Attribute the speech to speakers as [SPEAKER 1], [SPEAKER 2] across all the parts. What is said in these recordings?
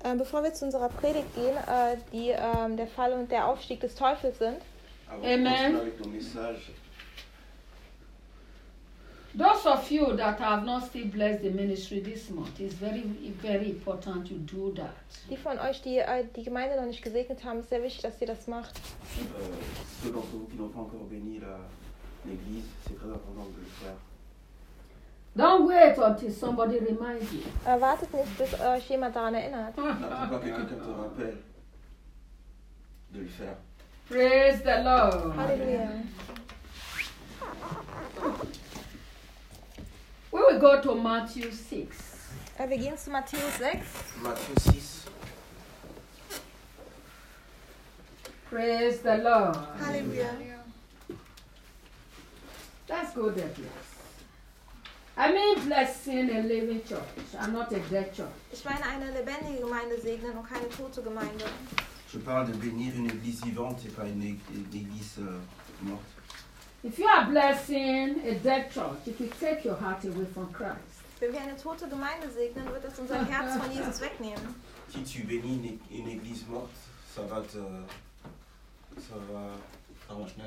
[SPEAKER 1] Bevor wir zu unserer Predigt gehen, die der Fall und der Aufstieg des Teufels sind.
[SPEAKER 2] Amen. Those of you that have not still blessed the ministry this month, it's very, very important you do that.
[SPEAKER 1] Die von euch, die die Gemeinde noch nicht gesegnet haben, ist sehr wichtig, dass ihr das macht.
[SPEAKER 3] Ceux d'entre vous qui n'ont pas encore béni l'église, c'est très important de le faire.
[SPEAKER 2] Don't wait until somebody reminds you.
[SPEAKER 1] Wartet nicht, bis euch jemand daran erinnert.
[SPEAKER 3] N'attends pas que quelqu'un te rappelle de le faire.
[SPEAKER 2] Praise the Lord.
[SPEAKER 1] Halleluja.
[SPEAKER 2] We will go to Matthew 6.
[SPEAKER 1] Wir gehen zu Matthäus 6.
[SPEAKER 3] Matthieu 6.
[SPEAKER 2] Praise the Lord.
[SPEAKER 1] Halleluja.
[SPEAKER 2] Let's go there, please. I mean blessing a living church. I'm not a dead church.
[SPEAKER 1] Ich meine eine lebendige Gemeinde segnen und keine tote Gemeinde.
[SPEAKER 3] Je parle de bénir une église vivante et pas une église morte.
[SPEAKER 2] If you are blessing a dead church, it will take your heart away from Christ.
[SPEAKER 1] Wenn wir eine tote Gemeinde segnen, wird das unser Herz von Jesus wegnehmen.
[SPEAKER 3] Si tu bénis une église morte, ça va pardon, Chanel.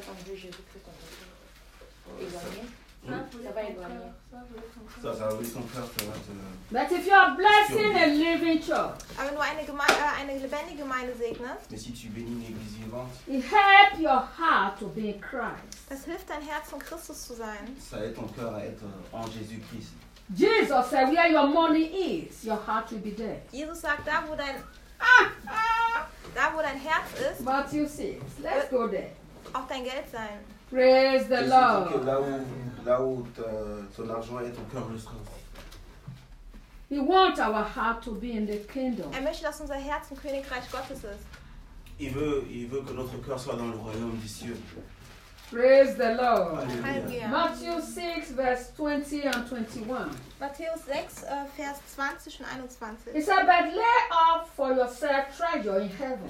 [SPEAKER 3] Ça va ouvrir ton cœur, ça va te...
[SPEAKER 2] But if you are blessing a living church,
[SPEAKER 1] Aber wenn du eine lebendige Gemeinde segnest,
[SPEAKER 3] Mais si tu bénis une église vivante,
[SPEAKER 2] it helps your heart to be in Christ.
[SPEAKER 1] das hilft dein Herz von Christus zu sein.
[SPEAKER 3] ça aide ton cœur à être en Jésus-Christ.
[SPEAKER 2] Jesus said, where your money is, your heart will be there.
[SPEAKER 1] Jesus sagt, da wo dein Herz ist,
[SPEAKER 2] Matthew 6. Let's go there.
[SPEAKER 1] auch dein Geld sein.
[SPEAKER 2] Praise the
[SPEAKER 3] Jésus dit que
[SPEAKER 2] Lord.
[SPEAKER 3] là où ton argent est, ton cœur le sera.
[SPEAKER 2] He wants our heart to be in the kingdom.
[SPEAKER 1] Er möchte, dass unser Herz im Königreich Gottes ist.
[SPEAKER 3] Il veut que notre cœur soit dans le royaume des cieux.
[SPEAKER 2] Praise the Lord.
[SPEAKER 3] Alléluia.
[SPEAKER 1] Halleluja.
[SPEAKER 2] Matthew 6, verse 20 and 21.
[SPEAKER 1] Matthäus 6, Vers 20 und
[SPEAKER 2] He
[SPEAKER 1] 21.
[SPEAKER 2] said, but lay up for yourself treasure in heaven.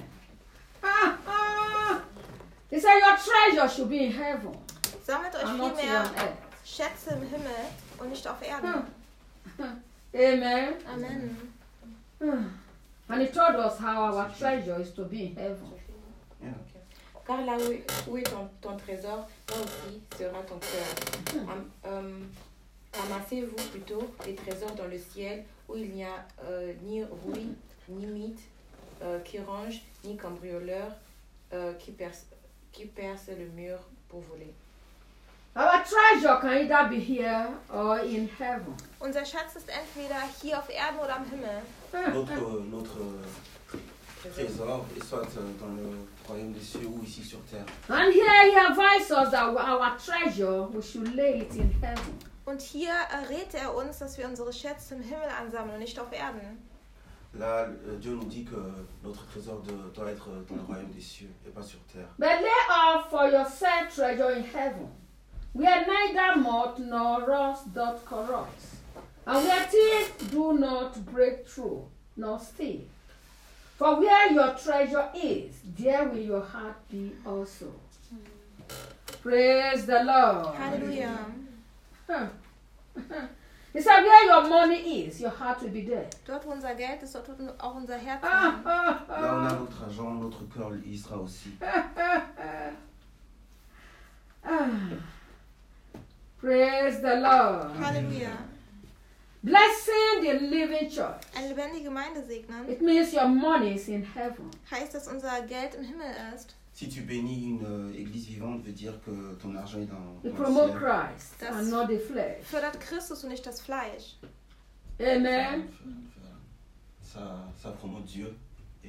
[SPEAKER 2] He said, your treasure should be in heaven
[SPEAKER 1] Sammelt euch
[SPEAKER 2] and not here
[SPEAKER 1] vielmehr
[SPEAKER 2] on earth.
[SPEAKER 1] Schätze im Himmel und nicht auf Erden.
[SPEAKER 2] Amen.
[SPEAKER 1] Amen.
[SPEAKER 2] And he told us how our treasure is to be in heaven.
[SPEAKER 3] Yeah.
[SPEAKER 4] Car là où est ton trésor, là aussi sera ton cœur. Amassez-vous plutôt des trésors dans le ciel, où il n'y a ni rouille, ni mythe, qui ronge, ni cambrioleur, qui perce le mur pour voler.
[SPEAKER 2] Our treasure can either be here or in heaven.
[SPEAKER 1] Unser Schatz ist entweder hier auf Erden oder am Himmel.
[SPEAKER 3] Notre trésor est soit dans le royaume des cieux ou ici sur terre.
[SPEAKER 2] And here he advises us that our treasure, we should lay it in heaven.
[SPEAKER 1] Und hier rät er uns, dass wir unsere Schätze im Himmel ansammeln und nicht auf Erden.
[SPEAKER 3] Là, Dieu nous dit que notre trésor doit être dans le royaume des cieux et pas sur terre.
[SPEAKER 2] But lay up for yourself treasure in heaven, where neither moth nor rust doth corrupt, and where thieves do not break through, nor steal. For where your treasure is, there will your heart be also. Praise the Lord.
[SPEAKER 1] Halleluja.
[SPEAKER 2] He said, where your money is, your heart will be there.
[SPEAKER 1] Dort, wo unser Geld ist, dort wird auch unser Herz
[SPEAKER 2] Ah,
[SPEAKER 1] sein.
[SPEAKER 2] ah,
[SPEAKER 3] Là où on a
[SPEAKER 2] ah.
[SPEAKER 3] notre argent, notre cœur y sera aussi.
[SPEAKER 2] Praise the Lord.
[SPEAKER 1] Halleluja.
[SPEAKER 2] Blessing the living church.
[SPEAKER 1] Eine lebendige Gemeinde segnen
[SPEAKER 2] It means your money is in heaven.
[SPEAKER 1] heißt, dass unser Geld im Himmel ist.
[SPEAKER 3] Si tu bénis une église vivante, veut dire que ton argent est dans
[SPEAKER 2] We
[SPEAKER 3] le
[SPEAKER 2] promote
[SPEAKER 3] ciel.
[SPEAKER 2] Christ
[SPEAKER 1] Das-
[SPEAKER 2] and not the flesh.
[SPEAKER 1] Fördert Christus und nicht das Fleisch.
[SPEAKER 2] Amen.
[SPEAKER 3] Ça promote Dieu. Et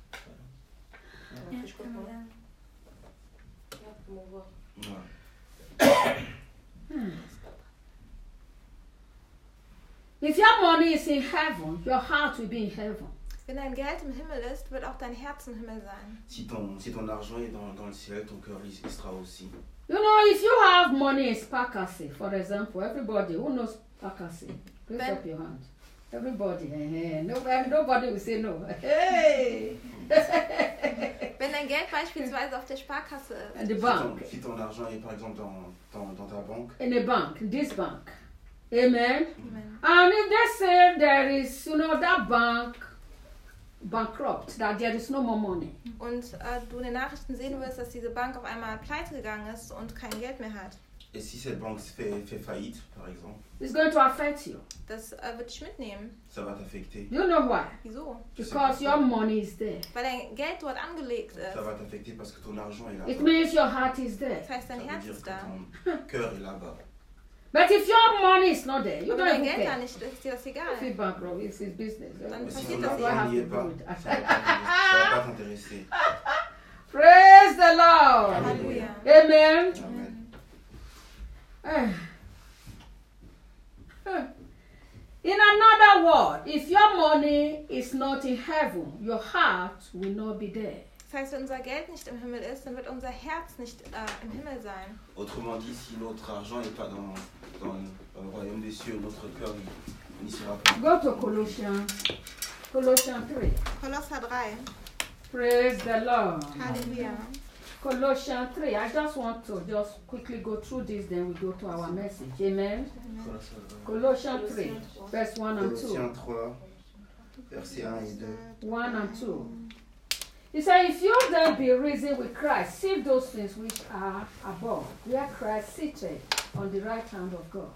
[SPEAKER 4] Je comprends. Là, promouvoir.
[SPEAKER 3] voilà.
[SPEAKER 2] If your money is in heaven, your heart will be in heaven.
[SPEAKER 1] Wenn dein Geld im Himmel ist, wird auch dein Herz im Himmel sein.
[SPEAKER 3] Si ton argent est dans le ciel, ton cœur y sera aussi.
[SPEAKER 2] You know, if you have money in Spakasi, for example, everybody who knows Spakasi, raise
[SPEAKER 1] Ben-
[SPEAKER 2] up your hand. Everybody, nobody will say no. Hey!
[SPEAKER 1] Wenn dein Geld beispielsweise auf der Sparkasse ist,
[SPEAKER 2] And the bank,
[SPEAKER 3] Si ton argent est par exemple dans ta banque,
[SPEAKER 2] in a bank, in this bank. Amen.
[SPEAKER 1] Amen.
[SPEAKER 2] And if they say there is, that bank bankrupt, that there is no more money.
[SPEAKER 1] und du in den Nachrichten sehen wirst, dass diese Bank auf einmal pleite gegangen ist und kein Geld mehr hat.
[SPEAKER 3] Et si cette banque fait faillite, par exemple,
[SPEAKER 2] It's going to affect you.
[SPEAKER 1] Das wird dich mitnehmen.
[SPEAKER 3] ça va t'affecter.
[SPEAKER 2] You know why?
[SPEAKER 1] Wieso?
[SPEAKER 2] Because your money is there.
[SPEAKER 1] Weil dein Geld dort angelegt ist.
[SPEAKER 3] Ça va t'affecter parce que ton argent est
[SPEAKER 2] It
[SPEAKER 3] là-bas.
[SPEAKER 2] means your heart is there.
[SPEAKER 1] Das heißt,
[SPEAKER 3] Ça
[SPEAKER 1] dein
[SPEAKER 3] veut
[SPEAKER 1] Herz
[SPEAKER 3] dire
[SPEAKER 1] ist
[SPEAKER 3] que
[SPEAKER 1] da.
[SPEAKER 3] ton cœur est là-bas.
[SPEAKER 2] But if your money is not there, you
[SPEAKER 1] Aber
[SPEAKER 2] don't
[SPEAKER 1] wenn
[SPEAKER 2] even
[SPEAKER 1] dein Geld da
[SPEAKER 2] care.
[SPEAKER 1] nicht ist, ist dir das
[SPEAKER 2] If
[SPEAKER 1] egal.
[SPEAKER 2] it's bankrupt, it's his business.
[SPEAKER 1] Dann
[SPEAKER 3] Mais si
[SPEAKER 1] passiert
[SPEAKER 3] ton
[SPEAKER 1] das
[SPEAKER 2] Why
[SPEAKER 3] argent
[SPEAKER 2] have
[SPEAKER 3] n'y
[SPEAKER 2] to
[SPEAKER 3] est pas,
[SPEAKER 2] do it?
[SPEAKER 3] ça va pas t'intéresser.
[SPEAKER 2] Praise the Lord.
[SPEAKER 1] Halleluja.
[SPEAKER 2] Amen.
[SPEAKER 3] Amen.
[SPEAKER 2] In another word, if your money is not in heaven, your heart will not be there.
[SPEAKER 1] Das heißt, wenn unser Geld nicht im Himmel ist, dann wird unser Herz nicht im Himmel sein.
[SPEAKER 3] Autrement dit, si notre argent n'est pas dans le royaume des cieux, notre cœur n'y sera pas.
[SPEAKER 2] Go to Colossians 3.
[SPEAKER 1] Kolosser 3.
[SPEAKER 2] Praise the Lord.
[SPEAKER 1] Halleluja.
[SPEAKER 2] Colossians 3. I just want to just quickly go through this, then we go to our message. Amen. Colossians 3, verse 1 and 2.
[SPEAKER 3] Colossiens 3, versets 1 et 2.
[SPEAKER 2] 1 and 2. He said, if you then be risen with Christ, seek those things which are above, where Christ seated on the right hand of God.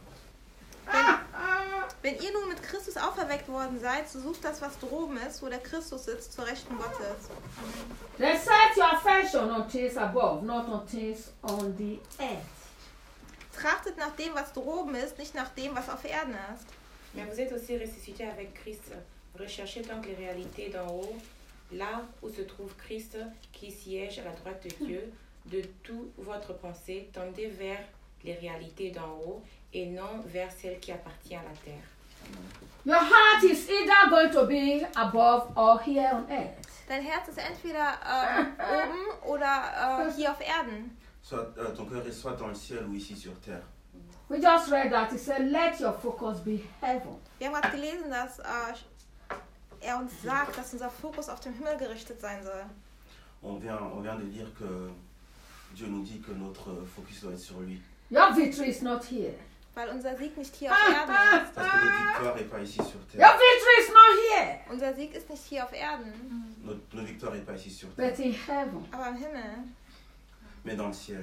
[SPEAKER 1] Wenn ihr nun mit Christus auferweckt worden seid, so sucht das, was droben ist, wo der Christus sitzt, zur Rechten Gottes.
[SPEAKER 2] Then set your affection on things above, not on things on the earth.
[SPEAKER 1] Trachtet nach dem, was droben ist, nicht nach dem, was auf Erden ist.
[SPEAKER 4] Mais vous êtes aussi ressuscités avec Christ. Recherchez donc les réalités d'en haut, là où se trouve Christ qui siège à la droite de Dieu. De toute votre pensée, tendez vers les réalités d'en haut et non vers celles qui appartiennent à la terre.
[SPEAKER 2] Your heart is either going to be above or here on earth.
[SPEAKER 1] Dein Herz ist entweder oben oder hier auf Erden.
[SPEAKER 3] Soit, ton cœur est soit dans le ciel ou ici sur terre.
[SPEAKER 2] We just read that. He said, let your focus be heaven.
[SPEAKER 1] Wir haben gerade gelesen, dass er uns sagt, dass unser Fokus auf dem Himmel gerichtet sein soll.
[SPEAKER 3] On vient de dire que Dieu nous dit que notre focus doit être sur lui.
[SPEAKER 2] Your victory is not here.
[SPEAKER 1] Weil unser Sieg nicht hier auf Erden ist.
[SPEAKER 3] Parce que notre victoire n'est pas ici sur
[SPEAKER 2] Your
[SPEAKER 3] terre.
[SPEAKER 2] victory is not here,
[SPEAKER 1] Unser Sieg ist nicht hier auf Erden,
[SPEAKER 3] Notre victoire n'est pas ici sur terre,
[SPEAKER 2] but in heaven.
[SPEAKER 1] aber im Himmel.
[SPEAKER 3] mais dans le ciel.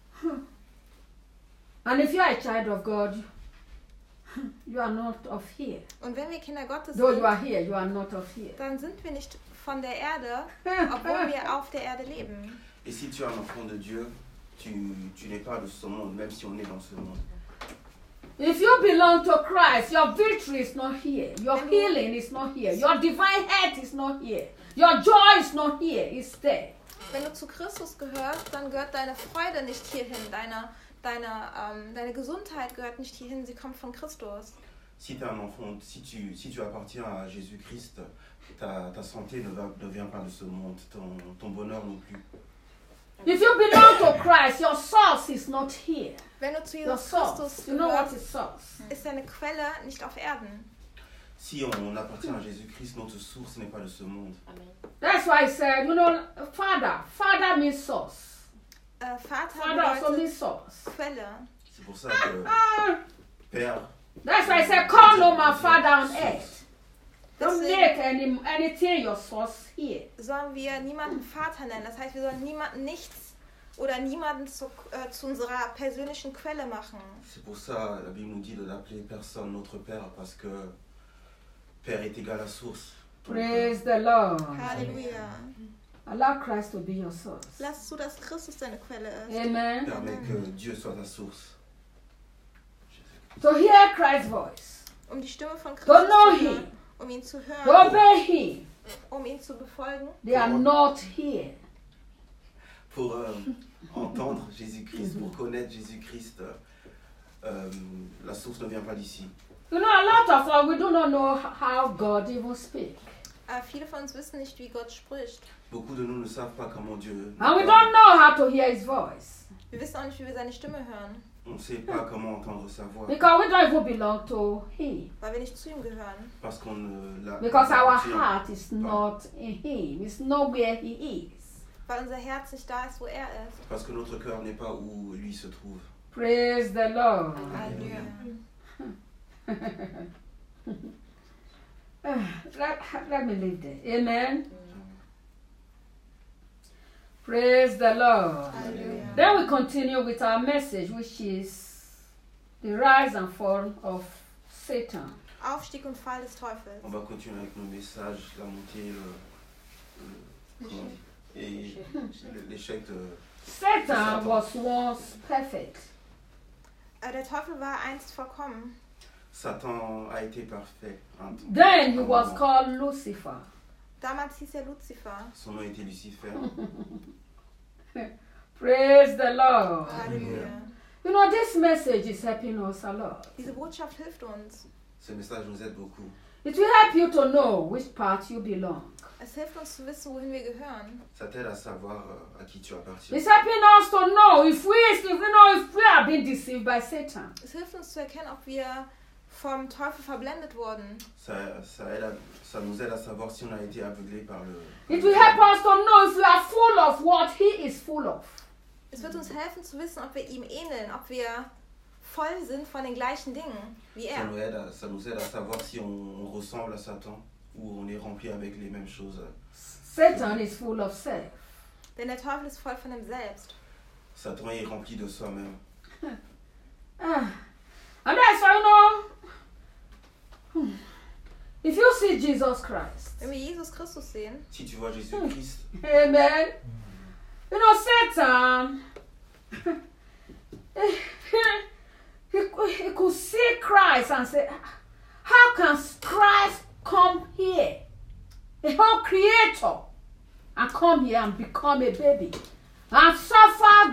[SPEAKER 2] And if you are a child of God, you are not of here.
[SPEAKER 1] Und wenn wir Kinder Gottes
[SPEAKER 2] Though you
[SPEAKER 1] sind,
[SPEAKER 2] are here, you are not of here.
[SPEAKER 1] dann sind wir nicht von der Erde, obwohl wir auf der Erde leben.
[SPEAKER 3] Et si tu es un enfant de Dieu, tu n'es pas de ce monde, même si on est dans ce monde.
[SPEAKER 2] If you belong to Christ, your victory is not here. Your healing is not here. Your divine health is not here. Your joy is not here. It's there.
[SPEAKER 1] Wenn du zu Christus gehörst, dann gehört deine Freude nicht hierhin. Deine Gesundheit gehört nicht hierhin. Sie kommt von Christus.
[SPEAKER 3] Si tu es un enfant, si tu appartiens à Jésus-Christ, ta santé ne vient pas de ce monde, ton bonheur non plus.
[SPEAKER 2] If you belong to Christ, your source is not here.
[SPEAKER 1] Wenn du zu
[SPEAKER 2] Your
[SPEAKER 1] Jesus
[SPEAKER 2] source.
[SPEAKER 1] Christus
[SPEAKER 2] You know what
[SPEAKER 1] gehörst,
[SPEAKER 2] is source?
[SPEAKER 1] ist deine Quelle nicht auf Erden.
[SPEAKER 3] Si on appartient à Jésus-Christ, notre source n'est pas de ce monde.
[SPEAKER 4] Amen.
[SPEAKER 2] That's why I said, Father. Father means source.
[SPEAKER 1] Vater
[SPEAKER 2] Father also
[SPEAKER 1] bedeutet
[SPEAKER 2] means source.
[SPEAKER 1] Quelle.
[SPEAKER 3] C'est pour ça que Père,
[SPEAKER 2] That's why I said, call no my Father on earth. Don't
[SPEAKER 1] Deswegen
[SPEAKER 2] make anything your source here.
[SPEAKER 1] sollen wir niemanden Vater nennen. Das heißt, wir sollen niemanden nichts oder niemanden zu unserer persönlichen Quelle machen.
[SPEAKER 3] c'est pour ça la Bible nous dit de n'appeler personne notre Père, parce que Père est égal à source. Donc,
[SPEAKER 2] Praise the Lord.
[SPEAKER 1] Halleluja.
[SPEAKER 2] Allow Christ to be your source.
[SPEAKER 1] Lass zu, dass Christus deine Quelle ist.
[SPEAKER 2] Amen.
[SPEAKER 3] permet que Dieu soit ta source.
[SPEAKER 2] To hear Christ's voice,
[SPEAKER 1] Um die Stimme von
[SPEAKER 2] to
[SPEAKER 1] Christus
[SPEAKER 2] know
[SPEAKER 1] zu hören,
[SPEAKER 2] Him,
[SPEAKER 1] um ihn zu
[SPEAKER 2] to
[SPEAKER 1] hören,
[SPEAKER 2] obey Him,
[SPEAKER 1] um ihn zu befolgen.
[SPEAKER 2] they are not here.
[SPEAKER 3] Pour entendre Jésus-Christ, pour connaître Jésus-Christ, la source ne vient pas d'ici.
[SPEAKER 2] You know, a lot of us, we do not know how God even speaks.
[SPEAKER 1] Viele von uns wissen nicht, wie Gott spricht.
[SPEAKER 3] Beaucoup de nous ne savent pas comment Dieu
[SPEAKER 2] And we
[SPEAKER 3] parle.
[SPEAKER 2] don't know how to hear His voice.
[SPEAKER 1] Wir wissen auch nicht, wie wir seine Stimme hören,
[SPEAKER 3] On ne sait pas comment entendre sa voix.
[SPEAKER 2] Because we don't even belong to Him.
[SPEAKER 1] weil wir nicht zu ihm gehören.
[SPEAKER 3] Parce qu'on ne l'a
[SPEAKER 2] Because our
[SPEAKER 3] appartient.
[SPEAKER 2] heart is not in Him. It's not where He is.
[SPEAKER 1] Weil unser Herz nicht da ist, wo er ist.
[SPEAKER 3] Parce que notre cœur n'est pas où lui se trouve.
[SPEAKER 2] Praise the Lord.
[SPEAKER 1] Halleluja.
[SPEAKER 2] Let me leave there. Amen. Praise the Lord.
[SPEAKER 1] Halleluja.
[SPEAKER 2] Then we continue with our message, which is the rise and fall of Satan.
[SPEAKER 1] Aufstieg und Fall des Teufels.
[SPEAKER 3] On va continuer avec nos messages, la montée, et l'échec de...
[SPEAKER 2] Satan was once perfect.
[SPEAKER 1] Der Teufel war einst vollkommen.
[SPEAKER 3] Satan a été parfait.
[SPEAKER 2] Then he was called Lucifer.
[SPEAKER 1] Damals hieß er Luzifer.
[SPEAKER 3] Son nom était Lucifer.
[SPEAKER 2] Praise the Lord.
[SPEAKER 1] Halleluja.
[SPEAKER 2] You know, this message is helping us a lot.
[SPEAKER 1] Diese Botschaft hilft uns.
[SPEAKER 3] Ce message nous aide beaucoup.
[SPEAKER 2] It will help you to know which part you belong.
[SPEAKER 1] Es hilft uns zu wissen, wohin wir gehören.
[SPEAKER 3] Ça t'aide à savoir à qui tu appartiens.
[SPEAKER 2] It's helping us to know if we are being deceived by Satan.
[SPEAKER 1] Es hilft uns zu erkennen, ob wir vom Teufel verblendet wurden.
[SPEAKER 3] Ça nous aide à savoir si on a été aveuglé par le...
[SPEAKER 2] It will help us to know if we are full of what he is full of.
[SPEAKER 1] Es wird uns helfen zu wissen, ob wir ihm ähneln, ob wir voll sind von den gleichen Dingen wie er.
[SPEAKER 3] Ça nous aide à savoir si on ressemble à Satan ou on est rempli avec les mêmes choses.
[SPEAKER 2] Satan is full of self.
[SPEAKER 1] Denn der Teufel ist voll von ihm selbst.
[SPEAKER 3] Satan est rempli de soi-même.
[SPEAKER 2] And that's why, if you see Jesus Christ,
[SPEAKER 1] Wenn wir Jesus Christus sehen,
[SPEAKER 3] Si tu vois Jésus-Christ,
[SPEAKER 2] amen, Satan, he could see Christ and say, how can Christ come here, a whole creator, and come here and become a baby and suffer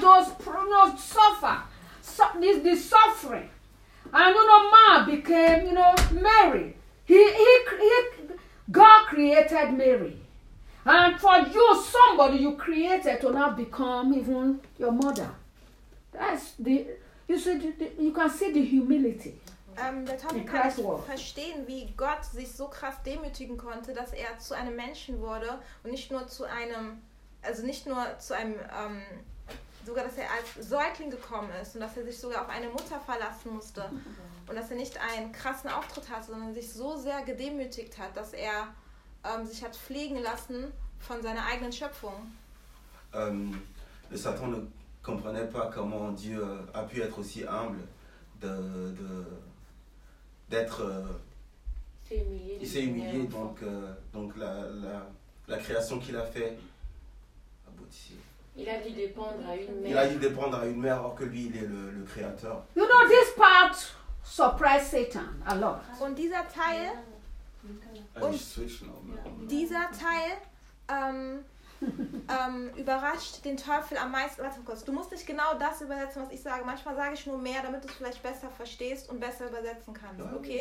[SPEAKER 2] the suffering? And man became, Mary. God created Mary. And for you, somebody you created to now become even your mother. That's you can see the humility.
[SPEAKER 1] Der Teufel kann nicht verstehen, wie Gott sich so krass demütigen konnte, dass er zu einem Menschen wurde und nicht nur zu einem, sogar, dass er als Säugling gekommen ist und dass er sich sogar auf eine Mutter verlassen musste und dass er nicht einen krassen Auftritt hatte, sondern sich so sehr gedemütigt hat, dass er sich hat pflegen lassen von seiner eigenen Schöpfung.
[SPEAKER 3] Le Satan ne comprenait pas comment Dieu a pu être aussi humble d'être... il s'est humilié, donc la création qu'il a fait...
[SPEAKER 4] Il a dû dépendre à une mère.
[SPEAKER 3] Il a dû dépendre à une mère, alors que lui, il est le créateur.
[SPEAKER 2] This part surprised Satan a lot.
[SPEAKER 1] Und dieser Teil überrascht den Teufel am meisten. Warte kurz, du musst nicht genau das übersetzen, was ich sage. Manchmal sage ich nur mehr, damit du es vielleicht besser verstehst und besser übersetzen kannst. Okay?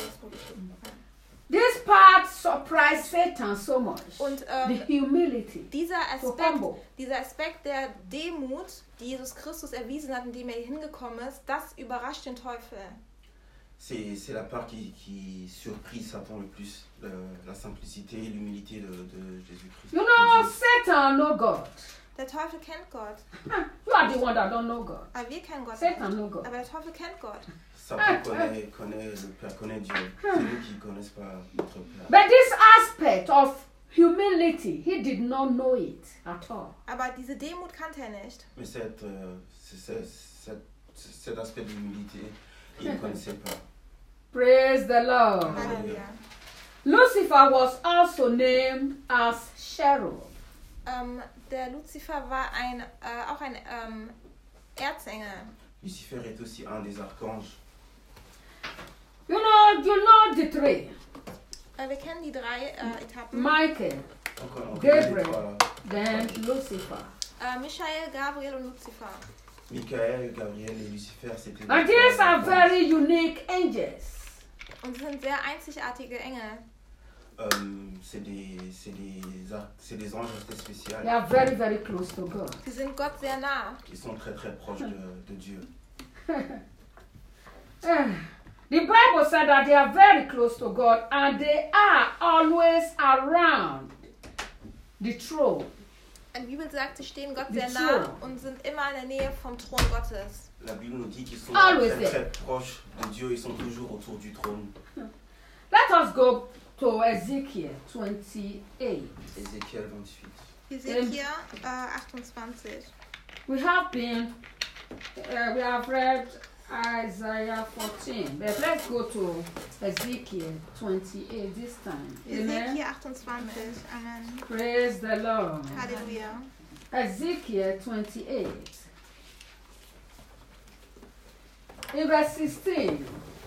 [SPEAKER 2] This part surprised Satan so much.
[SPEAKER 1] Und
[SPEAKER 2] the humility.
[SPEAKER 1] Dieser Aspekt der Demut, die Jesus Christus erwiesen hat, indem er hier hingekommen ist, das überrascht den Teufel.
[SPEAKER 3] C'est la part qui surprit Satan le plus, la simplicité et l'humilité de Jésus-Christ.
[SPEAKER 2] Satan knows God.
[SPEAKER 1] Der Teufel kennt Gott.
[SPEAKER 2] You are the one that don't know God.
[SPEAKER 1] Aber wir kennen Gott.
[SPEAKER 2] Satan knows God.
[SPEAKER 1] Aber der Teufel kennt Gott.
[SPEAKER 3] Satan connaît le Père, connaît Dieu. C'est nous qui ne connaissons pas notre Père.
[SPEAKER 2] But this aspect of humility, he did not know it at all.
[SPEAKER 1] Aber diese Demut kannte er nicht.
[SPEAKER 3] Mais cet aspect d'humilité, il ne connaissait pas.
[SPEAKER 2] Praise the Lord.
[SPEAKER 1] Halleluja.
[SPEAKER 2] Lucifer was also named as cherub.
[SPEAKER 1] Der Luzifer war auch ein Erzengel.
[SPEAKER 3] Lucifer est aussi un des archanges.
[SPEAKER 2] You know the three.
[SPEAKER 1] Wir kennen die drei Etappen.
[SPEAKER 2] Michael,
[SPEAKER 3] Donc,
[SPEAKER 2] Gabriel, then Lucifer.
[SPEAKER 1] Michael, Gabriel und Luzifer.
[SPEAKER 3] Michael, Gabriel et Lucifer, c'était...
[SPEAKER 2] And these are very unique angels.
[SPEAKER 1] Und sie sind sehr einzigartige Engel.
[SPEAKER 3] C'est des anges assez spéciaux.
[SPEAKER 2] They are very, very close to God.
[SPEAKER 1] Sie sind Gott sehr nah.
[SPEAKER 3] Ils sont très très proches de Dieu.
[SPEAKER 2] The Bible said that they are very close to God and they are always around the throne.
[SPEAKER 1] Die Bibel sagt, sie stehen Gott sehr nah und sind immer in der Nähe vom Thron Gottes.
[SPEAKER 3] La Bible nous dit qu'ils sont très très proches de Dieu, ils sont toujours autour du trône.
[SPEAKER 2] Let us go to Ezekiel 28.
[SPEAKER 3] Ézéchiel 28.
[SPEAKER 1] Hesekiel 28.
[SPEAKER 2] We have read Isaiah 14, but let's go to Ezekiel 28 this time. Amen.
[SPEAKER 1] Hesekiel 28. Amen.
[SPEAKER 2] Praise the Lord.
[SPEAKER 1] Halleluja.
[SPEAKER 2] Ezekiel 28. In verse 16,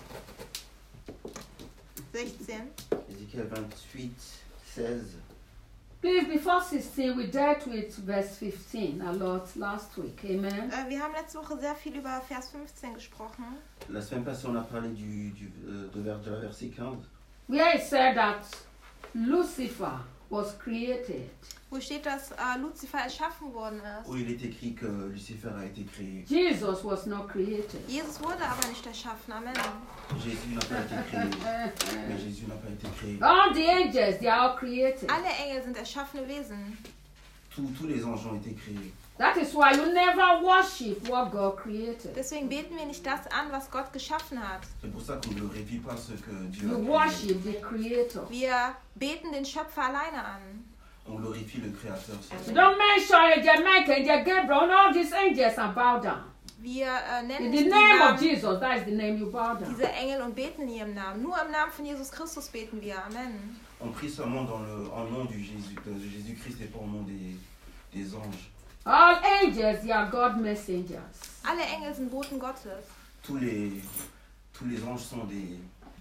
[SPEAKER 1] 16.
[SPEAKER 3] Ézéchiel 28, 16.
[SPEAKER 2] please, before 16, we dealt with verse 15 a lot last week. Amen.
[SPEAKER 1] Wir haben letzte Woche sehr viel über Vers 15 gesprochen.
[SPEAKER 3] La semaine passée, on a parlé de la verset 15.
[SPEAKER 2] Where it said that Lucifer was created.
[SPEAKER 1] Wo steht, dass Luzifer erschaffen worden ist.
[SPEAKER 3] Où il est écrit que Lucifer a été créé.
[SPEAKER 2] Jesus was not created.
[SPEAKER 1] Jesus wurde aber nicht erschaffen. Amen.
[SPEAKER 3] Jésus n'a pas été créé. Mais Jésus n'a pas été créé.
[SPEAKER 2] All the angels, they are all created.
[SPEAKER 1] Alle Engel sind erschaffene Wesen.
[SPEAKER 3] Tous les anges ont été créés.
[SPEAKER 2] That is why you never worship what God created.
[SPEAKER 1] Deswegen beten wir nicht das an, was Gott geschaffen hat.
[SPEAKER 3] C'est pour ça qu'on ne glorifie pas ce que Dieu
[SPEAKER 2] You
[SPEAKER 3] a créé.
[SPEAKER 2] worship the Creator.
[SPEAKER 1] Wir beten den Schöpfer alleine an.
[SPEAKER 3] On glorifie le Créateur.
[SPEAKER 2] You don't mention Angel Michael, Angel Gabriel, and all these angels and bow down.
[SPEAKER 1] Wir nennen
[SPEAKER 2] In
[SPEAKER 1] nicht
[SPEAKER 2] the
[SPEAKER 1] die
[SPEAKER 2] name of
[SPEAKER 1] Namen
[SPEAKER 2] Jesus, that is the name you bow down.
[SPEAKER 1] diese Engel und beten in ihrem Namen. Nur im Namen von Jesus Christus beten wir. Amen.
[SPEAKER 3] On prie seulement en nom de Jésus-Christ et pas au nom des anges.
[SPEAKER 2] All angels, they are God messengers.
[SPEAKER 1] Alle Engel sind Boten Gottes.
[SPEAKER 3] Tous les anges sont des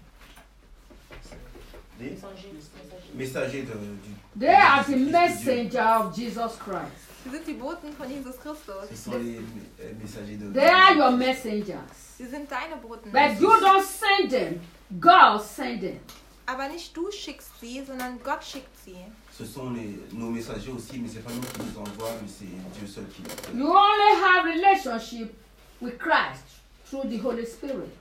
[SPEAKER 3] messagers du.
[SPEAKER 2] They are the messenger of Jesus Christ.
[SPEAKER 1] Sie sind die Boten von Jesus Christus.
[SPEAKER 3] Ce sont les messagers de.
[SPEAKER 2] They are your messengers.
[SPEAKER 1] Sie sind deine Boten.
[SPEAKER 2] But you don't send them. God send them.
[SPEAKER 1] Aber nicht du schickst sie, sondern Gott schickt sie.
[SPEAKER 3] Ce sont nos messagers aussi, mais c'est pas nous qui nous envoient, mais c'est Dieu seul qui nous fait.
[SPEAKER 2] You only have relationship with Christ through the Holy Spirit.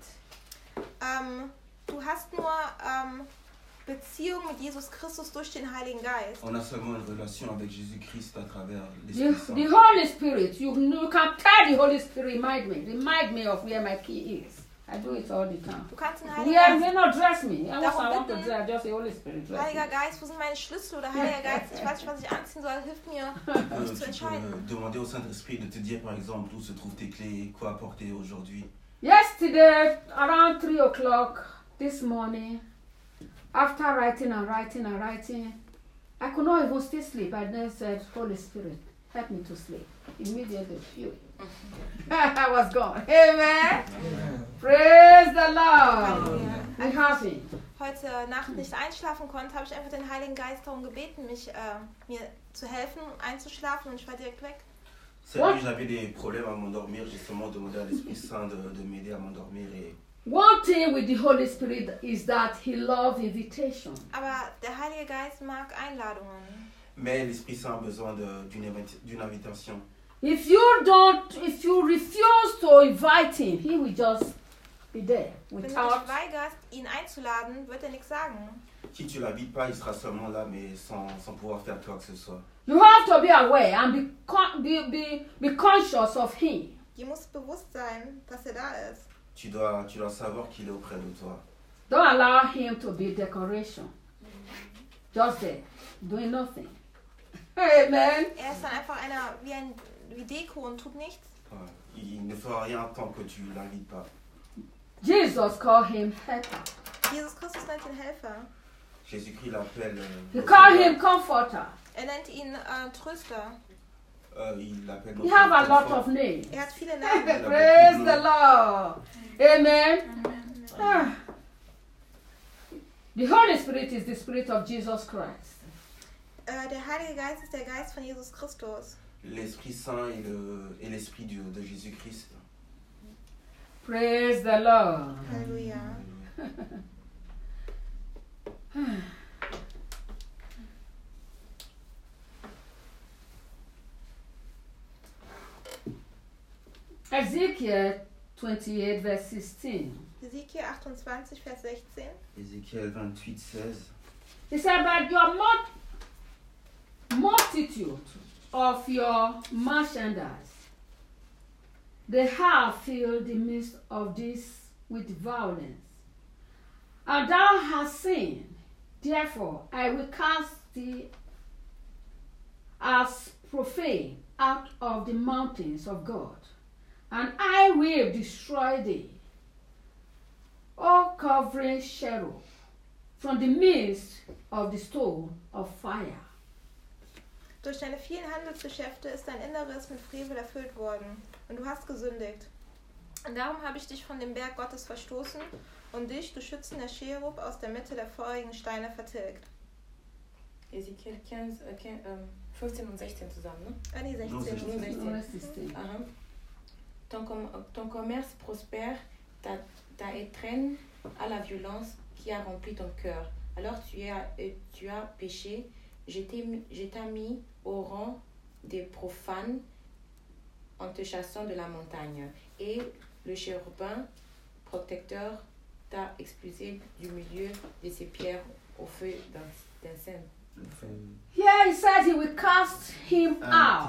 [SPEAKER 1] Du hast nur Beziehung mit Jesus Christus durch den Heiligen Geist.
[SPEAKER 3] On a seulement une relation avec Jésus-Christ à travers l'Esprit Saint.
[SPEAKER 2] The Holy Spirit, you can tell the Holy Spirit, remind me of where my key is. I do it all the time.
[SPEAKER 1] Du kannst den Heiligen
[SPEAKER 2] Yeah,
[SPEAKER 1] Geist,
[SPEAKER 2] you not dress me. And once
[SPEAKER 1] Darum
[SPEAKER 2] I want to
[SPEAKER 1] bitten.
[SPEAKER 2] dress, just say Holy Spirit dress me.
[SPEAKER 1] Heiliger Geist, wo sind meine Schlüssel? Oder Heiliger Geist, ich weiß nicht, was ich anziehen soll, hilf mir, mich zu
[SPEAKER 3] Tu
[SPEAKER 1] entscheiden.
[SPEAKER 3] peux demander au Saint-Esprit de te dire par exemple où se trouvent tes clés, quoi apporter aujourd'hui.
[SPEAKER 2] Yesterday, around 3 o'clock this morning, after writing, I could not even still sleep. I then said, Holy Spirit, help me to sleep. Immediately, phew. I was gone. Amen. Praise the Lord.
[SPEAKER 1] Halleluja.
[SPEAKER 2] We have him.
[SPEAKER 1] Heute Nacht nicht einschlafen konnte, habe ich einfach den Heiligen Geist darum gebeten, mir zu helfen, einzuschlafen, und ich war direkt weg.
[SPEAKER 3] Cette nuit, j'avais des problèmes à m'endormir. J'ai seulement demandé à l'Esprit Saint de m'aider à m'endormir. Et
[SPEAKER 2] One thing with the Holy Spirit is that he loves invitation.
[SPEAKER 1] Aber der Heilige Geist mag Einladungen.
[SPEAKER 3] mais l'Esprit Saint a besoin d'une invitation.
[SPEAKER 2] If you refuse to invite him, he will just be there
[SPEAKER 1] Wenn du
[SPEAKER 2] without.
[SPEAKER 1] dich weigerst, ihn einzuladen, wird er nichts sagen.
[SPEAKER 3] Si tu ne l'invites pas, il sera seulement là, mais sans pouvoir faire quoi que ce soit.
[SPEAKER 2] You have to be aware and be conscious of him.
[SPEAKER 1] Du musst bewusst sein, dass er da ist.
[SPEAKER 3] Tu dois savoir qu'il est auprès de toi.
[SPEAKER 2] Don't allow him to be decoration. Just there, doing nothing. Amen.
[SPEAKER 1] Er ist dann einfach wie Deko und tut nichts.
[SPEAKER 3] Voilà. Il ne fera rien tant que tu ne l'invites pas.
[SPEAKER 2] Jesus called him helper.
[SPEAKER 1] Jesus Christus nennt ihn Helfer.
[SPEAKER 3] Jésus-Christ l'appelle.
[SPEAKER 2] He called him comforter.
[SPEAKER 1] Er nennt ihn Tröster.
[SPEAKER 3] Il l'appelle.
[SPEAKER 2] He have a lot of names.
[SPEAKER 1] Er hat viele Namen.
[SPEAKER 2] Praise the Lord. Amen. Ah. The Holy Spirit is the Spirit of Jesus Christ.
[SPEAKER 1] Der Heilige Geist ist der Geist von Jesus Christus.
[SPEAKER 3] L'Esprit Saint est l'Esprit de Jésus-Christ.
[SPEAKER 2] Praise the Lord.
[SPEAKER 1] Halleluja.
[SPEAKER 2] Ezekiel 28, verse 16.
[SPEAKER 1] Hesekiel 28, Vers 16.
[SPEAKER 3] Ézéchiel 28, 16.
[SPEAKER 2] He said, but your multitude of your merchandise, they have filled the midst of this with violence. And thou hast seen Therefore, I will cast thee as profane out of the mountains of God, and I will destroy thee, O covering cherub, from the midst of the stone of fire.
[SPEAKER 1] Durch deine vielen Handelsgeschäfte ist dein Inneres mit Frevel erfüllt worden, und du hast gesündigt. Und darum habe ich dich von dem Berg Gottes verstoßen und dich, du schützender Cherub, aus der Mitte der feurigen Steine vertilgt.
[SPEAKER 4] Ezekiel 15 und 16 zusammen, ne?
[SPEAKER 1] Ah, nee, 16.
[SPEAKER 2] No, let's stay.
[SPEAKER 4] Ton commerce prospère, ta étrenne à la violence qui a rempli ton cœur. Alors tu as péché, je t'ai mis au rang des profanes en te chassant de la montagne. Et le chérubin protecteur t'a expulsé du milieu de ses pierres au feu d'incense.
[SPEAKER 2] Here he says he will cast him out.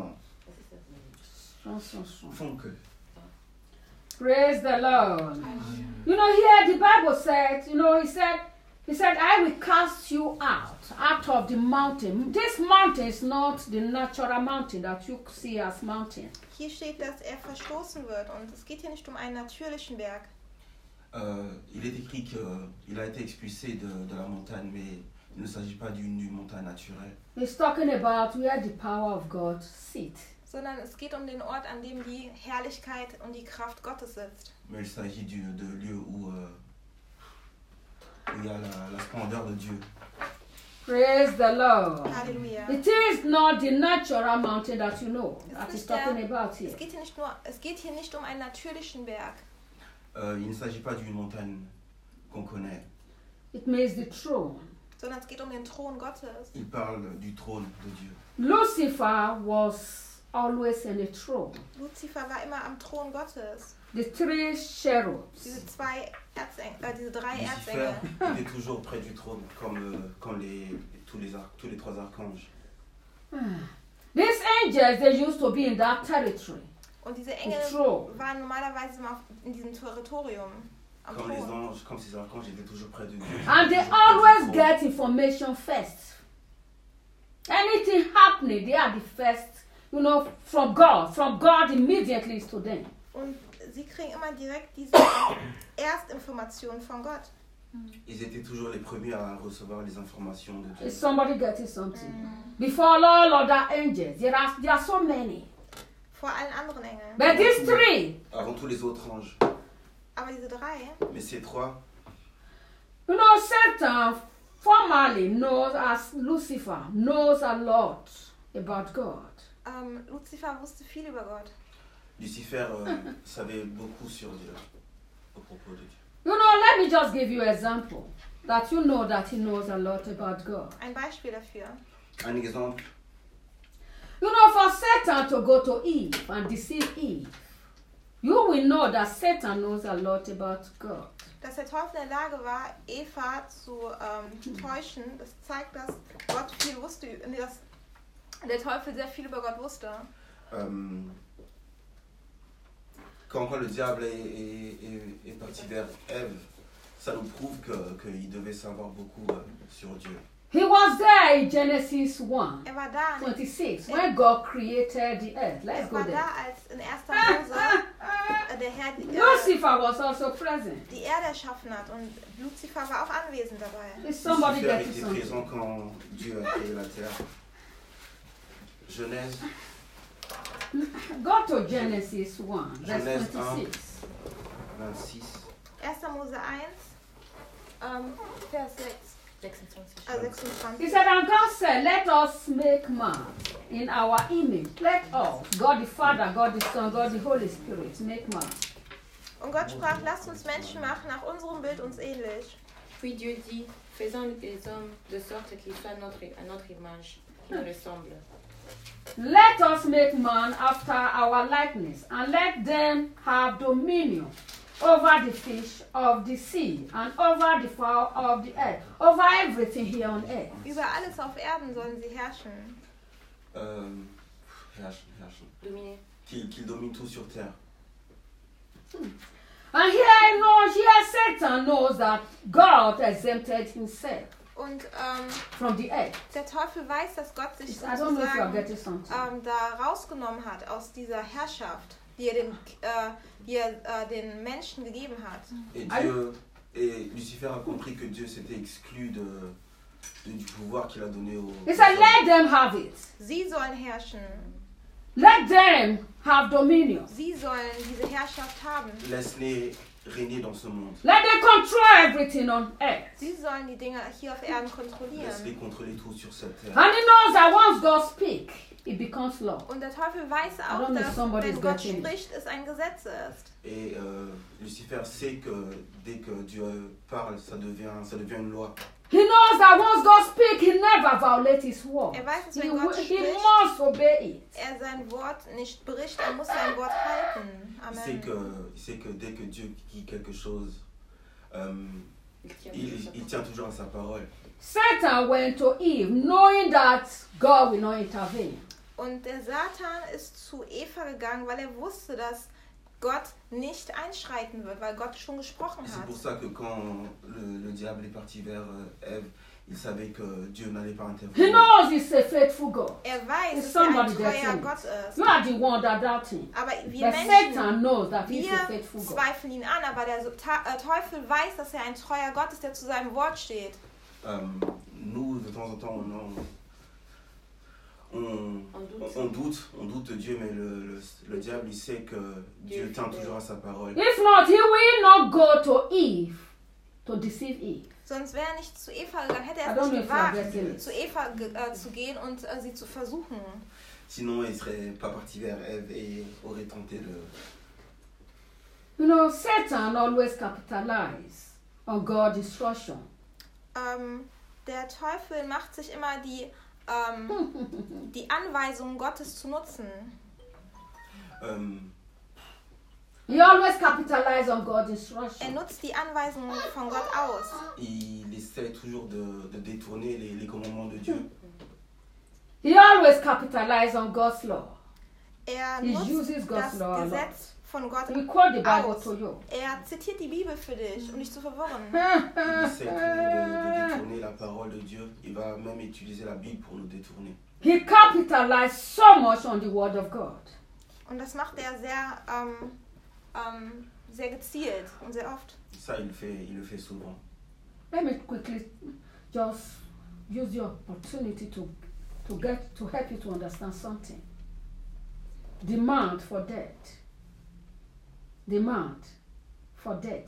[SPEAKER 3] Funke.
[SPEAKER 2] Praise the Lord. You know, here the Bible said, he said, I will cast you out of the mountain. This mountain is not the natural mountain that you see as mountain.
[SPEAKER 1] Hier steht, dass er verstoßen wird, und es geht hier nicht um einen natürlichen Berg.
[SPEAKER 3] Il est écrit qu'il a été expulsé de la montagne, mais il ne s'agit pas d'une montagne naturelle.
[SPEAKER 2] He's talking about where the power of God sits.
[SPEAKER 1] Sondern es geht um den Ort, an dem die Herrlichkeit und die Kraft Gottes sitzt.
[SPEAKER 3] Mais il s'agit de lieu où il y a la splendeur de Dieu.
[SPEAKER 2] Praise the Lord.
[SPEAKER 1] Halleluja.
[SPEAKER 2] It is not the natural mountain that you know that he's talking about here.
[SPEAKER 1] Es geht hier nicht um einen natürlichen Berg.
[SPEAKER 3] Il ne s'agit pas d'une montagne qu'on connaît.
[SPEAKER 2] It means the throne.
[SPEAKER 1] Sondern es geht um den Thron Gottes.
[SPEAKER 3] Il parle du trône de Dieu.
[SPEAKER 2] Lucifer was always in the throne.
[SPEAKER 1] Luzifer war immer am Thron Gottes.
[SPEAKER 2] The three cherubs.
[SPEAKER 1] Diese drei
[SPEAKER 3] Lucifer
[SPEAKER 1] Erzengel.
[SPEAKER 3] était toujours près du trône, comme tous les trois archanges.
[SPEAKER 2] These angels, they used to be in that territory.
[SPEAKER 1] Und diese Engel
[SPEAKER 2] Thron.
[SPEAKER 1] waren normalerweise immer in diesem Territorium. Am
[SPEAKER 3] Comme les
[SPEAKER 1] Thron.
[SPEAKER 3] anges, comme ces archanges étaient toujours près de Dieu.
[SPEAKER 2] And they always get information first. Anything happening, they are the first, from God. From God immediately is to them.
[SPEAKER 1] Und sie kriegen immer direkt diese Erstinformationen von Gott.
[SPEAKER 3] Ils étaient toujours les premiers à recevoir les informations de Dieu.
[SPEAKER 2] Is somebody getting something? Before all other angels, there are so many.
[SPEAKER 1] Vor allen anderen Engeln.
[SPEAKER 2] But these three,
[SPEAKER 3] Avant tous les autres anges.
[SPEAKER 1] Aber diese drei,
[SPEAKER 3] Mais ces trois,
[SPEAKER 2] Satan formerly knows as Lucifer, knows a lot about God.
[SPEAKER 1] Luzifer wusste viel über Gott.
[SPEAKER 3] Lucifer savait beaucoup sur Dieu, au propos de Dieu.
[SPEAKER 2] Let me just give you an example that you know that he knows a lot about God.
[SPEAKER 1] Ein Beispiel dafür.
[SPEAKER 3] Un exemple,
[SPEAKER 2] For Satan to go to Eve and deceive Eve, you will know that Satan knows a lot about God.
[SPEAKER 1] Dass der Teufel in der Lage war, Eva zu täuschen, das zeigt, dass Gott viel wusste, dass der Teufel sehr viel über Gott wusste.
[SPEAKER 3] quand le diable est parti vers Ève, ça nous prouve qu'il devait savoir beaucoup sur Dieu.
[SPEAKER 2] He was there in Genesis 1,
[SPEAKER 1] Er war da,
[SPEAKER 2] 26, when God created the earth. Let's
[SPEAKER 1] er
[SPEAKER 2] go
[SPEAKER 1] war
[SPEAKER 2] there.
[SPEAKER 1] da, als in 1. Mose der Herr
[SPEAKER 2] Lucifer was also present.
[SPEAKER 1] die Erde erschaffen hat, und Luzifer war auch anwesend dabei.
[SPEAKER 2] Is somebody
[SPEAKER 3] Lucifer
[SPEAKER 2] getting
[SPEAKER 3] était
[SPEAKER 2] something?
[SPEAKER 3] présent quand Dieu a créé la terre. Genèse,
[SPEAKER 2] Go to Genesis 1, verse
[SPEAKER 3] Genèse
[SPEAKER 2] 26.
[SPEAKER 3] 26.
[SPEAKER 1] 1. Mose 1, Vers 6.
[SPEAKER 4] 26.
[SPEAKER 2] He
[SPEAKER 1] 26.
[SPEAKER 2] said, and God said, let us make man in our image. Let us, God the Father, God the Son, God the Holy Spirit, make man.
[SPEAKER 1] Und Gott sprach, lasst uns Menschen machen, nach unserem Bild uns ähnlich.
[SPEAKER 4] Puis Dieu dit, faisons les hommes de sorte qu'ils soient à notre image, qui nous ressemblent.
[SPEAKER 2] Let us make man after our likeness, and let them have dominion over the fish of the sea, and over the fowl of the earth, over everything here on earth.
[SPEAKER 1] Über alles auf Erden sollen sie herrschen.
[SPEAKER 3] Herrschen.
[SPEAKER 4] Dominer.
[SPEAKER 3] Qu'il domine tout sur terre.
[SPEAKER 2] And here Satan knows that God exempted himself.
[SPEAKER 1] Und
[SPEAKER 2] from the earth.
[SPEAKER 1] der Teufel weiß, dass Gott sich
[SPEAKER 2] I don't know if you are
[SPEAKER 1] sozusagen
[SPEAKER 2] getting something.
[SPEAKER 1] da rausgenommen hat aus dieser Herrschaft, die er den Menschen gegeben hat.
[SPEAKER 3] Et Lucifer a compris que Dieu s'était exclu du pouvoir qu'il a donné aux
[SPEAKER 2] He said, let them have it.
[SPEAKER 1] Sie sollen herrschen.
[SPEAKER 2] Let them have dominion.
[SPEAKER 1] Sie sollen diese Herrschaft haben.
[SPEAKER 3] Laisse-les régner dans ce monde.
[SPEAKER 2] Let them control everything on earth.
[SPEAKER 1] Sie sollen die Dinge hier auf Erden kontrollieren.
[SPEAKER 3] Laisse-les contrôler tout sur cette terre.
[SPEAKER 2] And he knows that once God speaks, it becomes law.
[SPEAKER 1] Und der Teufel weiß
[SPEAKER 2] I
[SPEAKER 1] auch,
[SPEAKER 2] don't know if
[SPEAKER 1] dass
[SPEAKER 2] somebody's
[SPEAKER 1] wenn Gott
[SPEAKER 2] getting it.
[SPEAKER 1] spricht, es ein Gesetz ist.
[SPEAKER 3] Et Lucifer sait que dès que Dieu parle, ça devient une loi.
[SPEAKER 2] He knows that once God speaks, he never violates his word.
[SPEAKER 1] Er weiß, dass
[SPEAKER 2] He,
[SPEAKER 1] wenn Gott
[SPEAKER 2] he
[SPEAKER 1] spricht,
[SPEAKER 2] must obey it.
[SPEAKER 1] er sein Wort nicht bricht, er muss sein Wort halten.
[SPEAKER 3] Il sait que dès que Dieu dit quelque chose, il tient toujours à sa parole.
[SPEAKER 2] Satan went to Eve knowing that God will not intervene.
[SPEAKER 1] Und der Satan ist zu Eva gegangen, weil er wusste, dass Gott nicht einschreiten wird, weil Gott schon gesprochen
[SPEAKER 3] C'est
[SPEAKER 1] hat.
[SPEAKER 3] pour ça que quand le diable est parti vers Ève, il savait que Dieu n'allait pas
[SPEAKER 2] He
[SPEAKER 3] intervenir.
[SPEAKER 2] knows he's a faithful God.
[SPEAKER 1] Er weiß,
[SPEAKER 2] It's
[SPEAKER 1] dass er ein
[SPEAKER 2] somebody
[SPEAKER 1] treuer
[SPEAKER 2] that's
[SPEAKER 1] Gott ist.
[SPEAKER 2] You are the one that doubt him.
[SPEAKER 1] Aber wir
[SPEAKER 2] But
[SPEAKER 1] Menschen,
[SPEAKER 2] Satan knows that he's a
[SPEAKER 1] wir
[SPEAKER 2] faithful God.
[SPEAKER 1] zweifeln ihn an, aber der Teufel weiß, dass er ein treuer Gott ist, der zu seinem Wort steht.
[SPEAKER 3] Nous, de temps en temps, on doute Dieu, mais le diable, il sait que Dieu tient toujours à sa parole.
[SPEAKER 2] If not, he will not go to Eve to deceive Eve.
[SPEAKER 1] Sonst wäre er nicht zu Eva gegangen, hätte
[SPEAKER 2] I
[SPEAKER 1] er
[SPEAKER 2] don't
[SPEAKER 1] es
[SPEAKER 2] know
[SPEAKER 1] nicht
[SPEAKER 2] if you are
[SPEAKER 1] gewagt,
[SPEAKER 2] getting it.
[SPEAKER 1] zu Eva zu gehen und sie zu versuchen.
[SPEAKER 3] Sinon, il ne serait pas parti vers Ève et aurait tenté de...
[SPEAKER 2] You know, Satan always capitalizes on God's instruction.
[SPEAKER 1] Der Teufel macht sich immer die Anweisungen Gottes zu nutzen.
[SPEAKER 2] He always capitalizes on God's instruction.
[SPEAKER 1] Er nutzt die Anweisungen von Gott aus.
[SPEAKER 3] Il essaie toujours de détourner les commandements de Dieu.
[SPEAKER 2] He always capitalizes on God's law.
[SPEAKER 1] Er
[SPEAKER 2] He
[SPEAKER 1] nutzt
[SPEAKER 2] uses God's
[SPEAKER 1] das
[SPEAKER 2] law a lot.
[SPEAKER 1] Gesetz von Gott
[SPEAKER 2] We quote the Bible
[SPEAKER 1] aus.
[SPEAKER 2] to you.
[SPEAKER 1] Er zitiert die Bibel für dich, um dich zu verwirren.
[SPEAKER 3] Il essaie toujours de détourner la parole de Dieu. Il va même utiliser la Bible pour nous détourner.
[SPEAKER 2] He capitalized so much on the word of God.
[SPEAKER 1] Und das macht er sehr gezielt und sehr oft.
[SPEAKER 3] Ça, il le fait souvent.
[SPEAKER 2] Let me quickly just use the opportunity to help you to understand something. Demand for debt. Demand for debt.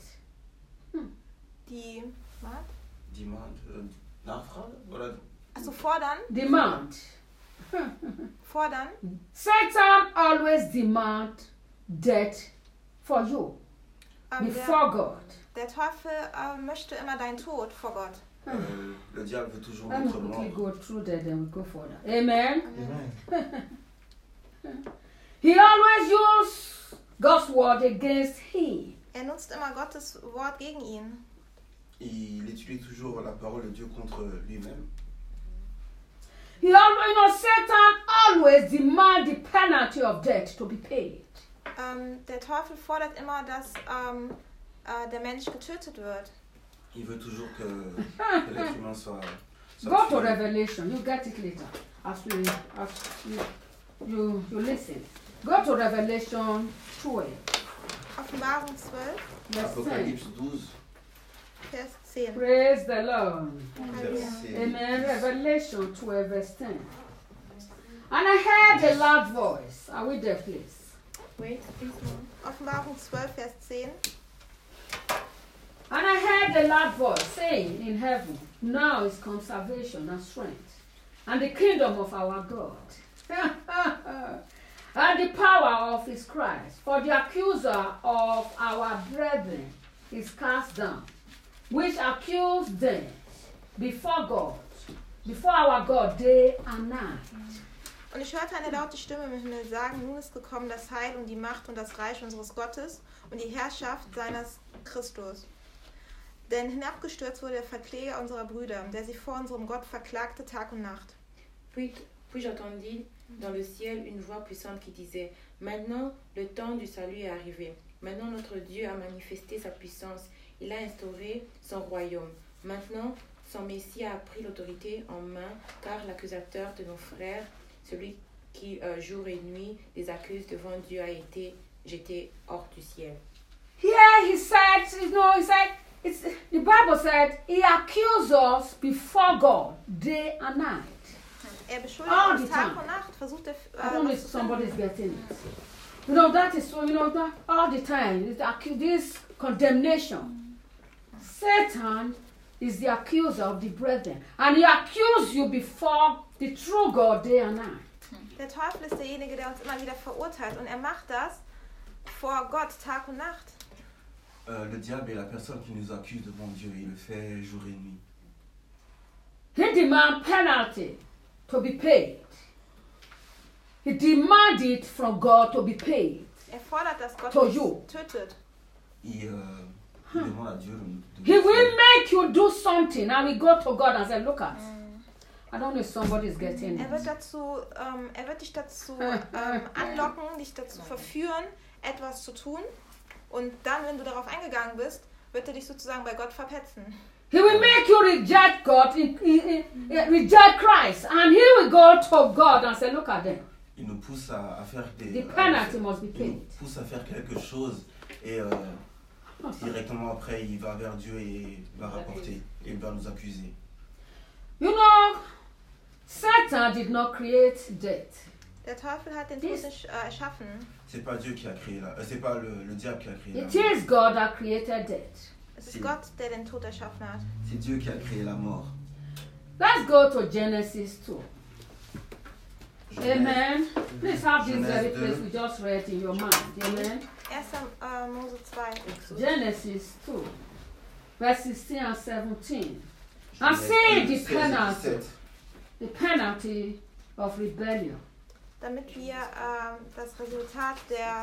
[SPEAKER 1] Die, was?
[SPEAKER 3] Demand, Nachfrage? Oder?
[SPEAKER 1] Also fordern,
[SPEAKER 2] Demand.
[SPEAKER 1] fordern.
[SPEAKER 2] Satan always demand debt for you before God.
[SPEAKER 1] Der Teufel möchte immer deinen Tod vor Gott.
[SPEAKER 3] Le diable veut toujours
[SPEAKER 2] Let me
[SPEAKER 3] notre
[SPEAKER 2] quickly
[SPEAKER 3] mort.
[SPEAKER 2] go through that, then we go further. Amen.
[SPEAKER 3] Amen.
[SPEAKER 2] He always uses God's word against him.
[SPEAKER 1] Er nutzt immer Gottes Wort gegen ihn.
[SPEAKER 3] Il utilise toujours la parole de Dieu contre lui-même.
[SPEAKER 2] He always, you know, Satan always demands the penalty of debt to be paid.
[SPEAKER 1] Der Teufel fordert immer, dass der Mensch getötet wird.
[SPEAKER 3] Il veut toujours que l'être humain soit
[SPEAKER 2] Go to
[SPEAKER 3] tué.
[SPEAKER 2] Revelation. You get it later. As you listen. Go to Revelation 12.
[SPEAKER 1] Offenbarung 12,
[SPEAKER 2] Verse 10.
[SPEAKER 3] Apocalypse 12,
[SPEAKER 1] Vers 10.
[SPEAKER 2] Praise the Lord.
[SPEAKER 3] verset
[SPEAKER 2] Amen.
[SPEAKER 3] 10.
[SPEAKER 2] Revelation 12, verse 10. And I heard a loud voice. Are we there, please?
[SPEAKER 4] Wait, please, mom.
[SPEAKER 1] Offenbarung 12, Vers 10.
[SPEAKER 2] And I heard a loud voice saying in heaven, now is conservation and strength, and the kingdom of our God, and the power of his Christ. For the accuser of our brethren is cast down, which accused them before God, before our God, day and night.
[SPEAKER 1] Und ich hörte eine laute Stimme im Himmel sagen, nun ist gekommen das Heil und die Macht und das Reich unseres Gottes und die Herrschaft seines Christus. Denn hinabgestürzt wurde der Verkläger unserer Brüder, der sie vor unserem Gott verklagte Tag und Nacht.
[SPEAKER 4] Puis j'entendis dans le ciel une voix puissante qui disait: Maintenant, le temps du salut est arrivé. Maintenant, notre Dieu a manifesté sa puissance. Il a instauré son royaume. Maintenant, son Messie a pris l'autorité en main, car l'accusateur de nos frères, celui qui jour et nuit les accuse devant Dieu, a été jeté hors du ciel.
[SPEAKER 2] Here he said, the Bible said, he accused us before God day and night.
[SPEAKER 1] Beschuldigt
[SPEAKER 2] All
[SPEAKER 1] uns
[SPEAKER 2] the
[SPEAKER 1] Tag
[SPEAKER 2] time.
[SPEAKER 1] und Nacht, versucht er
[SPEAKER 2] I don't know
[SPEAKER 1] was
[SPEAKER 2] if
[SPEAKER 1] zu
[SPEAKER 2] somebody's
[SPEAKER 1] finden.
[SPEAKER 2] getting it. You know, that is so, that all the time, this condemnation. Satan is the accuser of the brethren. And he accuses you before the true God day and night.
[SPEAKER 1] Der Teufel ist derjenige, der uns immer wieder verurteilt. Und er macht das vor Gott Tag und Nacht.
[SPEAKER 3] Le diable est la personne qui nous accuse devant Dieu. Il le fait jour et nuit.
[SPEAKER 2] He demands penalty to be paid. He demands it from God to be paid.
[SPEAKER 1] Er fordert, dass Gott
[SPEAKER 2] To
[SPEAKER 1] uns
[SPEAKER 2] you.
[SPEAKER 1] tötet.
[SPEAKER 3] Il demande à Dieu
[SPEAKER 2] He will make you do something and we go to God and say, look at. I don't know if somebody's getting
[SPEAKER 1] Er wird
[SPEAKER 2] it.
[SPEAKER 1] dich dazu anlocken, dich dazu verführen, etwas zu tun. Und dann, wenn du darauf eingegangen bist, wird er dich sozusagen bei Gott verpetzen.
[SPEAKER 2] He will make you reject God, reject Christ, and he will go to God and say, look at them.
[SPEAKER 3] Il nous pousse à faire
[SPEAKER 2] The penalty must be
[SPEAKER 3] il nous
[SPEAKER 2] paid.
[SPEAKER 3] pousse à faire quelque chose et directement après il va vers Dieu et va rapporter et il va nous accuser.
[SPEAKER 2] You know, Satan did not create death.
[SPEAKER 1] Der Teufel hat den Tod nicht erschaffen.
[SPEAKER 3] C'est pas Dieu qui a créé c'est pas le diable qui a créé la
[SPEAKER 2] It
[SPEAKER 3] mort.
[SPEAKER 2] is God that created death.
[SPEAKER 1] Es ist Gott, der den Tod erschaffen hat.
[SPEAKER 3] C'est Dieu qui a créé la mort.
[SPEAKER 2] Let's go to Genesis 2. Amen. Please have this very
[SPEAKER 3] Genèse
[SPEAKER 2] place
[SPEAKER 3] 2.
[SPEAKER 2] we just read in your mind. Amen.
[SPEAKER 1] 1. Mose 2.
[SPEAKER 2] Genesis 2, verse 16 and 17. I'm
[SPEAKER 3] Genèse
[SPEAKER 2] saying
[SPEAKER 3] 2,
[SPEAKER 2] the
[SPEAKER 3] 16 et
[SPEAKER 2] penalty.
[SPEAKER 3] 17.
[SPEAKER 2] The penalty of rebellion.
[SPEAKER 1] Damit wir das Resultat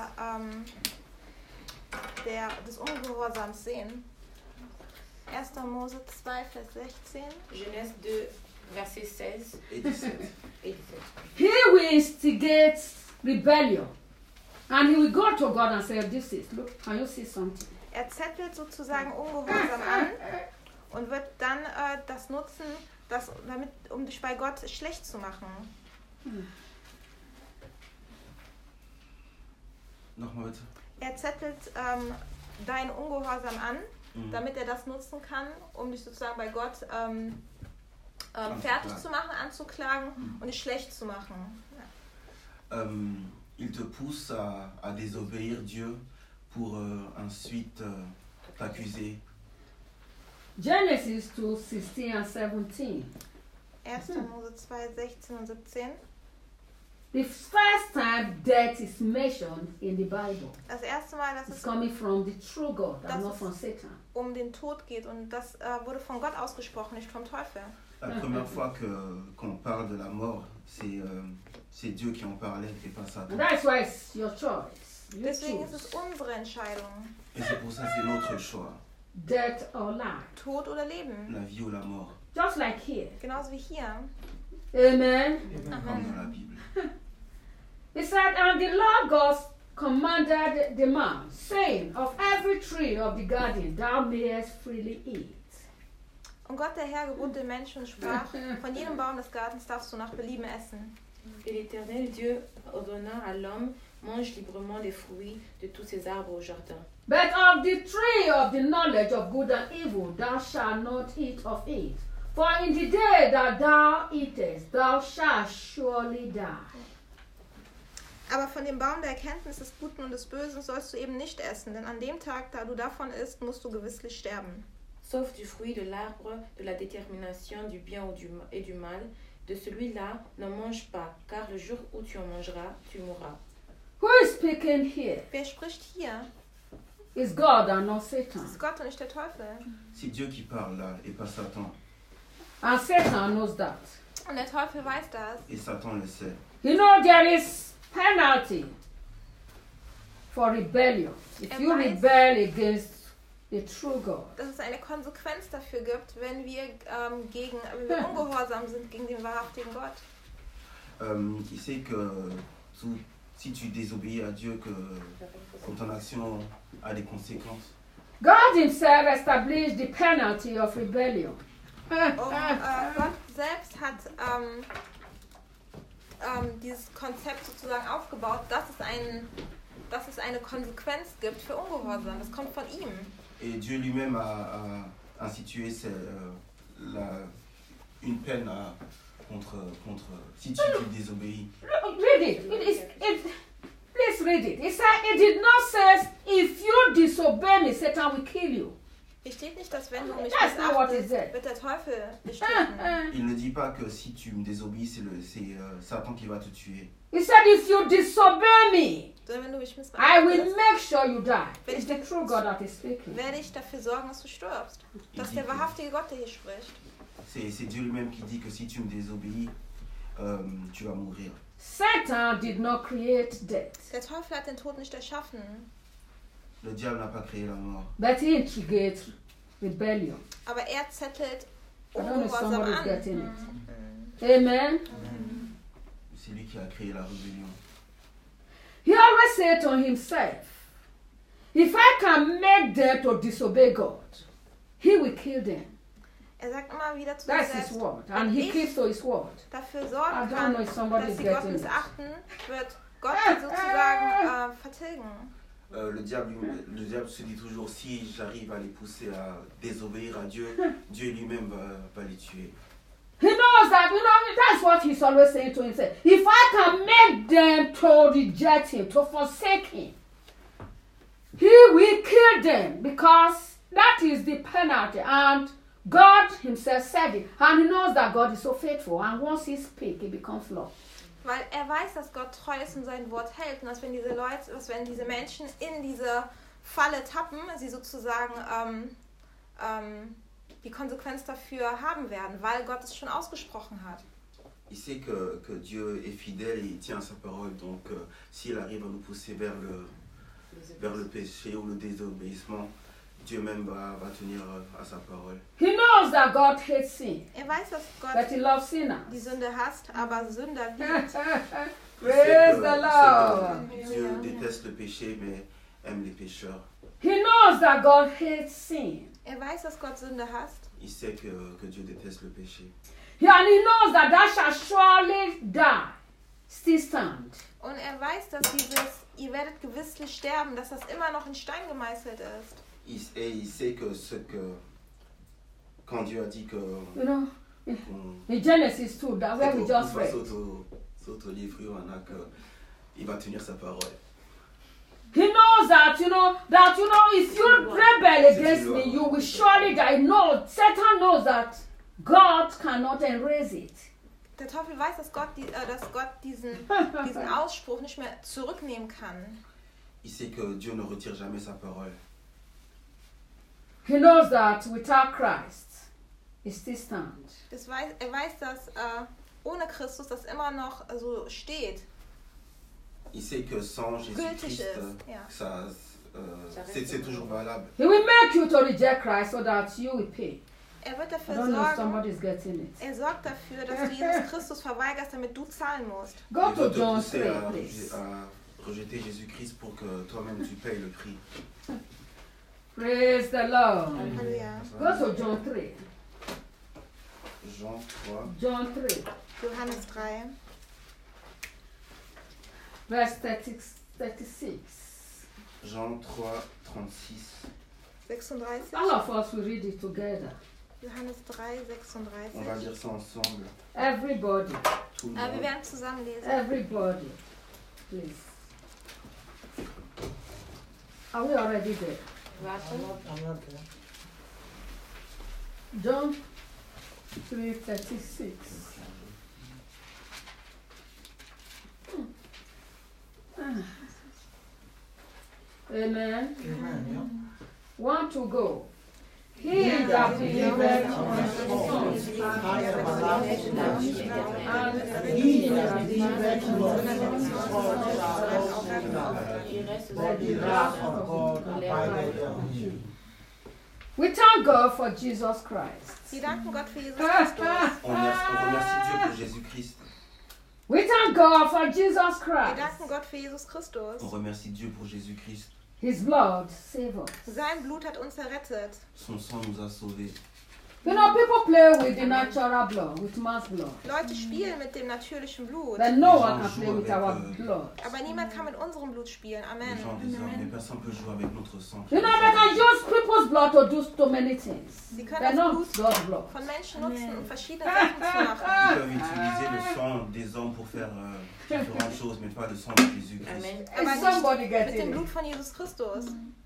[SPEAKER 1] des Ungehorsams sehen. 1. Mose 2, Vers 16.
[SPEAKER 4] Genèse 2, verset 16
[SPEAKER 3] Et 17.
[SPEAKER 4] et 17.
[SPEAKER 2] He will instigate rebellion. And he will go to God and say, this is, look, can you see something?
[SPEAKER 1] Er zettelt sozusagen Ungehorsam an und wird dann das nutzen, um dich bei Gott schlecht zu machen.
[SPEAKER 3] Nochmal bitte.
[SPEAKER 1] Er zettelt deinen Ungehorsam an, damit er das nutzen kann, um dich sozusagen bei Gott fertig zu machen, anzuklagen und dich schlecht zu machen. Ja.
[SPEAKER 3] Il te pousse à désobéir Dieu pour ensuite t'accuser.
[SPEAKER 2] Genesis 2, 16 and 17.
[SPEAKER 1] 1. Mose 2, 16 und 17.
[SPEAKER 2] The first time death is mentioned in the Bible.
[SPEAKER 1] Das erste Mal, dass
[SPEAKER 2] It's
[SPEAKER 1] es
[SPEAKER 2] coming from the true God
[SPEAKER 1] Das
[SPEAKER 2] and not
[SPEAKER 1] ist-
[SPEAKER 2] from Satan.
[SPEAKER 1] um den Tod geht und das wurde von Gott ausgesprochen, nicht vom Teufel.
[SPEAKER 3] La première fois qu'on parle de la mort, c'est Dieu qui en parlait et pas Satan.
[SPEAKER 2] And that's why it's your choice. You
[SPEAKER 1] Deswegen ist es
[SPEAKER 2] choose
[SPEAKER 1] unsere Entscheidung,
[SPEAKER 3] Et c'est pour ça que c'est notre choix,
[SPEAKER 2] death or life.
[SPEAKER 1] Tod oder Leben.
[SPEAKER 3] la vie ou la mort,
[SPEAKER 2] Just like here.
[SPEAKER 1] Genauso wie hier.
[SPEAKER 2] Amen.
[SPEAKER 3] comme dans la Bible.
[SPEAKER 2] It said, and the Lord God commanded the man, saying, of every tree of the garden thou mayest freely eat.
[SPEAKER 1] Und Gott, der Herr, gebot den Menschen und sprach, von jedem Baum des Gartens darfst du nach Belieben essen.
[SPEAKER 4] Et l'Éternel Dieu ordonna à l'homme, mange librement des fruits de tous ces arbres au jardin.
[SPEAKER 2] But of the tree of the knowledge of good and evil thou shalt not eat of it. For in the day that thou eatest, thou shalt surely die.
[SPEAKER 1] Aber von dem Baum der Erkenntnis des Guten und des Bösen sollst du eben nicht essen, denn an dem Tag, da du davon isst, musst du gewisslich sterben.
[SPEAKER 4] Sauf du fruit de l'arbre de la détermination du bien et du mal, de celui-là n'en mange pas, car le jour où tu en mangeras, tu mourras.
[SPEAKER 2] Who is speaking here?
[SPEAKER 1] Wer spricht hier?
[SPEAKER 2] Is God and not
[SPEAKER 1] Das
[SPEAKER 2] Satan.
[SPEAKER 1] ist Gott und nicht der Teufel.
[SPEAKER 3] C'est Dieu qui parle là et pas Satan.
[SPEAKER 2] And Satan knows that.
[SPEAKER 1] Und der Teufel weiß das.
[SPEAKER 3] Et Satan le sait.
[SPEAKER 2] You know there is penalty for rebellion. If you
[SPEAKER 1] Advice.
[SPEAKER 2] rebel against the true God.
[SPEAKER 1] Dass es eine Konsequenz dafür gibt, wenn wir ungehorsam sind gegen den wahrhaftigen Gott.
[SPEAKER 3] Il sait que si tu désobéis à Dieu, que ton action a des conséquences.
[SPEAKER 2] God himself established the penalty of rebellion.
[SPEAKER 1] Gott selbst hat dieses Konzept sozusagen aufgebaut, dass es eine Konsequenz gibt für Ungehorsam. Das kommt von ihm.
[SPEAKER 3] Et Dieu lui-même a institué une peine contre si tu désobéis.
[SPEAKER 2] Read it. Please read it. It said, it did not say, if you disobey me, Satan will kill you.
[SPEAKER 1] Es steht nicht, dass wenn du mich
[SPEAKER 2] That's not what it
[SPEAKER 1] missachtest,
[SPEAKER 2] said.
[SPEAKER 1] wird der Teufel dich töten.
[SPEAKER 3] Il ne dit pas que si tu me désobéis, c'est Satan qui va te tuer.
[SPEAKER 2] He said, if you disobey me,
[SPEAKER 1] Sondern wenn du mich
[SPEAKER 2] I will
[SPEAKER 1] missachtest,
[SPEAKER 2] make sure you die. It's the true God that is speaking.
[SPEAKER 1] werde ich dafür sorgen, dass du stirbst. Das ist der wahrhaftige Gott, der hier spricht.
[SPEAKER 3] C'est Dieu lui-même qui dit que si tu me désobéis, tu vas mourir.
[SPEAKER 2] Satan did not create death,
[SPEAKER 1] Der Teufel hat den Tod nicht erschaffen,
[SPEAKER 3] Le diable n'a pas créé la mort.
[SPEAKER 2] but he instigates rebellion.
[SPEAKER 1] aber er zettelt
[SPEAKER 2] I don't know if
[SPEAKER 1] Ungehorsam
[SPEAKER 2] somebody's
[SPEAKER 1] an.
[SPEAKER 2] getting it. Amen.
[SPEAKER 3] C'est lui qui a créé la rébellion.
[SPEAKER 2] He always said to himself, if I can make them to disobey God, he will kill them.
[SPEAKER 1] Er sagt immer wieder zu sich
[SPEAKER 2] That's his
[SPEAKER 1] selbst,
[SPEAKER 2] word. And he keeps to his word.
[SPEAKER 1] dafür
[SPEAKER 2] I
[SPEAKER 1] sorgen
[SPEAKER 2] don't
[SPEAKER 1] kann,
[SPEAKER 2] know if somebody's
[SPEAKER 1] dass sie Gott
[SPEAKER 2] getting it.
[SPEAKER 1] missachten, wird Gott sie sozusagen vertilgen.
[SPEAKER 3] Le diable se dit toujours, si j'arrive à les pousser à désobéir à Dieu, Dieu lui-même va les tuer.
[SPEAKER 2] He knows that, that's what he's always saying to himself. If I can make them to reject him, to forsake him, he will kill them because that is the penalty. And God himself said it. And he knows that God is so faithful. And once he speaks, it becomes law.
[SPEAKER 1] Weil er weiß, dass Gott treu ist und sein Wort hält. Und dass wenn diese Menschen in diese Falle tappen, sie sozusagen die Konsequenz dafür haben werden, weil Gott es schon ausgesprochen hat.
[SPEAKER 3] Il sait que Dieu est fidèle et il tient à sa parole. Donc, s'il arrive à nous pousser vers le péché ou le désobéissement, Dieu même va tenir à sa parole.
[SPEAKER 2] He knows that God hates sin,
[SPEAKER 1] Er weiß, dass
[SPEAKER 2] but
[SPEAKER 1] Gott
[SPEAKER 2] he loves sinners.
[SPEAKER 1] die Sünde hasst, aber Sünder liebt.
[SPEAKER 3] Il sait
[SPEAKER 2] Praise
[SPEAKER 3] que-
[SPEAKER 2] the
[SPEAKER 3] il
[SPEAKER 2] Lord.
[SPEAKER 3] sait que Dieu déteste le péché, mais aime les pécheurs.
[SPEAKER 2] He knows that God hates sin.
[SPEAKER 1] Er weiß, dass Gott Sünde hasst.
[SPEAKER 3] Il sait que Dieu déteste le péché.
[SPEAKER 2] And he knows that thou shalt surely die, still stand.
[SPEAKER 1] Und er weiß, dass ihr werdet gewisslich sterben, dass das immer noch in Stein gemeißelt ist.
[SPEAKER 3] Et il sait que quand Dieu a dit que
[SPEAKER 2] In Genesis 2, that where we just read,
[SPEAKER 3] s'auto-livrer, on a que il va tenir sa parole.
[SPEAKER 2] he knows that, if you rebel against me, you will surely die. No, Satan knows that God cannot erase it.
[SPEAKER 1] Der Teufel weiß, dass Gott diesen Ausspruch nicht mehr zurücknehmen kann.
[SPEAKER 3] Il sait que Dieu ne retire jamais sa parole.
[SPEAKER 2] He knows that without Christ, he still stands.
[SPEAKER 1] Er weiß, dass ohne Christus das immer noch so steht.
[SPEAKER 3] Il sait que sans Jésus-Christ, c'est toujours valable.
[SPEAKER 2] He will make you to reject Christ so that you will pay.
[SPEAKER 1] Er wird
[SPEAKER 2] I
[SPEAKER 1] dafür
[SPEAKER 2] don't know if
[SPEAKER 1] sorgen,
[SPEAKER 2] somebody's getting it.
[SPEAKER 1] er sorgt dafür, dass du Jesus Christus verweigerst, damit du zahlen musst.
[SPEAKER 2] Go
[SPEAKER 3] Il
[SPEAKER 2] to
[SPEAKER 3] va te
[SPEAKER 2] John
[SPEAKER 3] pousser
[SPEAKER 2] 3, please.
[SPEAKER 3] à rejeter Jésus-Christ pour que toi-même tu payes le prix.
[SPEAKER 2] Praise the Lord.
[SPEAKER 1] Halleluja.
[SPEAKER 2] Go to John 3.
[SPEAKER 3] Jean 3.
[SPEAKER 2] John 3,
[SPEAKER 1] Johannes 3,
[SPEAKER 2] verse 36.
[SPEAKER 3] Jean 3, 36.
[SPEAKER 1] 36.
[SPEAKER 2] All of us will read it together.
[SPEAKER 1] Johannes 3, 36.
[SPEAKER 3] On va lire ça ensemble.
[SPEAKER 2] Everybody,
[SPEAKER 3] Tout le
[SPEAKER 1] Wir
[SPEAKER 3] monde.
[SPEAKER 1] werden zusammen lesen.
[SPEAKER 2] everybody, please. Are we already there?
[SPEAKER 4] Warte.
[SPEAKER 2] John 3:36. Amen. Want to go? He that believeth on the Son has everlasting life, and he that believeth not on the Son shall not
[SPEAKER 4] Il reste
[SPEAKER 5] But the wrath of God abideth on him.
[SPEAKER 2] We thank God for Jesus Christ.
[SPEAKER 1] Wir danken Gott für Jesus Christus.
[SPEAKER 3] On remercie Dieu pour Jésus-Christ.
[SPEAKER 2] We thank God for Jesus
[SPEAKER 1] Wir
[SPEAKER 2] Christ.
[SPEAKER 1] danken Gott für Jesus Christus.
[SPEAKER 3] On remercie Dieu pour Jésus-Christ.
[SPEAKER 2] His blood save us.
[SPEAKER 1] Sein Blut hat uns errettet.
[SPEAKER 3] Son sang nous a sauvés.
[SPEAKER 2] You know, people play with the natural blood, with man's blood.
[SPEAKER 1] Leute spielen mit dem natürlichen Blut.
[SPEAKER 2] But no one can play with our blood.
[SPEAKER 1] Aber niemand kann mit unserem Blut spielen.
[SPEAKER 3] Les
[SPEAKER 1] Amen.
[SPEAKER 3] gens disent, mais personne ne peut jouer avec notre sang.
[SPEAKER 2] You know, they can use people's blood to do so many things.
[SPEAKER 1] Sie
[SPEAKER 2] They're
[SPEAKER 1] können das
[SPEAKER 2] not
[SPEAKER 1] Blut
[SPEAKER 2] God's blood.
[SPEAKER 1] von Menschen nutzen, um verschiedene Sachen zu machen.
[SPEAKER 3] Ils peuvent utiliser le sang des hommes pour faire différentes choses, mais pas le sang de Jésus-Christ.
[SPEAKER 4] Amen.
[SPEAKER 1] Aber
[SPEAKER 2] Is somebody
[SPEAKER 1] nicht mit
[SPEAKER 2] getting
[SPEAKER 1] dem
[SPEAKER 2] it?
[SPEAKER 1] Blut von Jesus Christus.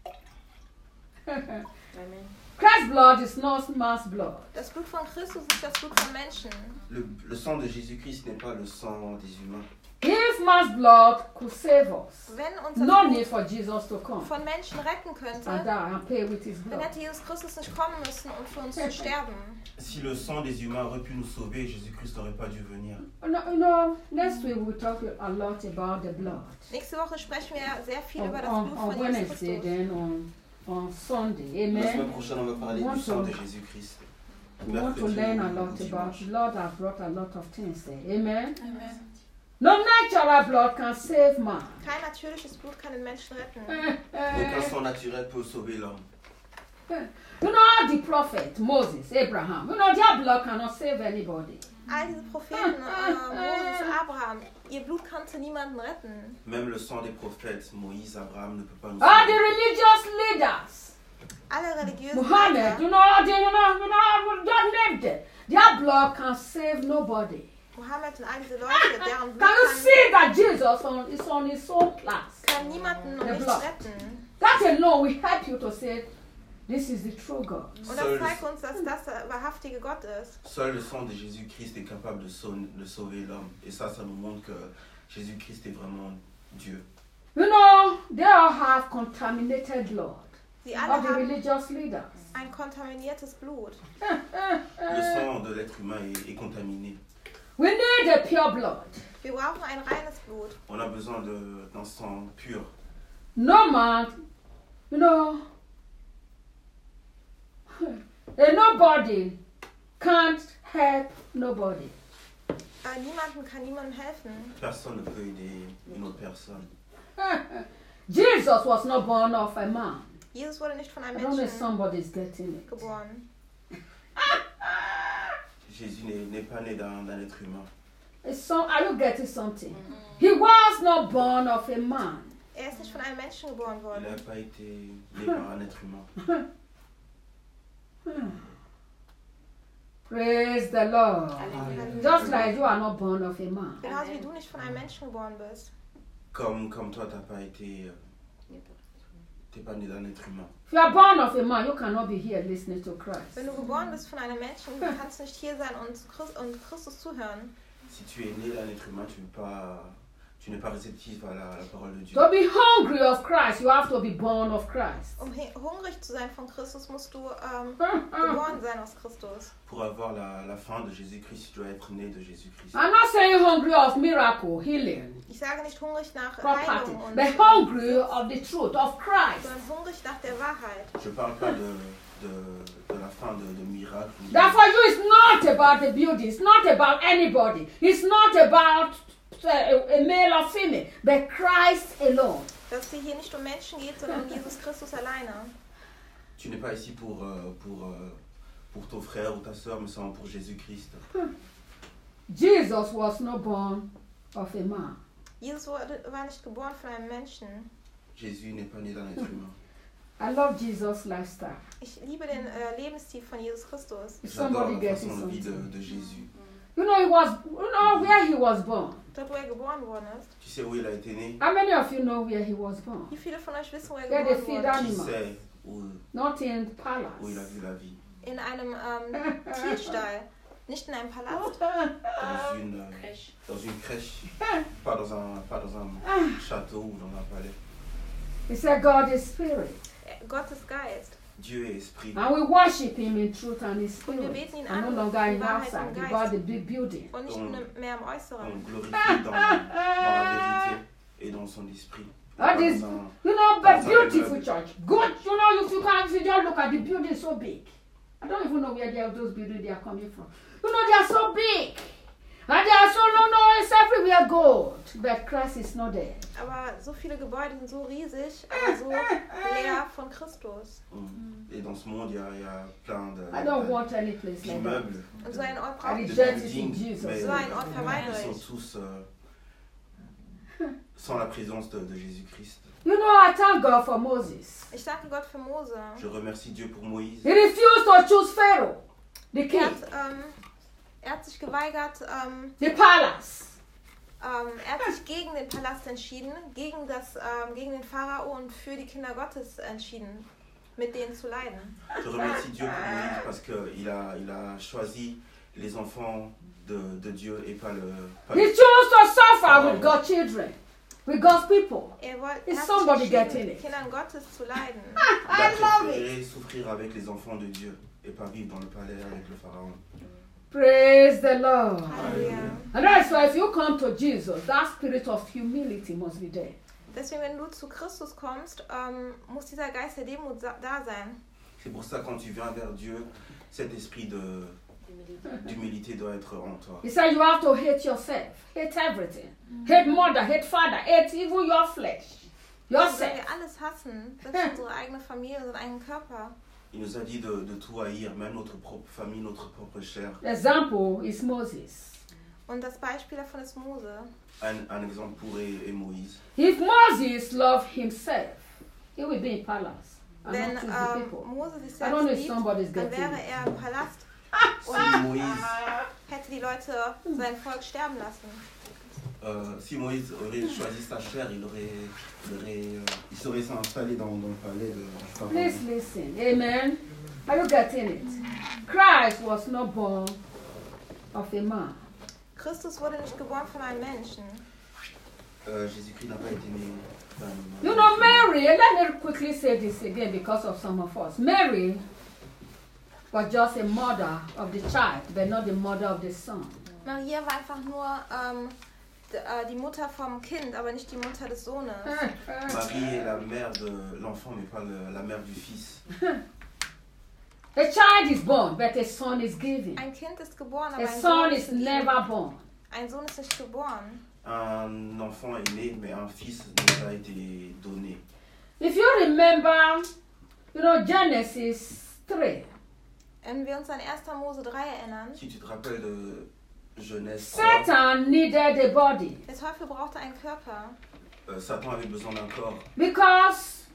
[SPEAKER 4] Amen.
[SPEAKER 2] Christ's blood is not man's blood.
[SPEAKER 1] Das Blut von Christus ist das Blut von Menschen.
[SPEAKER 3] Le sang de Jésus-Christ n'est pas le sang des humains.
[SPEAKER 2] If man's blood could save us,
[SPEAKER 1] Wenn unser
[SPEAKER 2] no
[SPEAKER 1] Blut
[SPEAKER 2] need for Jesus to come
[SPEAKER 1] von Menschen retten
[SPEAKER 2] and
[SPEAKER 1] könnte,
[SPEAKER 2] die and pay with his
[SPEAKER 1] dann
[SPEAKER 2] blood.
[SPEAKER 1] hätte Jesus Christus nicht kommen müssen, um für uns zu sterben.
[SPEAKER 3] Si le sang des humains aurait pu nous sauver, Jésus-Christ n'aurait pas dû venir.
[SPEAKER 2] You know, next week we'll talk a lot about the blood.
[SPEAKER 1] Nächste Woche sprechen wir sehr viel
[SPEAKER 2] On,
[SPEAKER 1] über das
[SPEAKER 2] on,
[SPEAKER 1] Blut
[SPEAKER 2] on
[SPEAKER 1] von Jesus
[SPEAKER 2] Wednesday,
[SPEAKER 1] Christus.
[SPEAKER 2] then on Sunday.
[SPEAKER 3] La semaine
[SPEAKER 2] Amen.
[SPEAKER 3] prochaine, on va parler
[SPEAKER 2] Want
[SPEAKER 3] du sang
[SPEAKER 2] to-
[SPEAKER 3] de Jésus-Christ.
[SPEAKER 2] We want to
[SPEAKER 3] Mercredi
[SPEAKER 2] learn a
[SPEAKER 3] et
[SPEAKER 2] lot
[SPEAKER 3] dimanche.
[SPEAKER 2] about the Lord has brought a lot of things there. Amen.
[SPEAKER 1] Amen.
[SPEAKER 2] No natural blood can save man.
[SPEAKER 1] Kein natürliches Blut kann den Menschen retten.
[SPEAKER 3] Aucun sang naturel peut sauver l'homme.
[SPEAKER 2] You know the prophet Moses, Abraham. You know their blood cannot save anybody.
[SPEAKER 1] All diese Propheten, Moses, Abraham, ihr Blut konnte niemanden retten.
[SPEAKER 3] Même le sang des prophètes, Moïse, Abraham, ne peut pas nous
[SPEAKER 2] All the
[SPEAKER 3] sauver.
[SPEAKER 2] religious leaders,
[SPEAKER 1] Alle religiösen
[SPEAKER 2] Muhammad,
[SPEAKER 1] Leiter,
[SPEAKER 2] don't name them. Their blood can save nobody.
[SPEAKER 1] Mohammed und all diese Leute, deren Blut
[SPEAKER 2] Can you
[SPEAKER 1] kann,
[SPEAKER 2] see that Jesus is on his own class?
[SPEAKER 1] kann niemanden und
[SPEAKER 2] The
[SPEAKER 1] nichts
[SPEAKER 2] blood.
[SPEAKER 1] retten.
[SPEAKER 2] That alone will help you to say, this is the true God.
[SPEAKER 1] Und das zeigt uns, dass das der wahrhaftige Gott ist.
[SPEAKER 3] Seul le sang de Jésus-Christ est capable de sauver l'homme. Et ça nous montre que Jésus-Christ est vraiment Dieu.
[SPEAKER 2] You know, they all have contaminated blood
[SPEAKER 1] Sie alle
[SPEAKER 2] of the
[SPEAKER 1] haben
[SPEAKER 2] religious leaders.
[SPEAKER 1] ein kontaminiertes Blut.
[SPEAKER 3] Le sang de l'être humain est contaminé.
[SPEAKER 2] We need a pure blood.
[SPEAKER 1] Wir brauchen ein reines Blut.
[SPEAKER 3] On a besoin d'un sang pur.
[SPEAKER 2] No man, you know, nobody can't help nobody.
[SPEAKER 1] Niemanden kann niemandem helfen.
[SPEAKER 3] Personne ne peut aider une autre personne.
[SPEAKER 2] Jesus was not born of a man.
[SPEAKER 1] Jesus wurde nicht von
[SPEAKER 2] I
[SPEAKER 1] einem
[SPEAKER 2] don't know if
[SPEAKER 1] Menschen
[SPEAKER 2] somebody's getting it.
[SPEAKER 1] geboren.
[SPEAKER 3] Jésus n'est pas né d'un être humain.
[SPEAKER 2] Are you getting something? He was not born of a man.
[SPEAKER 1] Ist nicht von einem Menschen geboren
[SPEAKER 3] Il
[SPEAKER 1] worden.
[SPEAKER 3] n'a pas été né par un être humain.
[SPEAKER 2] Praise the Lord.
[SPEAKER 4] Alléluia.
[SPEAKER 2] Just like you are not born of a man.
[SPEAKER 1] Genauso wie du nicht von einem Menschen geboren bist.
[SPEAKER 3] Comme toi, t'as pas été... T'es pas né d'un être humain.
[SPEAKER 2] If you are born of a man, you cannot be here listening to Christ.
[SPEAKER 1] Wenn du geboren bist von einem Menschen, kannst du nicht hier sein und Christus zuhören.
[SPEAKER 3] Si tu es né d'un être humain, tu n'es pas réceptif à la parole de Dieu.
[SPEAKER 2] To be hungry of Christ, you have to be born of Christ.
[SPEAKER 1] Um hungrig zu sein von Christus, musst du geboren sein aus Christus.
[SPEAKER 3] Pour avoir la faim de Jésus-Christ, tu dois être né de Jésus-Christ.
[SPEAKER 2] I'm not saying hungry of miracle, healing,
[SPEAKER 1] Ich sage nicht hungrig nach
[SPEAKER 2] property,
[SPEAKER 1] Heilung,
[SPEAKER 2] but hungry of the truth, of Christ.
[SPEAKER 1] sondern hungrig nach der Wahrheit.
[SPEAKER 3] Je parle pas de la faim de miracle.
[SPEAKER 2] That for you is not about the beauty, it's not about anybody, it's not about a male or female, but Christ alone.
[SPEAKER 1] Dass es hier nicht um Menschen geht, sondern um Jesus Christus alleine.
[SPEAKER 3] Tu n'es pas ici pour ton frère ou ta soeur, mais seulement pour Jésus-Christ.
[SPEAKER 2] Jesus was not born of a man.
[SPEAKER 1] Jesus war nicht geboren von einem Menschen.
[SPEAKER 3] Jésus n'est pas né d'un être humain.
[SPEAKER 2] I love Jesus' lifestyle.
[SPEAKER 1] Ich liebe den Lebensstil von Jesus Christus.
[SPEAKER 2] If
[SPEAKER 3] J'adore
[SPEAKER 2] somebody
[SPEAKER 3] la
[SPEAKER 2] gets it
[SPEAKER 3] façon de vie
[SPEAKER 2] something.
[SPEAKER 3] de Jésus.
[SPEAKER 2] You know, where he was born.
[SPEAKER 1] Dort, wo geboren worden ist.
[SPEAKER 3] Tu sais où il a été né?
[SPEAKER 2] How many of you know where he was born?
[SPEAKER 1] Wie viele von euch wissen, wo
[SPEAKER 2] Where they
[SPEAKER 1] geboren
[SPEAKER 2] feed
[SPEAKER 1] wurde?
[SPEAKER 3] Qui
[SPEAKER 2] animals.
[SPEAKER 3] sait où
[SPEAKER 2] Not in
[SPEAKER 3] il a
[SPEAKER 2] palace.
[SPEAKER 3] vu la vie?
[SPEAKER 1] In einem Tierstall. Nicht in einem Palast.
[SPEAKER 3] Dans une crèche. Pas dans un château ou dans un palais.
[SPEAKER 2] He said God is spirit.
[SPEAKER 1] Gottes Geist.
[SPEAKER 3] Dieu est esprit.
[SPEAKER 2] And we worship him in truth and in spirit.
[SPEAKER 1] Und wir beten ihn
[SPEAKER 2] And no
[SPEAKER 1] an,
[SPEAKER 2] longer in
[SPEAKER 1] in Wahrheit
[SPEAKER 2] outside,
[SPEAKER 1] und Geist.
[SPEAKER 2] about the big building.
[SPEAKER 1] Und nicht mehr im Äußeren.
[SPEAKER 3] On glorifie dans la vérité et dans son esprit.
[SPEAKER 2] That is,
[SPEAKER 3] Dans un-
[SPEAKER 2] you know, but beautiful church. Good, you know, if you just look at the building so big. I don't even know where those buildings they are coming from. You know, they are so big. And they are so, no, it's everywhere a gold, but Christ is not there.
[SPEAKER 1] Aber so viele Gebäude sind so riesig, aber so leer von Christus.
[SPEAKER 3] Et dans ce monde, il y a plein
[SPEAKER 2] I don't want any place like that.
[SPEAKER 3] d'immeubles,
[SPEAKER 1] Und so einen Ort
[SPEAKER 2] I
[SPEAKER 1] braucht es.
[SPEAKER 2] reject it in
[SPEAKER 3] buildings,
[SPEAKER 2] Jesus.
[SPEAKER 3] mais
[SPEAKER 1] So einen Ort verweigere
[SPEAKER 3] ils sont
[SPEAKER 1] ich.
[SPEAKER 3] tous sans la présence de Jésus-Christ.
[SPEAKER 2] You know, I thank God for Moses.
[SPEAKER 1] Ich danke Gott für Mose.
[SPEAKER 3] Je remercie Dieu pour Moïse.
[SPEAKER 2] He refused to choose Pharaoh, the king,
[SPEAKER 1] Er hat sich geweigert,
[SPEAKER 2] the palace.
[SPEAKER 1] er hat sich gegen den Palast entschieden, gegen den Pharao und für die Kinder Gottes entschieden, mit denen zu leiden.
[SPEAKER 3] Je remercie Dieu pour Moïse parce qu'il a choisi les enfants de Dieu et pas
[SPEAKER 2] He chose to suffer with God's children, with God's people.
[SPEAKER 1] Er
[SPEAKER 2] Is
[SPEAKER 1] hat
[SPEAKER 2] somebody
[SPEAKER 1] sich
[SPEAKER 2] getting
[SPEAKER 1] entschieden,
[SPEAKER 2] it?
[SPEAKER 1] Kindern Gottes zu leiden.
[SPEAKER 3] Il a préféré souffrir avec les enfants de Dieu et pas vivre dans le palais avec le pharaon.
[SPEAKER 2] Praise the Lord.
[SPEAKER 1] Halleluja.
[SPEAKER 2] And that's why if you come to Jesus, that spirit of humility must be there.
[SPEAKER 1] Deswegen, wenn du zu Christus kommst, muss dieser Geist der Demut da sein.
[SPEAKER 3] C'est pour ça quand tu viens vers Dieu, cet esprit d'humilité doit être en toi.
[SPEAKER 2] He said you have to hate yourself, hate everything, hate mother, hate father, hate even your flesh,
[SPEAKER 1] Wenn
[SPEAKER 2] yourself.
[SPEAKER 1] wir alles hassen, selbst unsere eigene Familie, unseren eigenen Körper.
[SPEAKER 3] Il nous a dit de tout haïr, même notre propre famille, notre propre chair.
[SPEAKER 2] Example is Moses.
[SPEAKER 1] Und das Beispiel davon ist Mose.
[SPEAKER 3] Un exemple pour est Moïse.
[SPEAKER 2] If Moses loved himself, he would be in palace and
[SPEAKER 1] Wenn
[SPEAKER 2] not choose the people.
[SPEAKER 1] Mose sich
[SPEAKER 2] I don't know
[SPEAKER 1] selbst
[SPEAKER 2] if
[SPEAKER 1] liebt,
[SPEAKER 2] somebody's
[SPEAKER 1] dann
[SPEAKER 2] getting
[SPEAKER 1] wäre
[SPEAKER 2] it.
[SPEAKER 1] er im Palast
[SPEAKER 3] Si
[SPEAKER 1] und
[SPEAKER 3] Moïse,
[SPEAKER 1] hätte die Leute, sein Volk sterben lassen.
[SPEAKER 3] si Moïse aurait choisi sa chair, il serait s'installer dans le palais de Pharaon.
[SPEAKER 2] Please listen. Amen. Are you getting it? Christ was not born of a man.
[SPEAKER 1] Christus wurde nicht geboren von einem Menschen.
[SPEAKER 3] Jésus-Christ n'a pas été né d'un homme.
[SPEAKER 2] You know, Mary, let me quickly say this again because of some of us. Mary was just a mother of the child, but not the mother of the son.
[SPEAKER 1] Maria war einfach nur die Mutter vom Kind, aber nicht die Mutter des Sohnes.
[SPEAKER 3] Marie est la mère de l'enfant, mais pas la mère du fils.
[SPEAKER 2] A child is born, but a son is given.
[SPEAKER 1] Ein Kind ist geboren, aber
[SPEAKER 2] A
[SPEAKER 1] ein
[SPEAKER 2] son
[SPEAKER 1] Sohn
[SPEAKER 2] is
[SPEAKER 1] ist gegeben.
[SPEAKER 2] never born.
[SPEAKER 1] Ein Sohn ist nicht geboren.
[SPEAKER 3] Un enfant est né, mais un fils nous a été donné.
[SPEAKER 2] If you remember, you know, Genesis 3,
[SPEAKER 1] Wenn wir uns an 1. Mose 3 erinnern,
[SPEAKER 3] Si tu te rappelles de Genèse 3,
[SPEAKER 2] Satan needed a body
[SPEAKER 1] der Teufel brauchte einen Körper,
[SPEAKER 3] Satan avait besoin d'un corps
[SPEAKER 2] because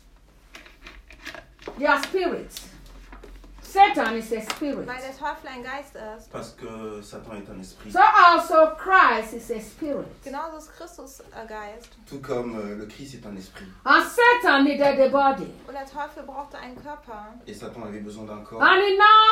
[SPEAKER 2] they are spirits. Satan is a spirit.
[SPEAKER 1] weil der Teufel ein Geist ist.
[SPEAKER 3] parce que Satan est un esprit.
[SPEAKER 2] So also Christ is a spirit.
[SPEAKER 1] Genauso ist Christus Geist.
[SPEAKER 3] Tout comme le Christ est un esprit.
[SPEAKER 2] And Satan needed a body.
[SPEAKER 1] Und der Teufel brauchte einen Körper.
[SPEAKER 3] Et Satan avait besoin d'un corps.
[SPEAKER 2] And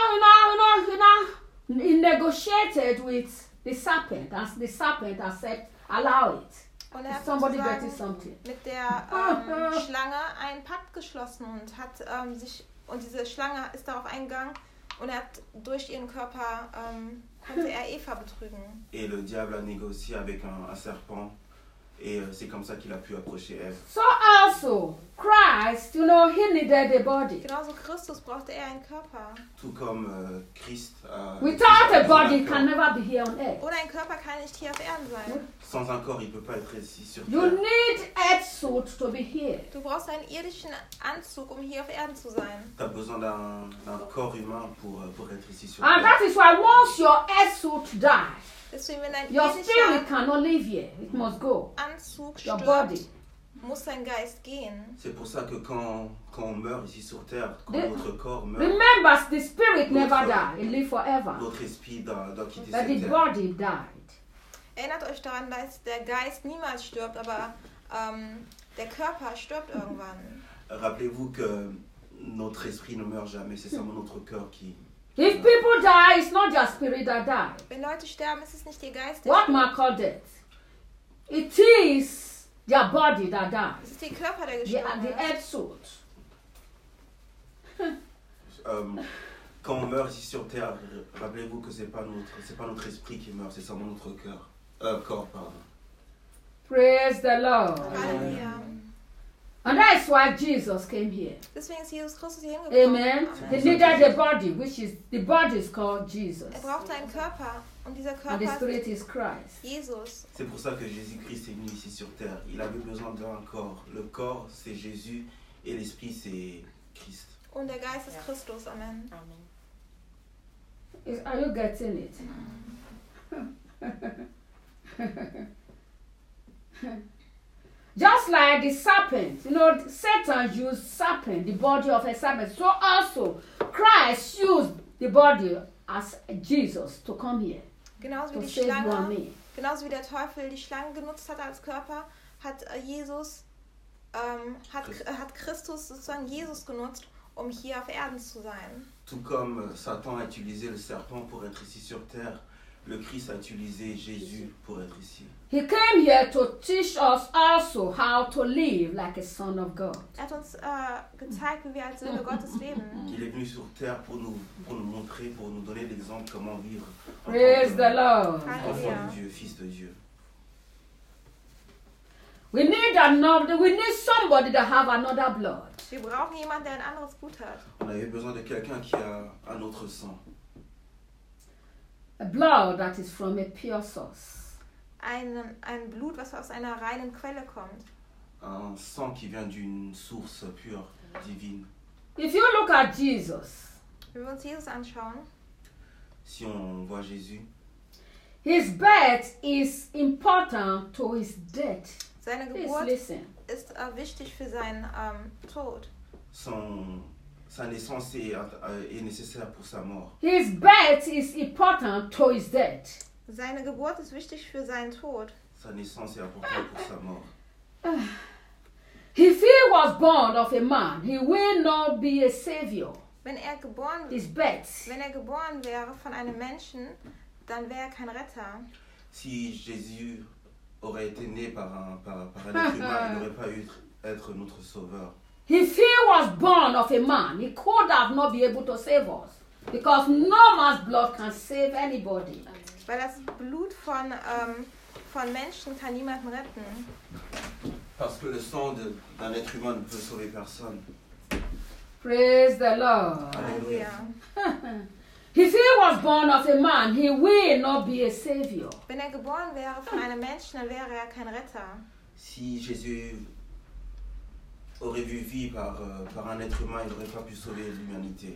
[SPEAKER 2] he negotiated with the serpent, and the serpent allow it.
[SPEAKER 1] Und er hat
[SPEAKER 2] Somebody
[SPEAKER 1] sozusagen
[SPEAKER 2] getting something.
[SPEAKER 1] mit der Schlange einen Pakt geschlossen und hat und diese Schlange ist darauf eingegangen und er hat durch ihren Körper konnte er Eva betrügen.
[SPEAKER 3] Et le diable a négocié avec un serpent. Et c'est comme ça qu'il a pu approcher Ève.
[SPEAKER 2] So also Christ, you know, he needed a body.
[SPEAKER 1] Genauso Christus brauchte er einen Körper.
[SPEAKER 3] Tout comme Christ a...
[SPEAKER 2] Without a body, he
[SPEAKER 3] besoin
[SPEAKER 2] can
[SPEAKER 3] d'un corps.
[SPEAKER 2] never be here on earth.
[SPEAKER 1] Ohne einen Körper kann er nicht hier auf Erden sein.
[SPEAKER 3] Sans un corps, il ne peut pas être ici sur
[SPEAKER 2] You
[SPEAKER 3] terre.
[SPEAKER 2] need earth suit to be here.
[SPEAKER 1] Du brauchst einen irdischen Anzug, um hier auf Erden zu sein.
[SPEAKER 3] Tu as besoin d'un corps humain pour être ici sur
[SPEAKER 2] And
[SPEAKER 3] terre.
[SPEAKER 2] that is why once your earth suit dies,
[SPEAKER 1] Deswegen, wenn dein
[SPEAKER 2] your spirit
[SPEAKER 1] irdischer
[SPEAKER 2] cannot live here. It must go.
[SPEAKER 1] Anzug
[SPEAKER 2] Your
[SPEAKER 1] stirbt,
[SPEAKER 2] body.
[SPEAKER 1] muss dein Geist gehen.
[SPEAKER 3] C'est pour ça que quand on meurt ici sur terre, quand
[SPEAKER 2] The-
[SPEAKER 3] notre corps meurt,
[SPEAKER 2] Remember, the spirit never died. It live forever.
[SPEAKER 3] notre esprit doit quitter
[SPEAKER 2] But
[SPEAKER 3] cette
[SPEAKER 2] the
[SPEAKER 3] terre.
[SPEAKER 2] body died.
[SPEAKER 1] Erinnert euch daran, dass der Geist niemals stirbt, aber der Körper stirbt irgendwann.
[SPEAKER 3] Rappelez-vous que notre esprit ne meurt jamais, c'est seulement notre cœur qui...
[SPEAKER 2] If people die, it's not their spirit that died.
[SPEAKER 1] Wenn Leute sterben, ist es nicht ihr Geist, der
[SPEAKER 2] What
[SPEAKER 1] stirbt.
[SPEAKER 2] man call death? It is their body that died.
[SPEAKER 1] Es ist der Körper, der
[SPEAKER 2] The
[SPEAKER 1] gestorben ist.
[SPEAKER 2] earth suit.
[SPEAKER 3] Quand on meurt ici sur terre, rappelez-vous que c'est pas notre esprit qui meurt, c'est seulement notre corps, pardon.
[SPEAKER 2] Praise the Lord.
[SPEAKER 1] Halleluja.
[SPEAKER 2] And that is why Jesus came here.
[SPEAKER 1] Deswegen ist Jesus Christus hier hingekommen.
[SPEAKER 2] Amen. He needed a body, which is the body is called Jesus.
[SPEAKER 1] Er brauchte einen Körper und dieser
[SPEAKER 2] And the
[SPEAKER 1] Körper
[SPEAKER 2] Spirit
[SPEAKER 1] ist
[SPEAKER 2] is Christ.
[SPEAKER 1] Jesus.
[SPEAKER 3] C'est pour ça que Jésus-Christ est venu ici sur terre. Il avait besoin d'un corps. Le corps, c'est Jésus et l'esprit, c'est Christ.
[SPEAKER 1] Und der Geist ist Christus. Amen.
[SPEAKER 2] Are you getting it? Just like the serpent, Satan used serpent, the body of a serpent. So also Christ used the body as Jesus to come here
[SPEAKER 1] Genauso
[SPEAKER 2] to
[SPEAKER 1] wie die
[SPEAKER 2] save you and
[SPEAKER 1] Schlange,
[SPEAKER 2] me.
[SPEAKER 1] genauso wie der Teufel die Schlange genutzt hat als Körper, hat Jesus, hat Christus sozusagen Jesus genutzt, um hier auf Erden zu sein.
[SPEAKER 3] Tout comme Satan a utilisé le serpent pour être ici sur terre, le Christ a utilisé Jésus pour être ici.
[SPEAKER 2] He came here to teach us also how to live like a son of God.
[SPEAKER 1] Er hat uns gezeigt, wie wir als Söhne Gottes leben.
[SPEAKER 3] Il est venu sur terre pour nous montrer, pour nous donner l'exemple comment vivre en
[SPEAKER 2] Praise
[SPEAKER 3] tant
[SPEAKER 2] the Lord.
[SPEAKER 3] qu'enfant de Dieu, fils de Dieu.
[SPEAKER 2] We need somebody that have another blood.
[SPEAKER 1] Wir brauchen jemanden, der ein anderes Blut hat.
[SPEAKER 3] On avait besoin de quelqu'un qui a un autre sang.
[SPEAKER 2] A blood that is from a pure source.
[SPEAKER 1] Ein Blut, was aus einer reinen Quelle kommt.
[SPEAKER 3] Un sang qui vient d'une source pure, divine.
[SPEAKER 2] If you look at Jesus,
[SPEAKER 1] Wenn wir uns Jesus anschauen,
[SPEAKER 3] Si on voit Jésus,
[SPEAKER 2] his birth is important to his death.
[SPEAKER 1] seine
[SPEAKER 2] Please
[SPEAKER 1] Geburt
[SPEAKER 2] listen.
[SPEAKER 1] ist wichtig für seinen Tod.
[SPEAKER 3] sa naissance est nécessaire pour sa mort.
[SPEAKER 2] His birth is important to his death.
[SPEAKER 1] Seine Geburt ist wichtig für seinen Tod.
[SPEAKER 3] Sa naissance est importante pour sa mort.
[SPEAKER 2] If he was born of a man, he will not be a savior.
[SPEAKER 1] Wenn er geboren wäre von einem Menschen, dann wäre er kein Retter.
[SPEAKER 3] Si Jésus aurait été né par un être humain, il n'aurait pas eu être notre sauveur.
[SPEAKER 2] If he was born of a man, he could have not been able to save us. Because no man's blood can save anybody.
[SPEAKER 1] Weil das Blut von Menschen kann niemanden retten.
[SPEAKER 3] Parce que le sang d'un être humain ne peut sauver personne.
[SPEAKER 2] Praise the Lord.
[SPEAKER 1] Halleluja.
[SPEAKER 2] If he was born of a man, he will not be a savior.
[SPEAKER 1] Wenn er geboren wäre von einem Menschen, dann wäre er kein Retter.
[SPEAKER 3] Si Jésus aurait vu vie par un être humain, il n'aurait pas pu sauver l'humanité.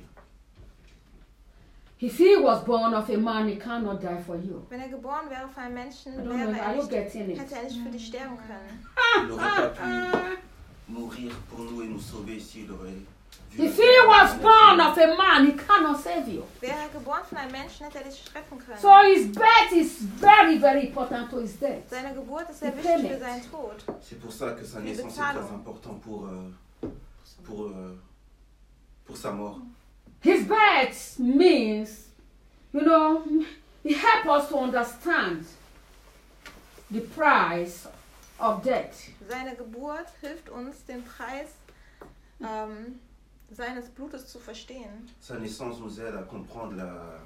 [SPEAKER 2] If he was born of a man, he cannot die for you.
[SPEAKER 1] Wenn er geboren wäre von einem Menschen,
[SPEAKER 2] I don't know, are you getting it?
[SPEAKER 1] hätte er nicht für dich sterben können.
[SPEAKER 3] Il n'aurait pas pu mourir pour nous et nous sauver s'il aurait vu.
[SPEAKER 2] If he was born of a man, he cannot save you.
[SPEAKER 1] Wäre er geboren von einem Menschen, hätte er dich retten können.
[SPEAKER 2] So his birth is very, very important to his death.
[SPEAKER 1] Seine Geburt ist sehr wichtig für seinen Tod.
[SPEAKER 3] C'est pour ça que sa naissance est très important pour sa mort.
[SPEAKER 2] His birth means, it helps us to understand the price of death.
[SPEAKER 1] Seine Geburt hilft uns, den Preis seines Blutes zu verstehen.
[SPEAKER 3] Sa naissance nous aide à comprendre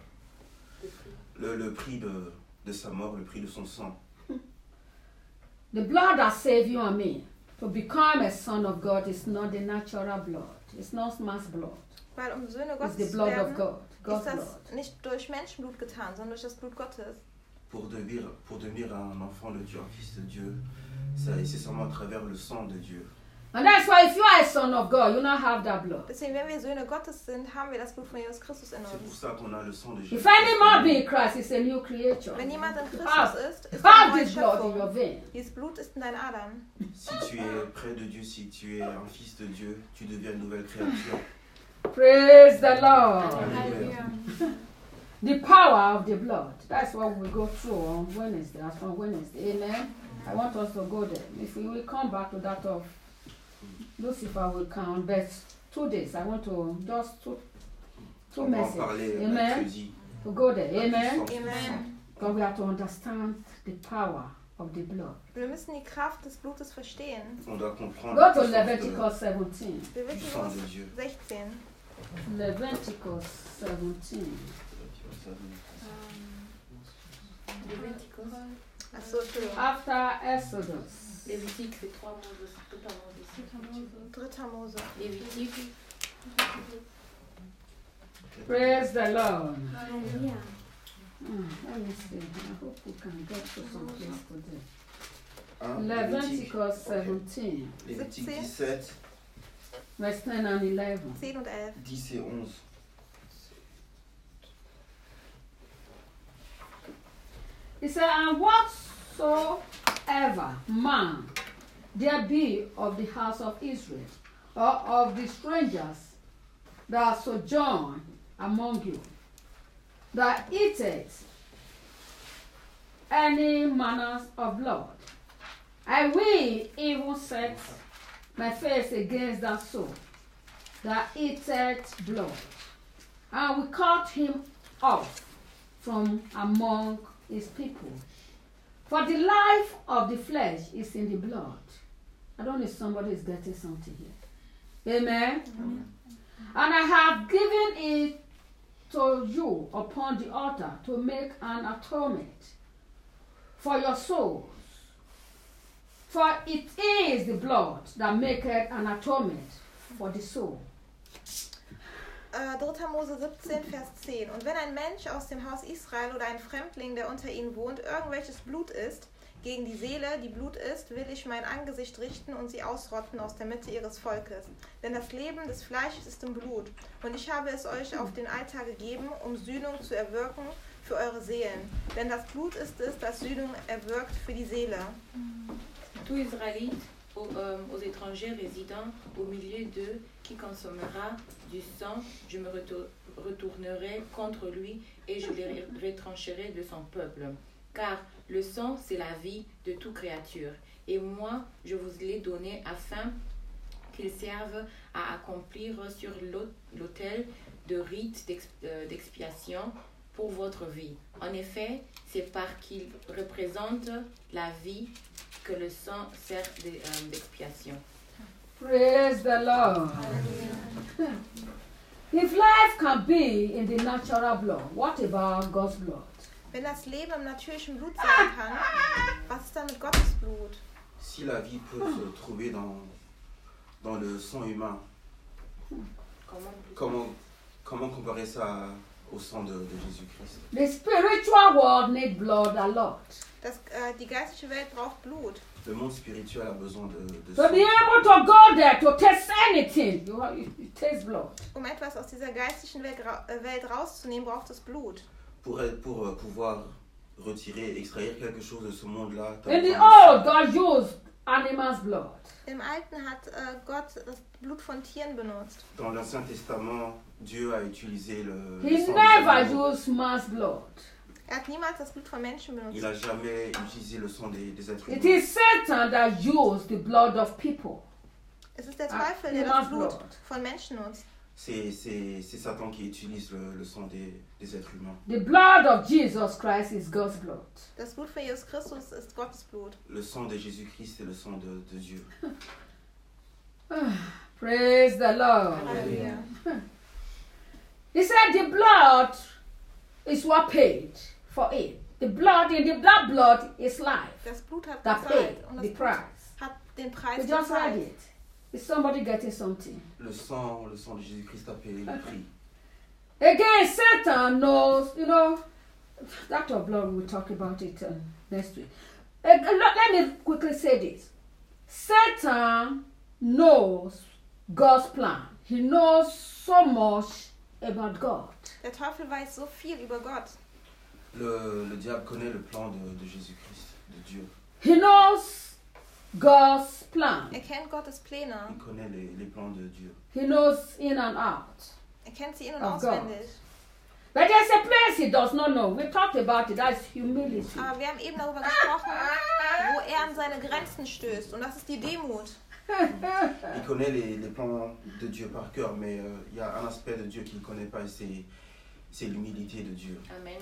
[SPEAKER 3] le prix de sa mort, le prix de son sang.
[SPEAKER 2] The blood that saves you and me to become a son of God is not the natural blood. It's not man's blood.
[SPEAKER 1] Weil Söhne
[SPEAKER 2] It's
[SPEAKER 1] Gottes
[SPEAKER 2] the
[SPEAKER 1] zu
[SPEAKER 2] blood
[SPEAKER 1] werden,
[SPEAKER 2] of God. God's
[SPEAKER 1] ist das
[SPEAKER 2] blood.
[SPEAKER 1] nicht durch Menschenblut getan, sondern durch das Blut Gottes.
[SPEAKER 3] Pour devenir un enfant de Dieu, un fils de Dieu, c'est seulement à travers le sang de Dieu.
[SPEAKER 2] And that's why if you are a son of God, you not have that blood.
[SPEAKER 1] Deswegen, wenn wir Söhne Gottes sind, haben wir das Blut von Jesus Christus in
[SPEAKER 3] C'est pour
[SPEAKER 1] uns.
[SPEAKER 3] ça qu'on a le sang de Jésus.
[SPEAKER 2] If any man be in Christ, he's a new creature.
[SPEAKER 1] Wenn jemand in
[SPEAKER 2] You
[SPEAKER 1] Christus ist, ist er
[SPEAKER 2] have
[SPEAKER 1] eine neue
[SPEAKER 2] this blood in your
[SPEAKER 1] Schöpfung.
[SPEAKER 2] vein.
[SPEAKER 1] Dieses Blut ist in deinen Adern.
[SPEAKER 3] Si tu es près de Dieu, si tu es un fils de Dieu, tu deviens une nouvelle créature.
[SPEAKER 2] Praise the Lord.
[SPEAKER 3] Alléluia.
[SPEAKER 2] The power of the blood. That's what we go through on Wednesday. As from Wednesday. Amen. I want us to go there. If we will come back to that of Lucifer will count, but 2 days. I want to just two
[SPEAKER 3] On va en
[SPEAKER 2] messages.
[SPEAKER 3] parler
[SPEAKER 2] Amen.
[SPEAKER 3] mercredi.
[SPEAKER 2] To go there. Amen.
[SPEAKER 1] Amen.
[SPEAKER 2] Because we have to understand the power of the blood.
[SPEAKER 1] Wir müssen die Kraft des Blutes verstehen.
[SPEAKER 3] On doit comprendre
[SPEAKER 2] Go to
[SPEAKER 3] la puissance
[SPEAKER 2] Leviticus 17.
[SPEAKER 1] Wir
[SPEAKER 3] du
[SPEAKER 1] wissen
[SPEAKER 3] sang de
[SPEAKER 1] uns
[SPEAKER 3] Dieu.
[SPEAKER 1] 16.
[SPEAKER 2] Leviticus 17.
[SPEAKER 1] Achso, Entschuldigung.
[SPEAKER 2] After Exodus.
[SPEAKER 4] Lévitique, c'est 3 Mose, totalement ici.
[SPEAKER 1] 3. Mose.
[SPEAKER 4] Lévitique.
[SPEAKER 2] Praise the Lord.
[SPEAKER 6] Hallelujah.
[SPEAKER 2] Let me see. I hope we can get to some place today.
[SPEAKER 3] Hein,
[SPEAKER 2] Leviticus
[SPEAKER 3] Ok.
[SPEAKER 2] 17,
[SPEAKER 3] Lévitique
[SPEAKER 1] 17.
[SPEAKER 3] 17,
[SPEAKER 2] verse 10 and 11.
[SPEAKER 1] 10 und 11.
[SPEAKER 3] 10 et 11.
[SPEAKER 2] He said, and whatsoever man there be of the house of Israel, or of the strangers that sojourn among you, that eateth any manner of blood, I will even set my face against that soul that eateth blood, and will cut him off from among his people. For the life of the flesh is in the blood. I don't know if somebody is getting something here. Amen? And I have given it to you upon the altar to make an atonement for your souls. For it is the blood that maketh an atonement for the soul.
[SPEAKER 1] 3. Mose 17, Vers 10. Und wenn ein Mensch aus dem Haus Israel oder ein Fremdling, der unter ihnen wohnt, irgendwelches Blut isst, gegen die Seele, die Blut isst, will ich mein Angesicht richten und sie ausrotten aus der Mitte ihres Volkes. Denn das Leben des Fleisches ist im Blut. Und ich habe es euch auf den Altar gegeben, um Sühnung zu erwirken für eure Seelen. Denn das Blut ist es, das Sühnung erwirkt für die Seele.
[SPEAKER 4] Tout Israélite aux étrangers résidant au milieu d'eux qui consommera du sang, je me retournerai contre lui et je les retrancherai de son peuple. Car le sang, c'est la vie de toute créature. Et moi, je vous l'ai donné afin qu'il serve à accomplir sur l'autel de rites d'expiation pour votre vie. En effet, c'est parce qu'il représente la vie que le sang sert d'expiation.
[SPEAKER 2] Praise the Lord. If life can be in the natural blood, what about God's blood?
[SPEAKER 1] Wenn das Leben im natürlichen Blut sein kann, was ist dann mit Gottes Blut?
[SPEAKER 3] Si la vie peut se trouver dans le sang humain, comment comparer ça au sang de Jésus-Christ?
[SPEAKER 2] The spiritual world needs blood a lot.
[SPEAKER 1] Die geistliche Welt braucht Blut.
[SPEAKER 3] Le monde spirituel a besoin de
[SPEAKER 2] To
[SPEAKER 3] sang.
[SPEAKER 2] be able to go there to taste anything, you taste blood.
[SPEAKER 1] Um etwas aus dieser geistlichen Welt rauszunehmen, braucht es Blut.
[SPEAKER 3] Pour pouvoir retirer, extraire quelque chose de ce monde-là. t'as
[SPEAKER 2] In the
[SPEAKER 3] besoin
[SPEAKER 2] old, God used animals' blood.
[SPEAKER 1] Im Alten hat Gott das Blut von Tieren benutzt.
[SPEAKER 3] Dans l'Ancien Testament, Dieu a utilisé le
[SPEAKER 2] He
[SPEAKER 3] sang des
[SPEAKER 2] never
[SPEAKER 3] animaux.
[SPEAKER 2] used man's blood.
[SPEAKER 1] Er hat niemals das Blut von Menschen benutzt.
[SPEAKER 3] Il n'a jamais utilisé le sang des êtres
[SPEAKER 2] It
[SPEAKER 3] humains.
[SPEAKER 2] is Satan that used the blood of people.
[SPEAKER 1] Es ist der Teufel, der
[SPEAKER 2] niemals
[SPEAKER 1] das Blut
[SPEAKER 2] Blut.
[SPEAKER 1] von Menschen nutzt.
[SPEAKER 3] C'est Satan qui utilise le sang des êtres humains.
[SPEAKER 2] The blood of Jesus Christ is God's blood.
[SPEAKER 1] Das Blut von Jesus Christus ist Gottes Blut.
[SPEAKER 3] Le sang de Jésus-Christ, c'est le sang de Dieu.
[SPEAKER 2] Praise the Lord.
[SPEAKER 1] Halleluja.
[SPEAKER 2] He said the blood is what paid for it. The blood in the blood is life.
[SPEAKER 1] Das Blut hat
[SPEAKER 2] That paid
[SPEAKER 1] gezahlt und
[SPEAKER 2] the
[SPEAKER 1] das Blut
[SPEAKER 2] price.
[SPEAKER 1] hat den Preis
[SPEAKER 2] We just read
[SPEAKER 1] gezahlt.
[SPEAKER 2] it. Is somebody getting something?
[SPEAKER 3] Le sang de Jésus-Christ a payé le prix.
[SPEAKER 2] Again, Satan knows, that of blood, we'll talk about it next week. Let me quickly say this. Satan knows God's plan. He knows so much about God.
[SPEAKER 1] Der Teufel weiß so viel über Gott.
[SPEAKER 3] Le diable connaît le plan de Jésus-Christ, de Dieu.
[SPEAKER 2] He knows God's plan.
[SPEAKER 1] Er kennt Gottes Pläne.
[SPEAKER 3] Il connaît les plans de Dieu.
[SPEAKER 2] He knows in and out.
[SPEAKER 1] Er kennt sie in- und
[SPEAKER 2] Of God.
[SPEAKER 1] auswendig.
[SPEAKER 2] But there's a place he does not know. We talked about it. That's humility.
[SPEAKER 1] Aber wir haben eben darüber gesprochen, wo er an seine Grenzen stößt. Und das ist die Demut.
[SPEAKER 3] Il connaît les plans de Dieu par cœur, mais il y a un aspect de Dieu qu'il ne connaît pas, et c'est l'humilité de Dieu.
[SPEAKER 4] Amen.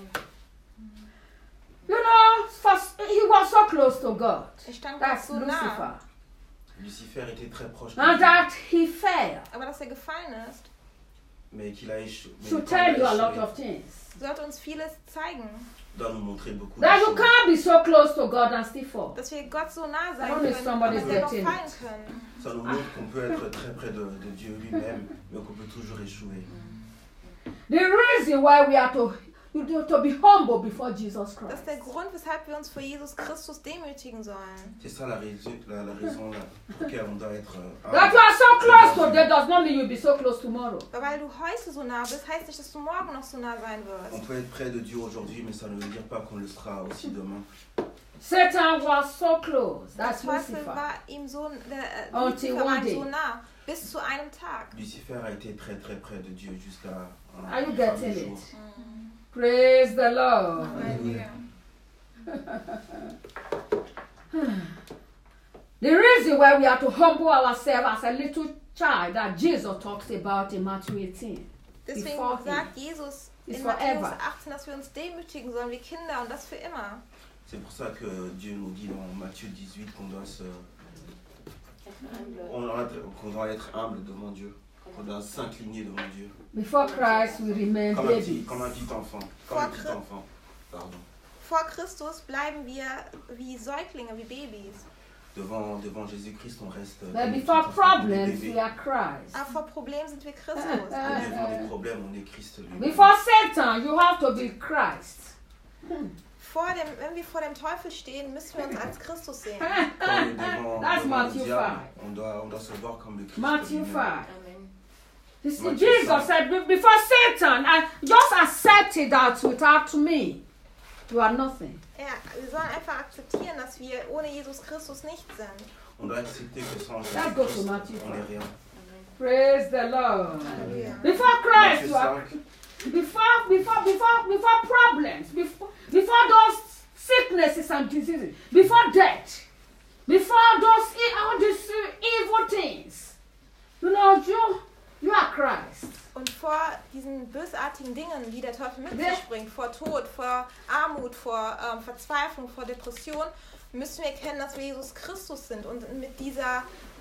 [SPEAKER 2] He was so close to God.
[SPEAKER 1] Er stand Gott
[SPEAKER 2] That's
[SPEAKER 1] so nah.
[SPEAKER 2] Lucifer.
[SPEAKER 3] Lucifer était très proche de
[SPEAKER 2] And
[SPEAKER 3] Dieu,
[SPEAKER 2] that he fell.
[SPEAKER 1] Aber dass er gefallen ist,
[SPEAKER 3] mais qu'il a échoué.
[SPEAKER 2] should tell you a lot of things.
[SPEAKER 1] Sollte uns vieles zeigen.
[SPEAKER 3] Doit nous montrer beaucoup
[SPEAKER 2] That
[SPEAKER 3] de
[SPEAKER 2] you
[SPEAKER 3] choses.
[SPEAKER 2] can't be so close to God and still fall.
[SPEAKER 1] Dass wir Gott so nah sein
[SPEAKER 2] I don't know if
[SPEAKER 1] können,
[SPEAKER 2] somebody's
[SPEAKER 1] aber dennoch
[SPEAKER 2] getting
[SPEAKER 1] fallen
[SPEAKER 2] it.
[SPEAKER 1] können.
[SPEAKER 3] Ça nous montre qu'on peut être très près de Dieu lui-même, mais qu'on peut toujours échouer.
[SPEAKER 2] The reason why we are to be humble before Jesus
[SPEAKER 1] Das
[SPEAKER 2] Christ.
[SPEAKER 1] ist der Grund, weshalb wir uns vor Jesus Christus demütigen sollen.
[SPEAKER 3] C'est ça la raison pour laquelle on doit être
[SPEAKER 2] That you are so close today does not mean you'll be so close tomorrow.
[SPEAKER 1] Weil du heute so nah bist, heißt nicht, dass du morgen noch so nah sein
[SPEAKER 3] On
[SPEAKER 1] wirst.
[SPEAKER 3] peut être près de Dieu aujourd'hui, mais ça ne veut dire pas qu'on le sera aussi demain.
[SPEAKER 2] Satan was so close.
[SPEAKER 1] Der
[SPEAKER 2] That's
[SPEAKER 1] Teufel
[SPEAKER 2] Lucifer.
[SPEAKER 1] war ihm so,
[SPEAKER 2] Until
[SPEAKER 1] Lucifer war
[SPEAKER 2] one
[SPEAKER 1] ihm
[SPEAKER 2] day.
[SPEAKER 1] so nah, bis zu einem Tag.
[SPEAKER 3] Lucifer a été très très près de Dieu jusqu'à
[SPEAKER 2] Are you
[SPEAKER 3] un
[SPEAKER 2] getting
[SPEAKER 3] fameux jour.
[SPEAKER 2] it? Praise the Lord.
[SPEAKER 3] Alléluia.
[SPEAKER 2] The reason why we have to humble ourselves as a little child that Jesus talks about in Matthew 18.
[SPEAKER 1] Deswegen
[SPEAKER 2] Before him.
[SPEAKER 1] sagt Jesus
[SPEAKER 2] Is
[SPEAKER 1] in
[SPEAKER 2] forever.
[SPEAKER 1] Matthäus 18, dass wir uns demütigen sollen wie Kinder und das für immer.
[SPEAKER 3] C'est pour ça que Dieu nous dit dans Matthieu 18 qu'on doit qu'on doit être humble devant Dieu, qu'on doit s'incliner devant Dieu.
[SPEAKER 2] Before Christ, we remain
[SPEAKER 3] Comme
[SPEAKER 2] babies.
[SPEAKER 3] un petit enfant. Comme un petit enfant. Pardon.
[SPEAKER 1] Vor Christus bleiben wir wie Säuglinge, wie Babys.
[SPEAKER 3] Devant Jésus-Christ, on reste.
[SPEAKER 2] But
[SPEAKER 3] comme des
[SPEAKER 2] before
[SPEAKER 3] petits enfants, comme des
[SPEAKER 2] problems,
[SPEAKER 3] bébés.
[SPEAKER 2] we are Christ.
[SPEAKER 1] Aber vor Problemen sind wir Christus.
[SPEAKER 3] Devant les problèmes, on est Christ lui.
[SPEAKER 2] Before Satan, you have to be Christ.
[SPEAKER 1] Wenn wir vor dem Teufel stehen, müssen wir uns als Christus sehen.
[SPEAKER 2] That's Matthew 5.
[SPEAKER 3] On doit se voir comme le Christ.
[SPEAKER 2] Matthew
[SPEAKER 3] lui-même.
[SPEAKER 2] 5.
[SPEAKER 4] Amen.
[SPEAKER 2] You see,
[SPEAKER 3] Matthew
[SPEAKER 2] Jesus
[SPEAKER 3] 5.
[SPEAKER 2] said, before Satan, and just accept it that without me, you are nothing.
[SPEAKER 1] Ja, wir sollen einfach akzeptieren, dass wir ohne Jesus Christus nichts sind.
[SPEAKER 3] On doit accepter que sans
[SPEAKER 2] Let's go to
[SPEAKER 3] Jésus-Christ,
[SPEAKER 2] Matthew
[SPEAKER 3] on n'est
[SPEAKER 2] 5.
[SPEAKER 3] rien.
[SPEAKER 2] Praise the Lord.
[SPEAKER 1] Halleluja.
[SPEAKER 2] Before Christ,
[SPEAKER 3] Matthieu
[SPEAKER 2] you are
[SPEAKER 3] 5.
[SPEAKER 2] before problems, before those sicknesses and diseases, before death, before those all these evil things, you know, you are Christ.
[SPEAKER 1] Und vor diesen bösartigen Dingen, die der Teufel mit sich bringt, vor Tod, vor Armut, vor Verzweiflung, vor Depression, müssen wir erkennen, dass wir Jesus Christus sind und mit dieser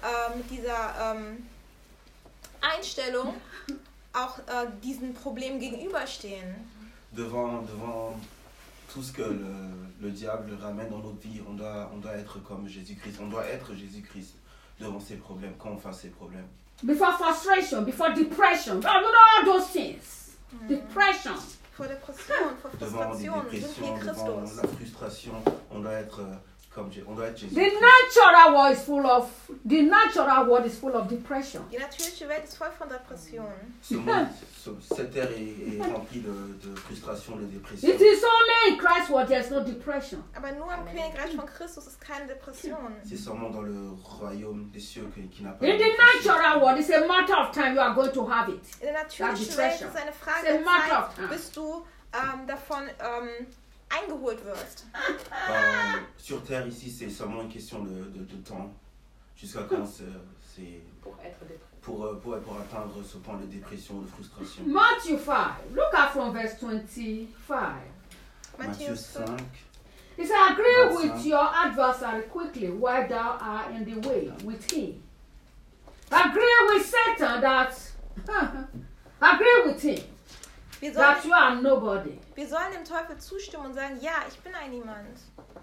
[SPEAKER 1] Einstellung auch diesen Problemen gegenüberstehen.
[SPEAKER 3] Devant tout ce que le diable ramène dans notre vie, on doit être comme Jésus-Christ. On doit être Jésus-Christ devant ces problèmes, quand on face ces problèmes.
[SPEAKER 2] Before frustration, before depression, you know all those things. Depression.
[SPEAKER 1] Vor Depression, vor
[SPEAKER 3] Devant des
[SPEAKER 1] Frustration sind wir
[SPEAKER 3] dépressions, devant
[SPEAKER 1] Christus.
[SPEAKER 3] la frustration, on doit être
[SPEAKER 2] The
[SPEAKER 3] Jésus-Christ.
[SPEAKER 2] natural world is full of depression.
[SPEAKER 1] Die natürliche Welt ist voll von Depressionen.
[SPEAKER 3] Cette terre est remplie de frustration, de dépression.
[SPEAKER 2] It is only in Christ where there is no depression.
[SPEAKER 1] Aber nur im Königreich von Christus ist keine Depression.
[SPEAKER 3] C'est seulement dans le royaume des cieux qui n'a pas
[SPEAKER 2] In
[SPEAKER 3] de
[SPEAKER 2] the
[SPEAKER 3] dépression.
[SPEAKER 2] natural world, it's a matter of time you are going to have it.
[SPEAKER 1] In der natürlichen
[SPEAKER 2] That
[SPEAKER 1] Welt
[SPEAKER 2] depression.
[SPEAKER 1] ist es eine Frage
[SPEAKER 2] It's a
[SPEAKER 1] der
[SPEAKER 2] matter of
[SPEAKER 1] Zeit,
[SPEAKER 2] time.
[SPEAKER 1] bis du davon eingeholt wirst.
[SPEAKER 3] Sur terre, ici, c'est seulement une question de temps. Jusqu'à quand c'est
[SPEAKER 4] Pour être dépressif.
[SPEAKER 3] pour atteindre ce point de dépression, de frustration.
[SPEAKER 2] Matthew 5. Look at from verse 25.
[SPEAKER 3] Matthieu
[SPEAKER 1] Matthäus
[SPEAKER 3] 5.
[SPEAKER 1] 5.
[SPEAKER 2] It says, agree
[SPEAKER 3] Verse
[SPEAKER 2] with
[SPEAKER 3] 5.
[SPEAKER 2] your adversary quickly while thou art in the way with him. Agree with Satan that agree with him
[SPEAKER 1] Wir
[SPEAKER 2] that
[SPEAKER 1] sollen,
[SPEAKER 2] you are nobody.
[SPEAKER 1] wir sollen dem Teufel zustimmen und sagen, ja, ich bin ein Niemand.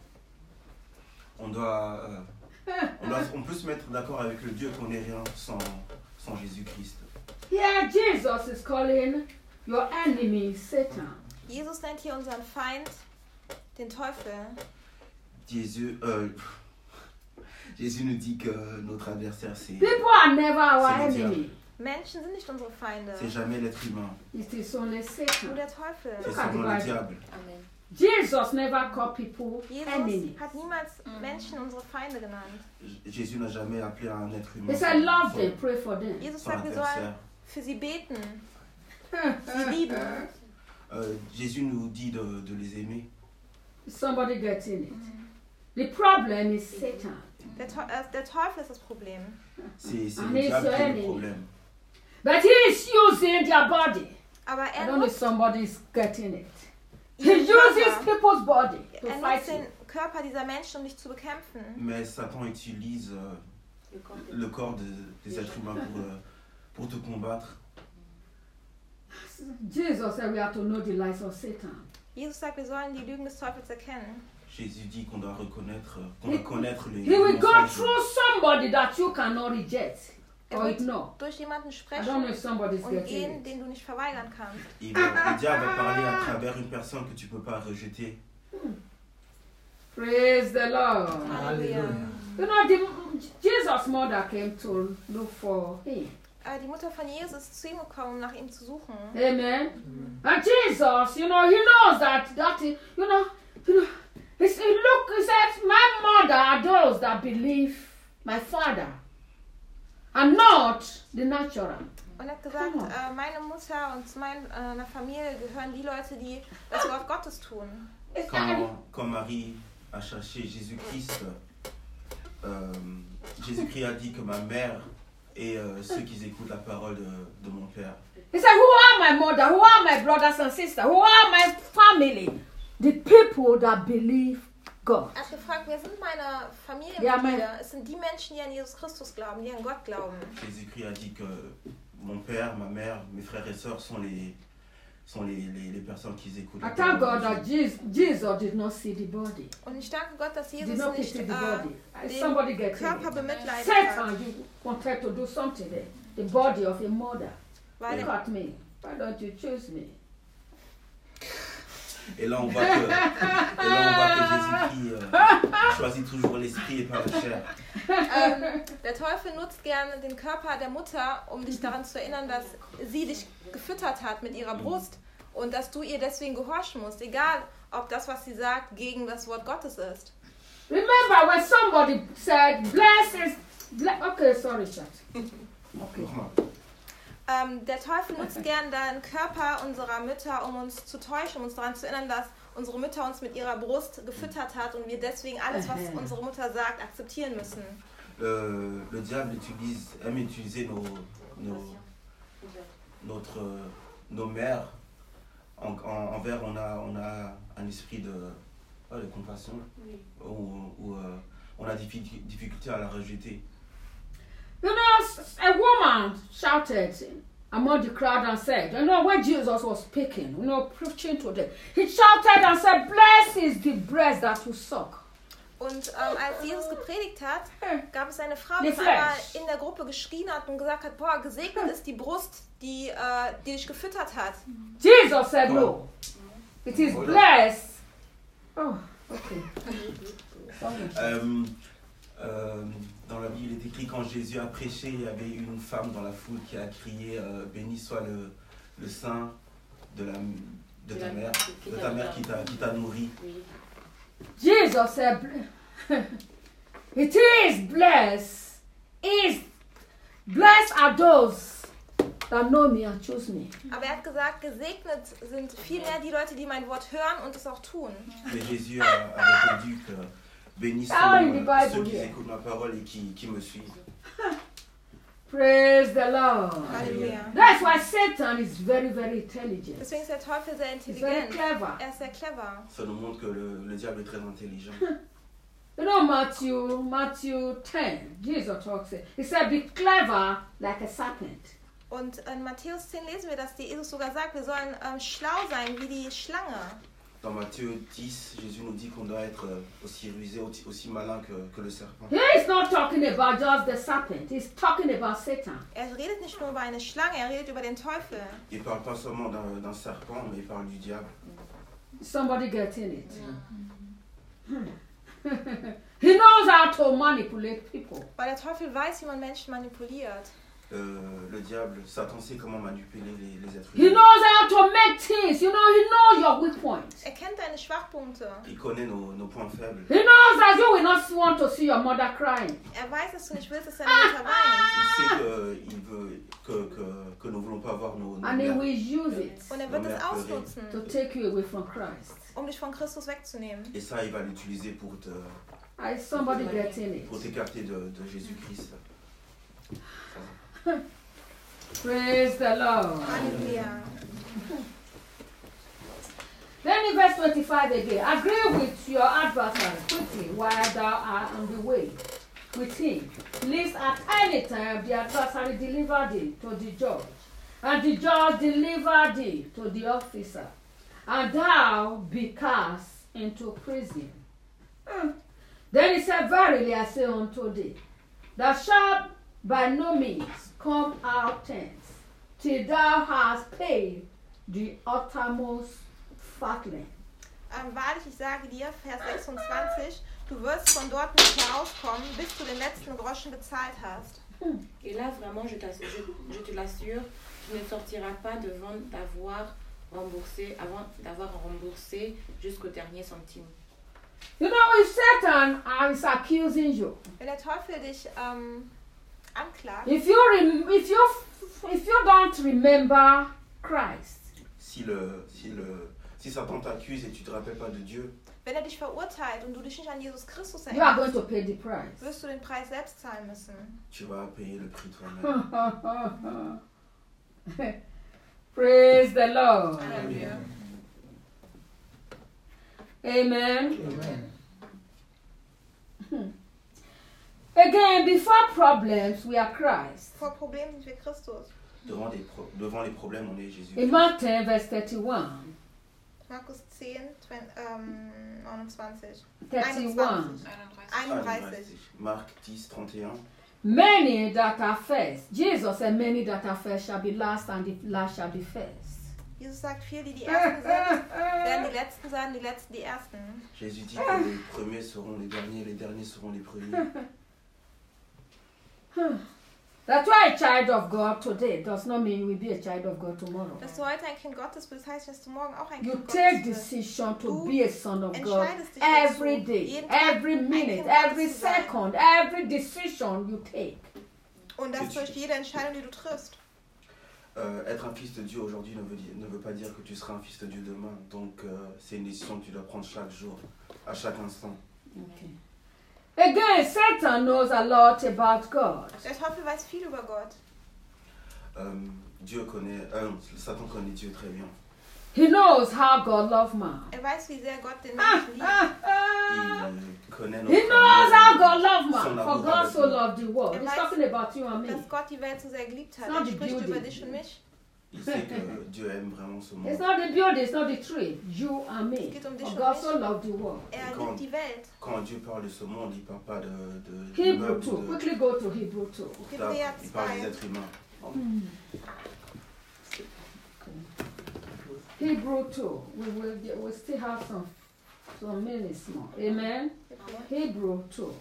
[SPEAKER 3] On peut se mettre d'accord avec le Dieu qu'on n'est rien sans Jésus-Christ.
[SPEAKER 2] Here Jesus is calling your enemy Satan.
[SPEAKER 1] Jesus nennt hier unseren Feind den Teufel.
[SPEAKER 3] Jésus nous dit que notre adversaire, c'est
[SPEAKER 2] People are never our
[SPEAKER 3] C'est le
[SPEAKER 2] enemy.
[SPEAKER 1] Menschen sind nicht unsere Feinde.
[SPEAKER 3] jamais l'être humain.
[SPEAKER 2] It is only
[SPEAKER 1] Nur
[SPEAKER 2] Satan.
[SPEAKER 1] der Teufel.
[SPEAKER 3] C'est
[SPEAKER 2] Look at the
[SPEAKER 3] seulement le
[SPEAKER 2] Bible.
[SPEAKER 3] diable.
[SPEAKER 4] Amen.
[SPEAKER 2] Jesus never called people enemy.
[SPEAKER 1] Jesus hat niemals Menschen unsere Feinde genannt.
[SPEAKER 3] Jésus n'a jamais appelé un être humain
[SPEAKER 2] He said, love
[SPEAKER 3] son-
[SPEAKER 2] them, pray for them.
[SPEAKER 1] Jesus
[SPEAKER 3] son
[SPEAKER 1] sagt, wir sollen
[SPEAKER 3] adversaire.
[SPEAKER 1] für sie beten, sie lieben.
[SPEAKER 3] Jésus nous dit de les aimer.
[SPEAKER 2] Somebody getting it. The problem is Satan.
[SPEAKER 1] Der Teufel ist das Problem.
[SPEAKER 3] C'est
[SPEAKER 2] Ah,
[SPEAKER 3] le
[SPEAKER 2] mais
[SPEAKER 3] diable
[SPEAKER 2] c'est
[SPEAKER 3] qui est
[SPEAKER 2] un
[SPEAKER 3] le problème.
[SPEAKER 2] But he is using their body.
[SPEAKER 1] Aber
[SPEAKER 2] I
[SPEAKER 1] er
[SPEAKER 2] don't know if
[SPEAKER 1] nutzt,
[SPEAKER 2] somebody is getting it. He
[SPEAKER 1] ihren
[SPEAKER 2] uses
[SPEAKER 1] Körper.
[SPEAKER 2] people's body to
[SPEAKER 1] Er
[SPEAKER 2] fight
[SPEAKER 1] nutzt
[SPEAKER 2] you.
[SPEAKER 1] den Körper dieser Menschen, um dich zu bekämpfen.
[SPEAKER 3] Mais Satan utilise
[SPEAKER 4] Le corps des-
[SPEAKER 3] le corps des êtres humains pour te combattre.
[SPEAKER 2] Jesus said we have to know the lies of Satan.
[SPEAKER 1] Jesus sagt, wir sollen die Lügen des Teufels erkennen.
[SPEAKER 3] Jésus dit qu'on doit reconnaître, qu'on doit connaître les
[SPEAKER 2] He will go
[SPEAKER 3] mensonges.
[SPEAKER 2] through somebody that you cannot reject or
[SPEAKER 1] wird
[SPEAKER 2] ignore.
[SPEAKER 1] durch jemanden
[SPEAKER 2] I
[SPEAKER 1] sprechen
[SPEAKER 2] don't know if somebody's
[SPEAKER 1] und
[SPEAKER 2] getting
[SPEAKER 1] gehen,
[SPEAKER 2] it.
[SPEAKER 1] den du nicht verweigern kannst.
[SPEAKER 3] Le diable va parler à travers une personne que tu ne peux pas rejeter.
[SPEAKER 2] Praise the Lord.
[SPEAKER 1] Halleluja.
[SPEAKER 2] You know, Jesus' mother came to look for him.
[SPEAKER 1] Die Mutter von Jesus ist zu ihm gekommen, um nach ihm zu suchen.
[SPEAKER 2] Amen. And Jesus, you know, he knows that he said, my mother are those that believe my father, and not the natural.
[SPEAKER 1] Und er hat gesagt, meine Mutter und meine Familie gehören die Leute, die das Wort Gottes tun.
[SPEAKER 3] Quand Marie a cherché Jésus-Christ, Jésus-Christ a dit que ma mère et ceux qui écoutent la parole de mon Père.
[SPEAKER 2] He said, who are my mother? Who are my brothers and sisters? Who are my family? The people that believe God.
[SPEAKER 1] Er hat gefragt, wer sind meine
[SPEAKER 2] Ja,
[SPEAKER 1] Familienmitglieder? Es sind die Menschen, die an Jesus Christus glauben, die an Gott glauben.
[SPEAKER 3] Jésus-Christ a dit que mon père, ma mère, mes frères et sœurs sont les personnes qui écoutent
[SPEAKER 2] I
[SPEAKER 3] la
[SPEAKER 2] thank
[SPEAKER 3] parole
[SPEAKER 2] God
[SPEAKER 3] de Dieu.
[SPEAKER 2] that Jesus did not see the body.
[SPEAKER 1] Und ich danke Gott, dass
[SPEAKER 2] He
[SPEAKER 1] Jesus
[SPEAKER 2] did not
[SPEAKER 1] nicht
[SPEAKER 2] pity the body.
[SPEAKER 1] den
[SPEAKER 2] Somebody get
[SPEAKER 1] Körper
[SPEAKER 2] it.
[SPEAKER 1] bemitleidet hat.
[SPEAKER 2] Satan, you wanted to do something there. The body of a mother.
[SPEAKER 1] Weil
[SPEAKER 2] Look at me. Why don't you choose me?
[SPEAKER 3] Et là, on voit que Jésus-Christ choisit toujours l'esprit et pas la chair.
[SPEAKER 1] Der Teufel nutzt gerne den Körper der Mutter, um dich daran zu erinnern, dass sie dich gefüttert hat mit ihrer Brust und dass du ihr deswegen gehorchen musst, egal ob das, was sie sagt, gegen das Wort Gottes ist.
[SPEAKER 2] Remember when somebody said, okay, sorry, chat. Okay.
[SPEAKER 1] Der Teufel nutzt gern den Körper unserer Mütter, um uns zu täuschen, um uns daran zu erinnern, dass unsere Mutter uns mit ihrer Brust gefüttert hat und wir deswegen alles, was unsere Mutter sagt, akzeptieren müssen.
[SPEAKER 3] Le diable aime utiliser nos mères envers on a un esprit de compassion où on a difficulté à la rejeter.
[SPEAKER 2] You know, a woman shouted among the crowd and said, you know, when Jesus was speaking, you know, preaching to them, he shouted and said, blessed is the breast that you suck.
[SPEAKER 1] Und als Jesus gepredigt hat, gab es eine Frau, die auf einmal in der Gruppe geschrien hat und gesagt hat, boah, gesegnet ist die Brust, die dich gefüttert hat.
[SPEAKER 2] Jesus said, no, it is blessed. Oh, okay.
[SPEAKER 3] Dans la Bible, il est écrit quand Jésus a prêché, il y avait une femme dans la foule qui a crié béni soit le sein de ta mère qui t'a nourri.
[SPEAKER 2] Jesus said, it is blessed. Blessed are those that know me and choose me.
[SPEAKER 1] Aber er hat gesagt, gesegnet sind vielmehr die Leute, die mein Wort hören und es auch tun.
[SPEAKER 3] Mais Jésus a répondu que bénis sont ceux qui écoutent ma parole et qui me suivent.
[SPEAKER 2] Praise the Lord.
[SPEAKER 1] Halleluja.
[SPEAKER 2] That's why Satan is very, very intelligent.
[SPEAKER 1] Deswegen ist der Teufel sehr
[SPEAKER 2] He's very
[SPEAKER 1] intelligent.
[SPEAKER 2] clever.
[SPEAKER 1] Er ist sehr clever.
[SPEAKER 3] Ça nous montre que le diable est très intelligent.
[SPEAKER 2] You know Matthew 10, Jesus talks, he said, be clever like a serpent.
[SPEAKER 1] Und in Matthäus 10 lesen wir, dass Jesus sogar sagt, wir sollen schlau sein wie die Schlange.
[SPEAKER 3] Dans Matthieu 10, Jésus nous dit qu'on doit être aussi rusé, aussi malin que le serpent.
[SPEAKER 2] He's not talking about just the serpent. He's talking about Satan.
[SPEAKER 1] Er redet nicht nur über eine Schlange, er redet über den Teufel.
[SPEAKER 3] Il ne parle pas seulement d'un serpent, mais il parle du diable.
[SPEAKER 2] Somebody getting it? He knows how to manipulate people.
[SPEAKER 1] Weil der Teufel weiß, wie man Menschen manipuliert.
[SPEAKER 3] Le diable, Satan sait comment manipuler les êtres
[SPEAKER 2] He
[SPEAKER 3] humains.
[SPEAKER 2] knows how to make things. You know, he knows your weak points.
[SPEAKER 1] Er kennt deine Schwachpunkte.
[SPEAKER 3] Il connaît nos points faibles.
[SPEAKER 2] He knows that you will not want to see your mother crying.
[SPEAKER 1] Er weiß, dass du nicht willst, dass deine Mutter weint.
[SPEAKER 3] Il sait qu'il veut que nous ne voulons pas voir nos
[SPEAKER 2] And he
[SPEAKER 3] mères.
[SPEAKER 2] will use it
[SPEAKER 1] Und er wird es ausnutzen,
[SPEAKER 2] to take you away from Christ.
[SPEAKER 1] um dich von Christus wegzunehmen.
[SPEAKER 3] Et ça, il va l'utiliser pour
[SPEAKER 2] Is somebody getting it?
[SPEAKER 3] t'écarter de Jésus-Christ.
[SPEAKER 2] Praise the Lord.
[SPEAKER 1] Halleluja.
[SPEAKER 2] Then in verse 25 again, agree with your adversary quickly while thou art on the way with him, lest at any time the adversary deliver thee to the judge, And the judge delivered thee to the officer, and thou be cast into prison. Then he said, Verily I say unto thee, thou shalt by no means come out hence, till thou hast paid the uttermost farthing.
[SPEAKER 1] Wahrlich, ich sage dir, Vers 26, du wirst von dort nicht herauskommen, bis du den letzten Groschen bezahlt hast.
[SPEAKER 4] Et là, vraiment, je te l'assure, tu ne sortiras pas devant avant d'avoir remboursé jusqu'au dernier centime.
[SPEAKER 2] You know, if Satan is accusing you,
[SPEAKER 1] Wenn der Teufel dich anklagt,
[SPEAKER 2] if you don't remember Christ,
[SPEAKER 3] si Satan t'accuse et tu te rappelles pas de Dieu,
[SPEAKER 1] wenn dich verurteilt und du dich nicht an Jesus Christus
[SPEAKER 2] you are going
[SPEAKER 1] erinnerst,
[SPEAKER 2] to pay the price.
[SPEAKER 1] wirst du den Preis selbst zahlen müssen.
[SPEAKER 3] tu vas payer le prix toi-même.
[SPEAKER 2] Praise the Lord.
[SPEAKER 1] Halleluja.
[SPEAKER 2] Amen.
[SPEAKER 5] Amen.
[SPEAKER 2] Again, before problems, we are Christ.
[SPEAKER 1] Vor Problemen sind wir Christus.
[SPEAKER 3] Devant les problèmes, on est Jésus.
[SPEAKER 2] In Mark 10, verse 31.
[SPEAKER 1] Markus 10, 29.
[SPEAKER 2] 31.
[SPEAKER 1] 31.
[SPEAKER 3] Marc 10, 31.
[SPEAKER 2] Many that are first. Jesus said, many that are first shall be last, and the last shall be first.
[SPEAKER 1] Jesus sagt, viele, die Ersten sind, werden die Letzten sein, die Letzten die Ersten.
[SPEAKER 3] Jésus dit que les premiers seront les derniers seront les premiers.
[SPEAKER 2] That's why a child of God today does not mean you will be a child of God tomorrow.
[SPEAKER 1] Dass du heute ein Kind Gottes bist, heißt, dass du morgen auch ein
[SPEAKER 2] You
[SPEAKER 1] Kind
[SPEAKER 2] take
[SPEAKER 1] Gottes bist.
[SPEAKER 2] decision to be a son of God
[SPEAKER 1] entscheidest dich
[SPEAKER 2] every
[SPEAKER 1] dazu,
[SPEAKER 2] day,
[SPEAKER 1] jeden Tag
[SPEAKER 2] every
[SPEAKER 1] ein
[SPEAKER 2] minute,
[SPEAKER 1] Kind
[SPEAKER 2] every
[SPEAKER 1] Gottes zu sein.
[SPEAKER 2] second, every decision you take.
[SPEAKER 1] Und das durch jede Entscheidung, die du triffst.
[SPEAKER 3] Être un fils de Dieu aujourd'hui ne veut pas dire que tu seras un fils de Dieu demain. Donc c'est une décision que tu dois prendre chaque jour, à chaque instant.
[SPEAKER 2] Okay. Again, Satan knows a lot about God.
[SPEAKER 1] Der Teufel weiß viel über Gott.
[SPEAKER 3] Satan connaît Dieu très bien.
[SPEAKER 2] He knows how God loves man.
[SPEAKER 1] Weiß, wie sehr Gott den Menschen liebt.
[SPEAKER 3] Il connaît
[SPEAKER 2] He knows how God loves
[SPEAKER 3] Son
[SPEAKER 2] man.
[SPEAKER 3] amour
[SPEAKER 2] For God
[SPEAKER 3] avec
[SPEAKER 2] so
[SPEAKER 3] nous.
[SPEAKER 2] loved the world. He's talking about you and me.
[SPEAKER 1] Dass Gott die Welt so sehr geliebt hat.
[SPEAKER 2] It's not
[SPEAKER 1] Er
[SPEAKER 2] the
[SPEAKER 1] spricht
[SPEAKER 2] building.
[SPEAKER 1] über dich und mich.
[SPEAKER 3] Il sait que Dieu aime vraiment ce monde.
[SPEAKER 2] It's not the building, it's not the tree. You and me.
[SPEAKER 1] Es geht um dich
[SPEAKER 2] For
[SPEAKER 1] und
[SPEAKER 2] God
[SPEAKER 1] mich.
[SPEAKER 2] so loved the world.
[SPEAKER 1] Er
[SPEAKER 3] Quand-
[SPEAKER 1] liebt die Welt.
[SPEAKER 3] Quand Dieu parle de ce monde, il ne parle pas de
[SPEAKER 2] Hebrew
[SPEAKER 3] d'immeubles,
[SPEAKER 2] 2. Quickly go to Hebrew 2.
[SPEAKER 1] Hebräer
[SPEAKER 3] il parle des
[SPEAKER 1] 2.
[SPEAKER 3] êtres humains.
[SPEAKER 2] Hebrew 2. We still have some minutes more. Amen. Hebrew 2.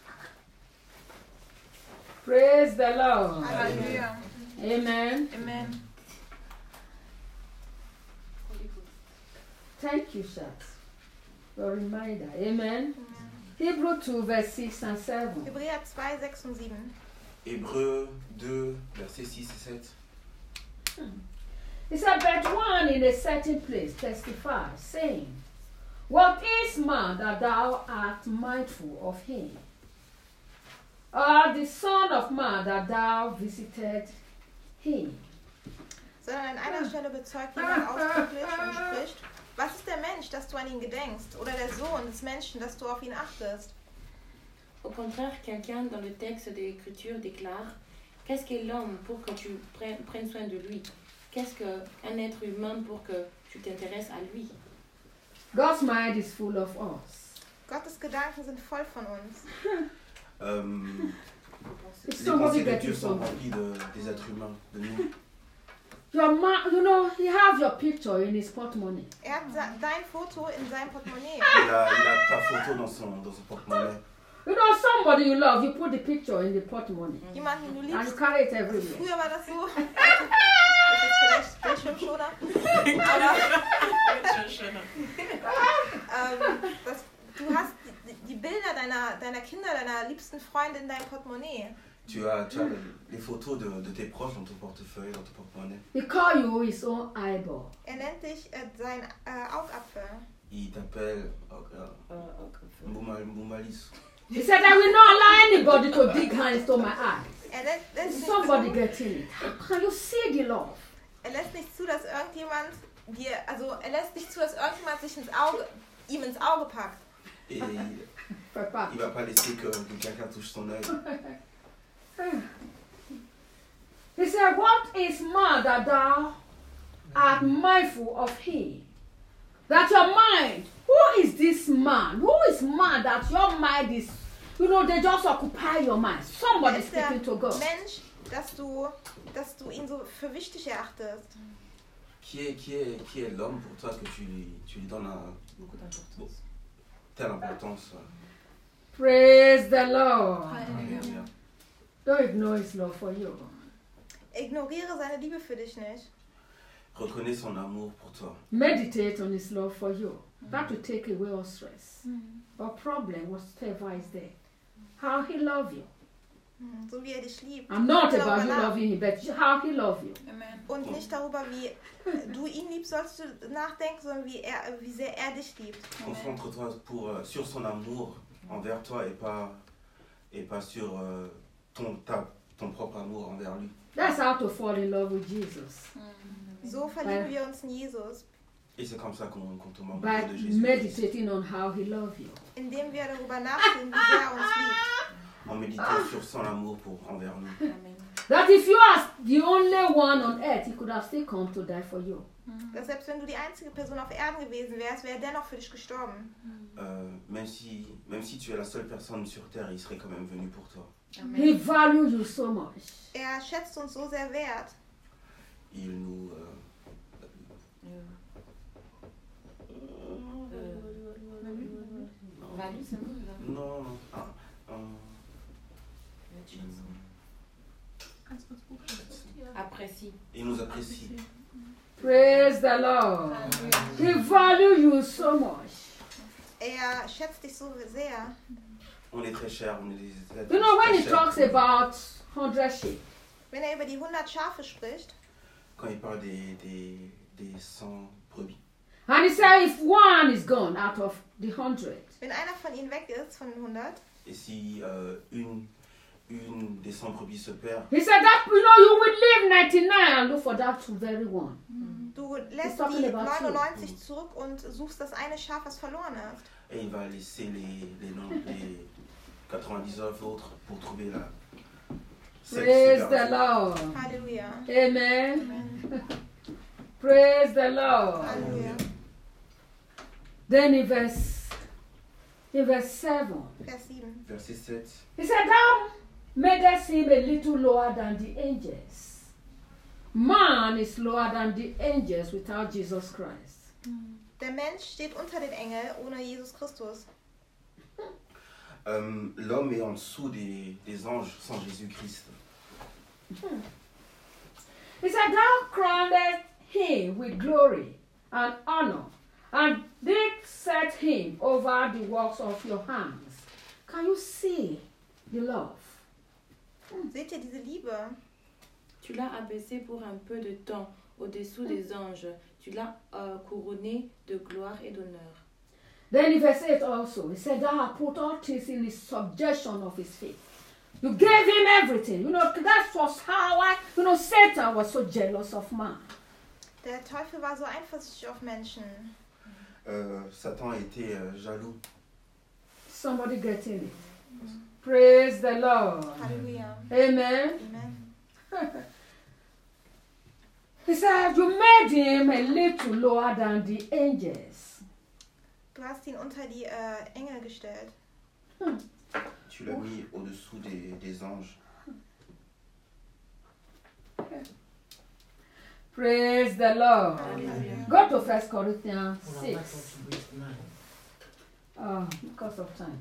[SPEAKER 2] Praise the Lord.
[SPEAKER 1] Halleluja.
[SPEAKER 2] Amen.
[SPEAKER 1] Amen.
[SPEAKER 2] Thank you, Schatz, for a reminder. Amen. Hebrew 2, verse 6 and 7.
[SPEAKER 1] Hebräer 2, 6 und 7.
[SPEAKER 3] Hébreux 2, versets 6 et 7.
[SPEAKER 2] He said, but one in a certain place testifies, saying, what is man that thou art mindful of him? Or the Son of Man that thou visited him?
[SPEAKER 1] Sondern an einer Stelle bezeugt jemand ausdrücklich und spricht, was ist der Mensch, dass du an ihn gedenkst? Oder der Sohn des Menschen, dass du auf ihn achtest?
[SPEAKER 4] Au contraire, quelqu'un dans le texte de l'Écriture déclare « Qu'est-ce qu'est l'homme pour que tu prennes soin de lui? Qu'est-ce qu'un être humain pour que tu t'intéresses à lui ?»
[SPEAKER 2] God's mind is full of us.
[SPEAKER 1] Gottes Gedanken sind voll von uns.
[SPEAKER 2] If
[SPEAKER 3] Les
[SPEAKER 2] somebody
[SPEAKER 3] pensées de
[SPEAKER 2] gets
[SPEAKER 3] Dieu
[SPEAKER 2] you
[SPEAKER 3] sont
[SPEAKER 2] something.
[SPEAKER 3] remplies des êtres humains, de nous.
[SPEAKER 2] Your man, you know, he has your picture in his portemonnaie.
[SPEAKER 1] Er hat dein Foto in seinem Portemonnaie.
[SPEAKER 3] Il a ta photo dans son porte-monnaie.
[SPEAKER 2] You know, somebody you love, you put the picture in the portemonnaie.
[SPEAKER 1] Jemanden, den du
[SPEAKER 2] And you
[SPEAKER 1] liebst.
[SPEAKER 2] carry it everywhere.
[SPEAKER 1] Früher war das so. Das ist vielleicht Bildschirmschoner. Aber du hast die Bilder deiner Kinder, deiner liebsten Freunde in deinem Portemonnaie.
[SPEAKER 3] Tu as les photos de tes proches dans ton portefeuille, dans ton porte-monnaie.
[SPEAKER 2] He call you his own eyeball.
[SPEAKER 1] Nennt dich sein Augapfel.
[SPEAKER 3] Il t'appelle Mbumbalis.
[SPEAKER 2] He said, I will not allow anybody to dig hands to my eyes.
[SPEAKER 1] Lässt nicht
[SPEAKER 2] Somebody
[SPEAKER 1] zu,
[SPEAKER 2] getting it. How can you see the love?
[SPEAKER 1] lässt nicht zu, dass irgendjemand er lässt nicht zu, dass irgendjemand sich ihm ins Auge packt.
[SPEAKER 3] Et
[SPEAKER 2] Papa.
[SPEAKER 3] il va pas laisser que quelqu'un touche son œil.
[SPEAKER 2] He said, what is man that thou art mindful of him? That your mind, who is this man? Who is man that your mind is, they just occupy your mind. Somebody
[SPEAKER 1] Ist der
[SPEAKER 2] speaking to God.
[SPEAKER 1] Mensch, dass du ihn so für wichtig erachtest.
[SPEAKER 3] Qui est l'homme pour toi que tu lui donnes telle importance?
[SPEAKER 2] Praise the Lord.
[SPEAKER 3] Alléluia.
[SPEAKER 2] Don't ignore his love for you.
[SPEAKER 1] Ignoriere seine Liebe für dich nicht.
[SPEAKER 3] Reconnais son amour pour toi.
[SPEAKER 2] Meditate on his love for you. That will take away all stress or problem, whatever is there. How he loves you.
[SPEAKER 1] So wie dich liebt.
[SPEAKER 2] I'm not
[SPEAKER 1] Denk
[SPEAKER 2] about
[SPEAKER 1] darüber
[SPEAKER 2] you
[SPEAKER 1] nach.
[SPEAKER 2] loving him, but how he loves you.
[SPEAKER 1] Und nicht darüber, wie du ihn liebst, sollst du nachdenken, sondern wie sehr er dich liebt.
[SPEAKER 3] Concentre-toi sur son amour envers toi et pas sur ton propre amour envers lui.
[SPEAKER 2] That's how to fall in love with Jesus.
[SPEAKER 1] So verlieben wir uns in Jesus,
[SPEAKER 3] Et c'est comme ça qu'on tombe
[SPEAKER 2] By
[SPEAKER 3] amoureux de Jésus.
[SPEAKER 2] meditating on how he loves you.
[SPEAKER 1] indem wir darüber nachdenken, wie sehr er uns liebt.
[SPEAKER 3] En méditant sur son amour envers nous.
[SPEAKER 2] That if you are the only one on earth, he could have still come to die for you.
[SPEAKER 1] Dass selbst wenn du die einzige Person auf Erden gewesen wärst, wäre er dennoch für dich gestorben.
[SPEAKER 3] Même si tu es la seule personne sur terre, il serait quand même venu pour toi.
[SPEAKER 2] He values you so much.
[SPEAKER 1] Er schätzt uns so sehr wert.
[SPEAKER 3] Il nous
[SPEAKER 4] Value, c'est bon, là.
[SPEAKER 3] non.
[SPEAKER 4] Apprécie.
[SPEAKER 3] Il nous apprécie.
[SPEAKER 2] Praise the Lord. He values you so much.
[SPEAKER 1] Er schätzt dich so sehr.
[SPEAKER 3] On est très cher, on est des êtres
[SPEAKER 2] You know, when
[SPEAKER 3] très
[SPEAKER 2] he
[SPEAKER 3] chers.
[SPEAKER 2] talks about 100 sheep,
[SPEAKER 1] Wenn er über die 100 Schafe spricht,
[SPEAKER 3] Quand il parle des 100 brebis.
[SPEAKER 2] and he said if one is gone out of the 100,
[SPEAKER 1] wenn einer von ihnen weg ist, von den 100,
[SPEAKER 3] Et si une des 100 brebis se perd,
[SPEAKER 2] he said that, you will leave 99 and look for that very one.
[SPEAKER 1] du lässt
[SPEAKER 2] talking
[SPEAKER 1] die
[SPEAKER 2] about you.
[SPEAKER 1] 99 zurück und suchst das eine Schaf, was verloren ist.
[SPEAKER 3] et il va laisser les 99 autres pour trouver celle qui
[SPEAKER 2] Praise
[SPEAKER 3] s'est
[SPEAKER 2] the
[SPEAKER 3] perdue.
[SPEAKER 2] Lord.
[SPEAKER 1] Halleluja.
[SPEAKER 2] Amen. Praise the Lord.
[SPEAKER 1] Halleluja.
[SPEAKER 2] Then in verse 7,
[SPEAKER 1] Vers 7.
[SPEAKER 3] Verset 7.
[SPEAKER 2] he said, thou madest him a little lower than the angels. Man is lower than the angels without Jesus Christ.
[SPEAKER 1] Der Mensch steht unter den Engeln ohne Jesus Christus.
[SPEAKER 3] L'homme est en dessous des anges sans Jésus-Christ.
[SPEAKER 2] He said, thou crownest him with glory and honor, and did set him over the works of your hands. Can you see the love?
[SPEAKER 1] Seht ihr diese Liebe?
[SPEAKER 4] Tu l'as abaissé pour un peu de temps au-dessous des anges. Tu l'as couronné de gloire et d'honneur.
[SPEAKER 2] Then in verse 8 also, he said, thou hast put all things in the subjection of his feet. You gave him everything. That was how Satan was so jealous of man.
[SPEAKER 1] Der Teufel war so eifersüchtig auf Menschen.
[SPEAKER 3] Satan était jaloux.
[SPEAKER 2] Somebody getting it. Praise the Lord.
[SPEAKER 1] Halleluja.
[SPEAKER 2] Amen.
[SPEAKER 1] Amen.
[SPEAKER 2] He said, you made him a little lower than the angels.
[SPEAKER 1] Du hast ihn unter die Engel gestellt.
[SPEAKER 3] Tu l'as mis au-dessous des anges.
[SPEAKER 2] Praise the Lord.
[SPEAKER 1] Halleluja.
[SPEAKER 2] Go to 1 Corinthians
[SPEAKER 5] Well,
[SPEAKER 2] 6.
[SPEAKER 5] that's also verse 9.
[SPEAKER 2] Because of time.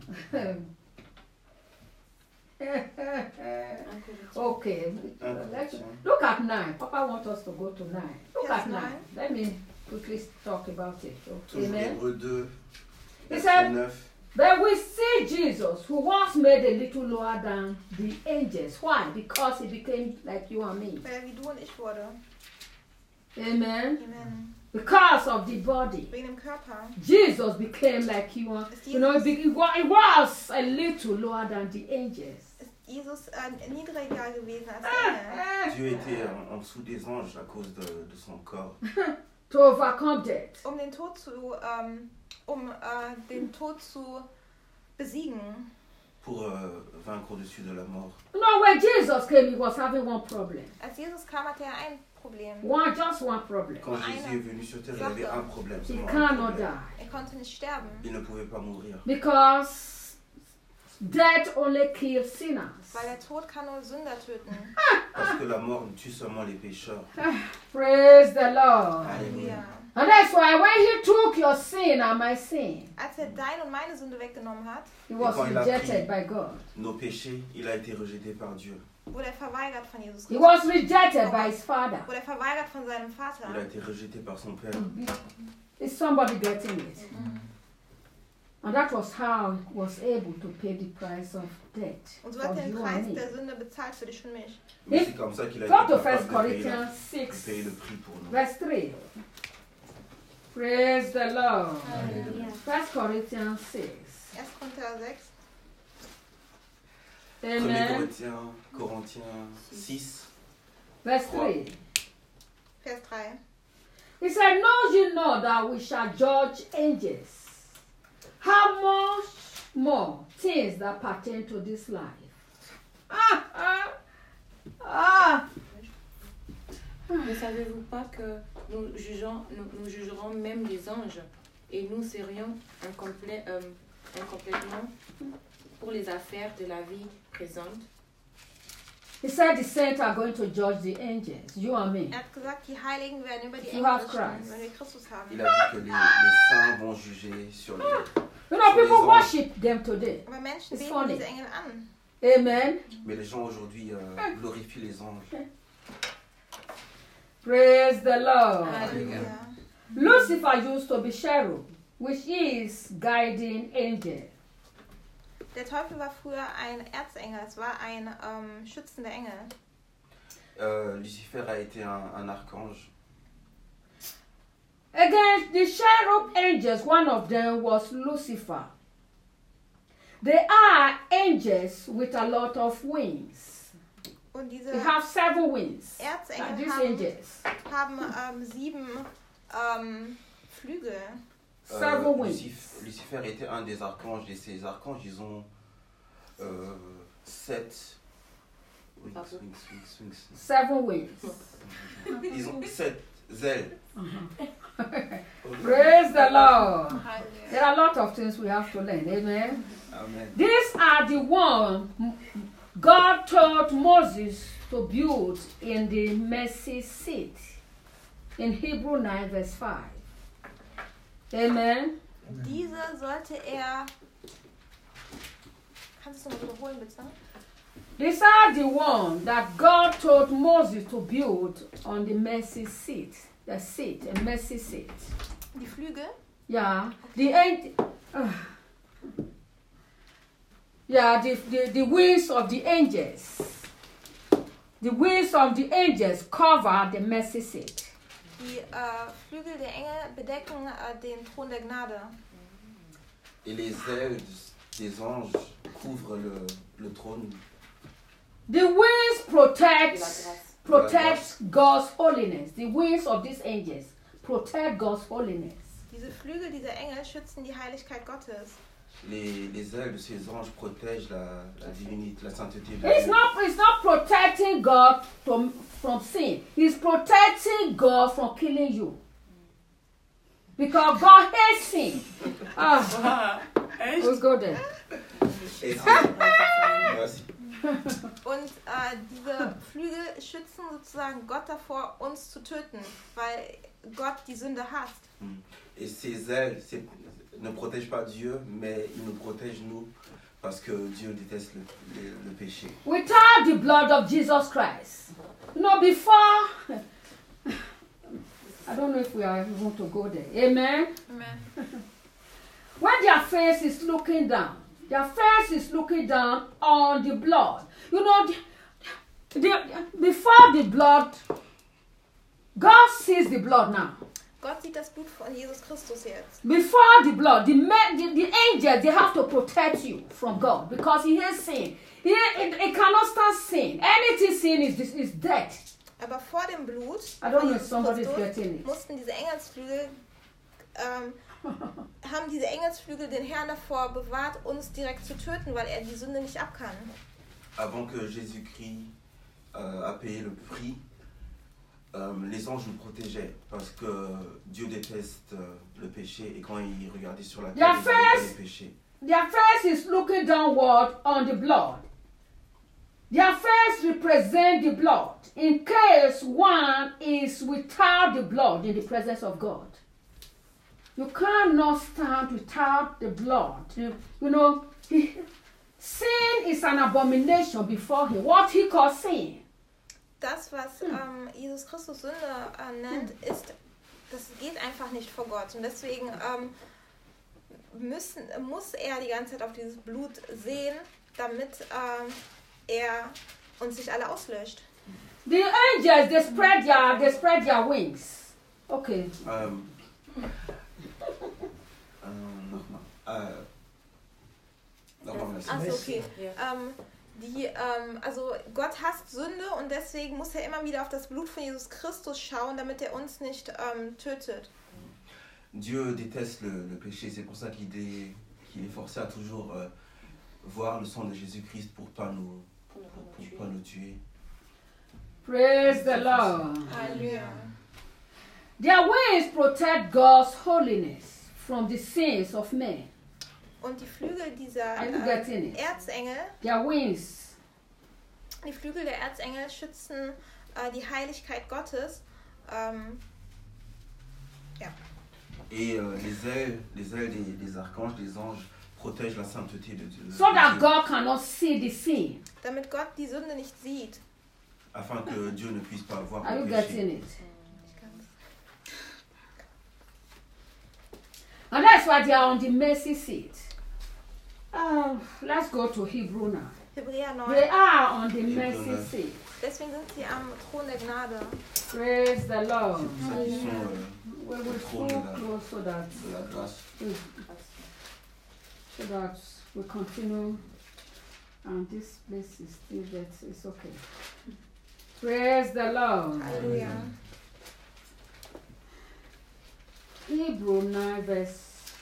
[SPEAKER 4] Un
[SPEAKER 2] Okay.
[SPEAKER 3] Un
[SPEAKER 2] Let's
[SPEAKER 3] Corinthiens.
[SPEAKER 2] look at 9. Papa wants us to go to 9. Look
[SPEAKER 1] Yes,
[SPEAKER 2] at 9.
[SPEAKER 1] 9.
[SPEAKER 2] Let me quickly talk about it.
[SPEAKER 3] Toujours
[SPEAKER 2] Amen.
[SPEAKER 3] Hébreux 2,
[SPEAKER 2] He
[SPEAKER 3] verset
[SPEAKER 2] said,
[SPEAKER 3] 9.
[SPEAKER 2] but we see Jesus, who was made a little lower than the angels. Why? Because he became like you and me.
[SPEAKER 1] Weil er wie du und ich wurde.
[SPEAKER 2] Amen.
[SPEAKER 1] Amen.
[SPEAKER 2] Because of the body.
[SPEAKER 1] Wegen dem Körper.
[SPEAKER 2] Jesus became like you and he was a little lower than the angels.
[SPEAKER 1] Ist Jesus niedriger gewesen als die Engel.
[SPEAKER 3] Dieu était en dessous des anges à cause de son corps.
[SPEAKER 2] To overcome death.
[SPEAKER 1] Um den Tod zu besiegen.
[SPEAKER 3] pour vaincre au-dessus de la mort.
[SPEAKER 2] No, when Jesus came, he was having one problem.
[SPEAKER 1] Als Jesus kam, hatte er ein Problem.
[SPEAKER 2] Just one problem.
[SPEAKER 3] Quand Jésus est venu sur terre, il avait un problème.
[SPEAKER 2] He
[SPEAKER 3] Seulement un
[SPEAKER 2] cannot
[SPEAKER 3] problème.
[SPEAKER 2] die.
[SPEAKER 1] Er konnte nicht sterben,
[SPEAKER 3] Il ne pouvait pas mourir.
[SPEAKER 2] Because death only kills sinners.
[SPEAKER 1] weil der Tod kann nur Sünder töten.
[SPEAKER 3] Parce que la mort tue seulement les pécheurs.
[SPEAKER 2] Praise the Lord.
[SPEAKER 3] Alléluia.
[SPEAKER 2] And that's why when he took your sin and my sin,
[SPEAKER 1] Als er deine und meine Sünde weggenommen hat,
[SPEAKER 2] he was
[SPEAKER 3] quand il a
[SPEAKER 2] rejected
[SPEAKER 3] pris
[SPEAKER 2] by God.
[SPEAKER 3] nos péchés, il a été rejeté par Dieu.
[SPEAKER 1] wurde er verweigert von Jesus
[SPEAKER 2] He
[SPEAKER 1] Christus.
[SPEAKER 2] was rejected by his father.
[SPEAKER 1] Wurde er verweigert von seinem Vater.
[SPEAKER 3] Il a été rejeté par son Père.
[SPEAKER 2] Is somebody getting it? And that was how he was able to pay the price of death
[SPEAKER 1] Und so
[SPEAKER 2] for
[SPEAKER 1] hat er den
[SPEAKER 2] you
[SPEAKER 1] Preis
[SPEAKER 2] and me.
[SPEAKER 1] der Sünde bezahlt für dich und mich.
[SPEAKER 3] Mais c'est comme ça qu'il a
[SPEAKER 2] Go
[SPEAKER 3] été
[SPEAKER 2] to 1
[SPEAKER 3] capable de
[SPEAKER 2] Corinthians
[SPEAKER 3] payer
[SPEAKER 2] 6,
[SPEAKER 3] le prix pour nous.
[SPEAKER 2] verse 3. Praise the Lord.
[SPEAKER 1] Halleluja.
[SPEAKER 2] 1 Corinthians 6.
[SPEAKER 1] 1. Korinther 6.
[SPEAKER 3] 1
[SPEAKER 2] Amen.
[SPEAKER 3] Corinthiens 6.
[SPEAKER 2] Verse 3.
[SPEAKER 1] Vers 3.
[SPEAKER 2] He said, know you know that we shall judge angels. How much more things that pertain to this life?
[SPEAKER 4] Ne savez-vous pas que nous jugerons même les anges et nous serions incomplètement pour les affaires de la vie présente?
[SPEAKER 2] He said the saints are going to judge the angels, you and me.
[SPEAKER 1] Er hat gesagt, die Heiligen werden über die
[SPEAKER 2] You
[SPEAKER 1] Engel
[SPEAKER 2] have
[SPEAKER 1] richten,
[SPEAKER 2] Christ.
[SPEAKER 1] wenn wir Christus haben.
[SPEAKER 3] Il a dit que les saints vont juger sur les...
[SPEAKER 2] You know,
[SPEAKER 3] So
[SPEAKER 2] people
[SPEAKER 3] les anges-
[SPEAKER 2] worship them today.
[SPEAKER 1] Aber Menschen
[SPEAKER 2] It's
[SPEAKER 1] beten
[SPEAKER 2] funny.
[SPEAKER 1] diese Engel an.
[SPEAKER 2] Amen.
[SPEAKER 3] Mais les gens aujourd'hui glorifient les anges.
[SPEAKER 2] Praise the Lord.
[SPEAKER 1] Halleluja.
[SPEAKER 2] Lucifer used to be cherub, which is guiding angel.
[SPEAKER 1] Der Teufel war früher ein Erzengel, es war ein schützender Engel.
[SPEAKER 3] Lucifer a été un archange.
[SPEAKER 2] Against the cherub angels, one of them was Lucifer. They are angels with a lot of wings.
[SPEAKER 1] Und diese
[SPEAKER 2] They have 7 wings.
[SPEAKER 1] Erzengel
[SPEAKER 2] These
[SPEAKER 1] haben,
[SPEAKER 2] angels.
[SPEAKER 1] haben 7 Flügel.
[SPEAKER 2] 7 wings.
[SPEAKER 3] Lucifer était un des archanges et ces archanges, ils ont 7 wings.
[SPEAKER 2] 7 wings.
[SPEAKER 3] Ils ont 7 ailes.
[SPEAKER 2] Praise the Lord.
[SPEAKER 1] Halleluja.
[SPEAKER 2] There are a lot of things we have to learn. Amen.
[SPEAKER 3] Amen.
[SPEAKER 2] These are the one God told Moses to build in the mercy seat in Hebrew 9 verse 5. Amen.
[SPEAKER 1] Diese sollte er. Kannst du es noch wiederholen, bitte?
[SPEAKER 2] These are the one that God told Moses to build on the mercy seat. The seat, a mercy seat.
[SPEAKER 1] Die Flügel?
[SPEAKER 2] Yeah. The wings of the angels. The wings of the angels cover the mercy seat.
[SPEAKER 1] Die Flügel der Engel bedecken den Thron der Gnade.
[SPEAKER 3] Et les ailes des anges couvrent le trône.
[SPEAKER 2] The wings protect God's holiness. The wings of these angels protect God's holiness.
[SPEAKER 1] Diese Flügel dieser Engel schützen die Heiligkeit Gottes.
[SPEAKER 3] Les ailes de ces anges protègent la divinité, la sainteté de
[SPEAKER 2] It's
[SPEAKER 3] Dieu.
[SPEAKER 2] not protecting God from sin. It's protecting God from killing you. Because God hates sin. Let's go there.
[SPEAKER 3] Et merci.
[SPEAKER 1] Und diese Flügel schützen sozusagen Gott davor, uns zu töten, weil Gott die Sünde hasst.
[SPEAKER 3] Et ces ailes ne protègent pas Dieu, mais ils nous protègent nous, parce que Dieu déteste le péché.
[SPEAKER 2] Without the blood of Jesus Christ. You know, before, I don't know if we are able to go there. Amen?
[SPEAKER 1] Amen.
[SPEAKER 2] When their face is looking down, on the blood. You know, before the blood, God sees the blood now.
[SPEAKER 1] Gott sieht das Blut von Jesus Christus jetzt.
[SPEAKER 2] Before the blood, the angels, they have to protect you from God because He hates sin. It cannot stand sin. Anything sin is death.
[SPEAKER 1] Aber vor dem Blut
[SPEAKER 2] I don't
[SPEAKER 1] von
[SPEAKER 2] know if
[SPEAKER 1] Jesus
[SPEAKER 2] somebody is
[SPEAKER 1] Christus
[SPEAKER 2] getting it.
[SPEAKER 1] mussten diese Engelsflügel haben diese Engelsflügel den Herrn davor bewahrt, uns direkt zu töten, weil er die Sünde nicht ab kann.
[SPEAKER 3] Avant que Jésus-Christ a payé le prix, les anges nous protégeaient parce que Dieu déteste le péché et quand il regardait sur la terre, il voyait le péché.
[SPEAKER 2] Their face is looking downward on the blood. Their face represents the blood in case one is without the blood in the presence of God. You cannot stand without the blood. You know, sin is an abomination before him. What he calls sin.
[SPEAKER 1] Das, was Jesus Christus Sünde nennt, das geht einfach nicht vor Gott. Und deswegen muss er die ganze Zeit auf dieses Blut sehen, damit er uns nicht alle auslöscht.
[SPEAKER 2] The angels, they spread their wings. Okay.
[SPEAKER 1] Achso, okay. Also Gott hasst Sünde und deswegen muss er immer wieder auf das Blut von Jesus Christus schauen, damit er uns nicht tötet.
[SPEAKER 3] Dieu déteste le péché, c'est pour ça qu'il est forcé à toujours voir le sang de Jésus-Christ pour pas nous tuer.
[SPEAKER 2] Praise the Lord.
[SPEAKER 1] Halleluja.
[SPEAKER 2] Their wings protect God's holiness from the sins of men.
[SPEAKER 1] Und die Flügel dieser
[SPEAKER 2] Are you getting it?
[SPEAKER 1] Erzengel,
[SPEAKER 2] Their wings.
[SPEAKER 1] die Flügel der Erzengel schützen die Heiligkeit Gottes. Ja.
[SPEAKER 3] Et les ailes des archanges, des anges, protègent la sainteté de Dieu.
[SPEAKER 2] So that God cannot see the sin.
[SPEAKER 1] Damit Gott die Sünde nicht sieht.
[SPEAKER 3] Afin que Dieu ne puisse pas voir
[SPEAKER 2] Are
[SPEAKER 3] le
[SPEAKER 2] you
[SPEAKER 3] péché.
[SPEAKER 2] getting it? And that's why they are on the mercy seat. Let's go to Hebrew now.
[SPEAKER 1] Hebräer 9.
[SPEAKER 2] They are on the mercy seat.
[SPEAKER 1] Deswegen sind sie am Thron der Gnade.
[SPEAKER 2] Praise the Lord.
[SPEAKER 3] C'est pour ça qu'ils sont
[SPEAKER 2] We will
[SPEAKER 3] au trône
[SPEAKER 2] so close so that
[SPEAKER 3] de la grâce.
[SPEAKER 2] we continue. And this place is still there. It's okay. Praise the Lord.
[SPEAKER 1] Halleluja.
[SPEAKER 2] Hebrew 9 verse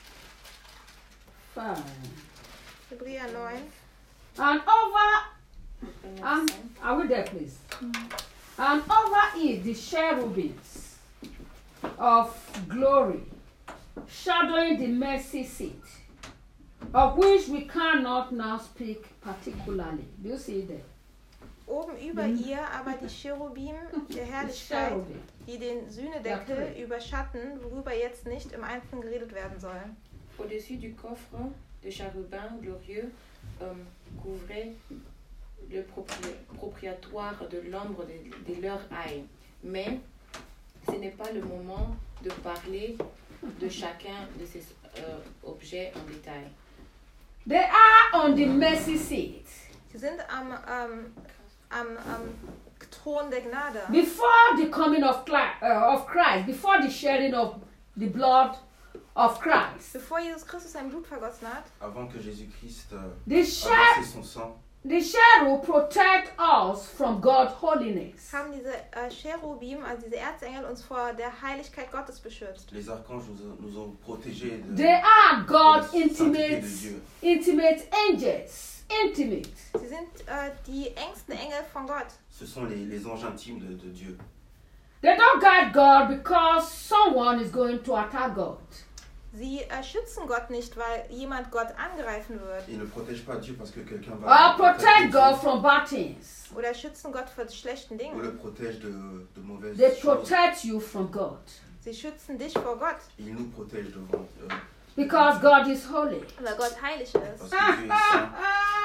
[SPEAKER 2] 5.
[SPEAKER 1] Hebräer 9.
[SPEAKER 2] And over, are we there, please? And over it the cherubims of glory, shadowing the mercy seat, of which we cannot now speak particularly. Do you see that?
[SPEAKER 1] Oben über ihr aber die Cherubim der Herrlichkeit,
[SPEAKER 2] Cherubim.
[SPEAKER 1] die den Sühnedeckel überschatten, worüber jetzt nicht im Einzelnen geredet werden soll.
[SPEAKER 4] Au-dessus du coffre, de chérubins glorieux couvrait le propriétaire de l'ombre de leur œil. Mais ce n'est pas le moment de parler de chacun de ces objets en détail.
[SPEAKER 2] They are on the mercy seat.
[SPEAKER 1] Sie sind am Thron der Gnade.
[SPEAKER 2] Before the coming of Christ, before the shedding of the blood of Christ,
[SPEAKER 1] Bevor Jesus Christus sein Blut vergossen hat,
[SPEAKER 3] Avant que Jésus-Christ
[SPEAKER 2] the
[SPEAKER 3] a versé son sang,
[SPEAKER 2] cherub protect us from God's holiness.
[SPEAKER 1] haben diese Cherubim, also diese Erzengel, uns vor der Heiligkeit Gottes beschützt.
[SPEAKER 3] les archanges nous ont protégés de
[SPEAKER 2] They are God's
[SPEAKER 3] de la sainteté
[SPEAKER 2] intimate,
[SPEAKER 3] de Dieu.
[SPEAKER 2] intimate angels. Intimate.
[SPEAKER 1] Sie sind die engsten Engel von Gott.
[SPEAKER 3] Ce sont les anges intimes de Dieu.
[SPEAKER 2] They don't guard God because someone is going to attack God.
[SPEAKER 1] Sie schützen Gott nicht, weil jemand Gott angreifen wird.
[SPEAKER 3] Ils ne protègent pas Dieu parce que quelqu'un
[SPEAKER 2] Or
[SPEAKER 3] va
[SPEAKER 2] protect God from bad things.
[SPEAKER 1] Oder schützen Gott vor schlechten
[SPEAKER 3] ou
[SPEAKER 1] Dingen.
[SPEAKER 3] le protègent de mauvaises
[SPEAKER 2] They
[SPEAKER 3] choses.
[SPEAKER 2] protect you from God.
[SPEAKER 1] Sie schützen dich vor Gott,
[SPEAKER 3] Ils nous protègent devant
[SPEAKER 2] Because God is holy.
[SPEAKER 1] weil Gott heilig ist.
[SPEAKER 3] parce que Dieu est saint.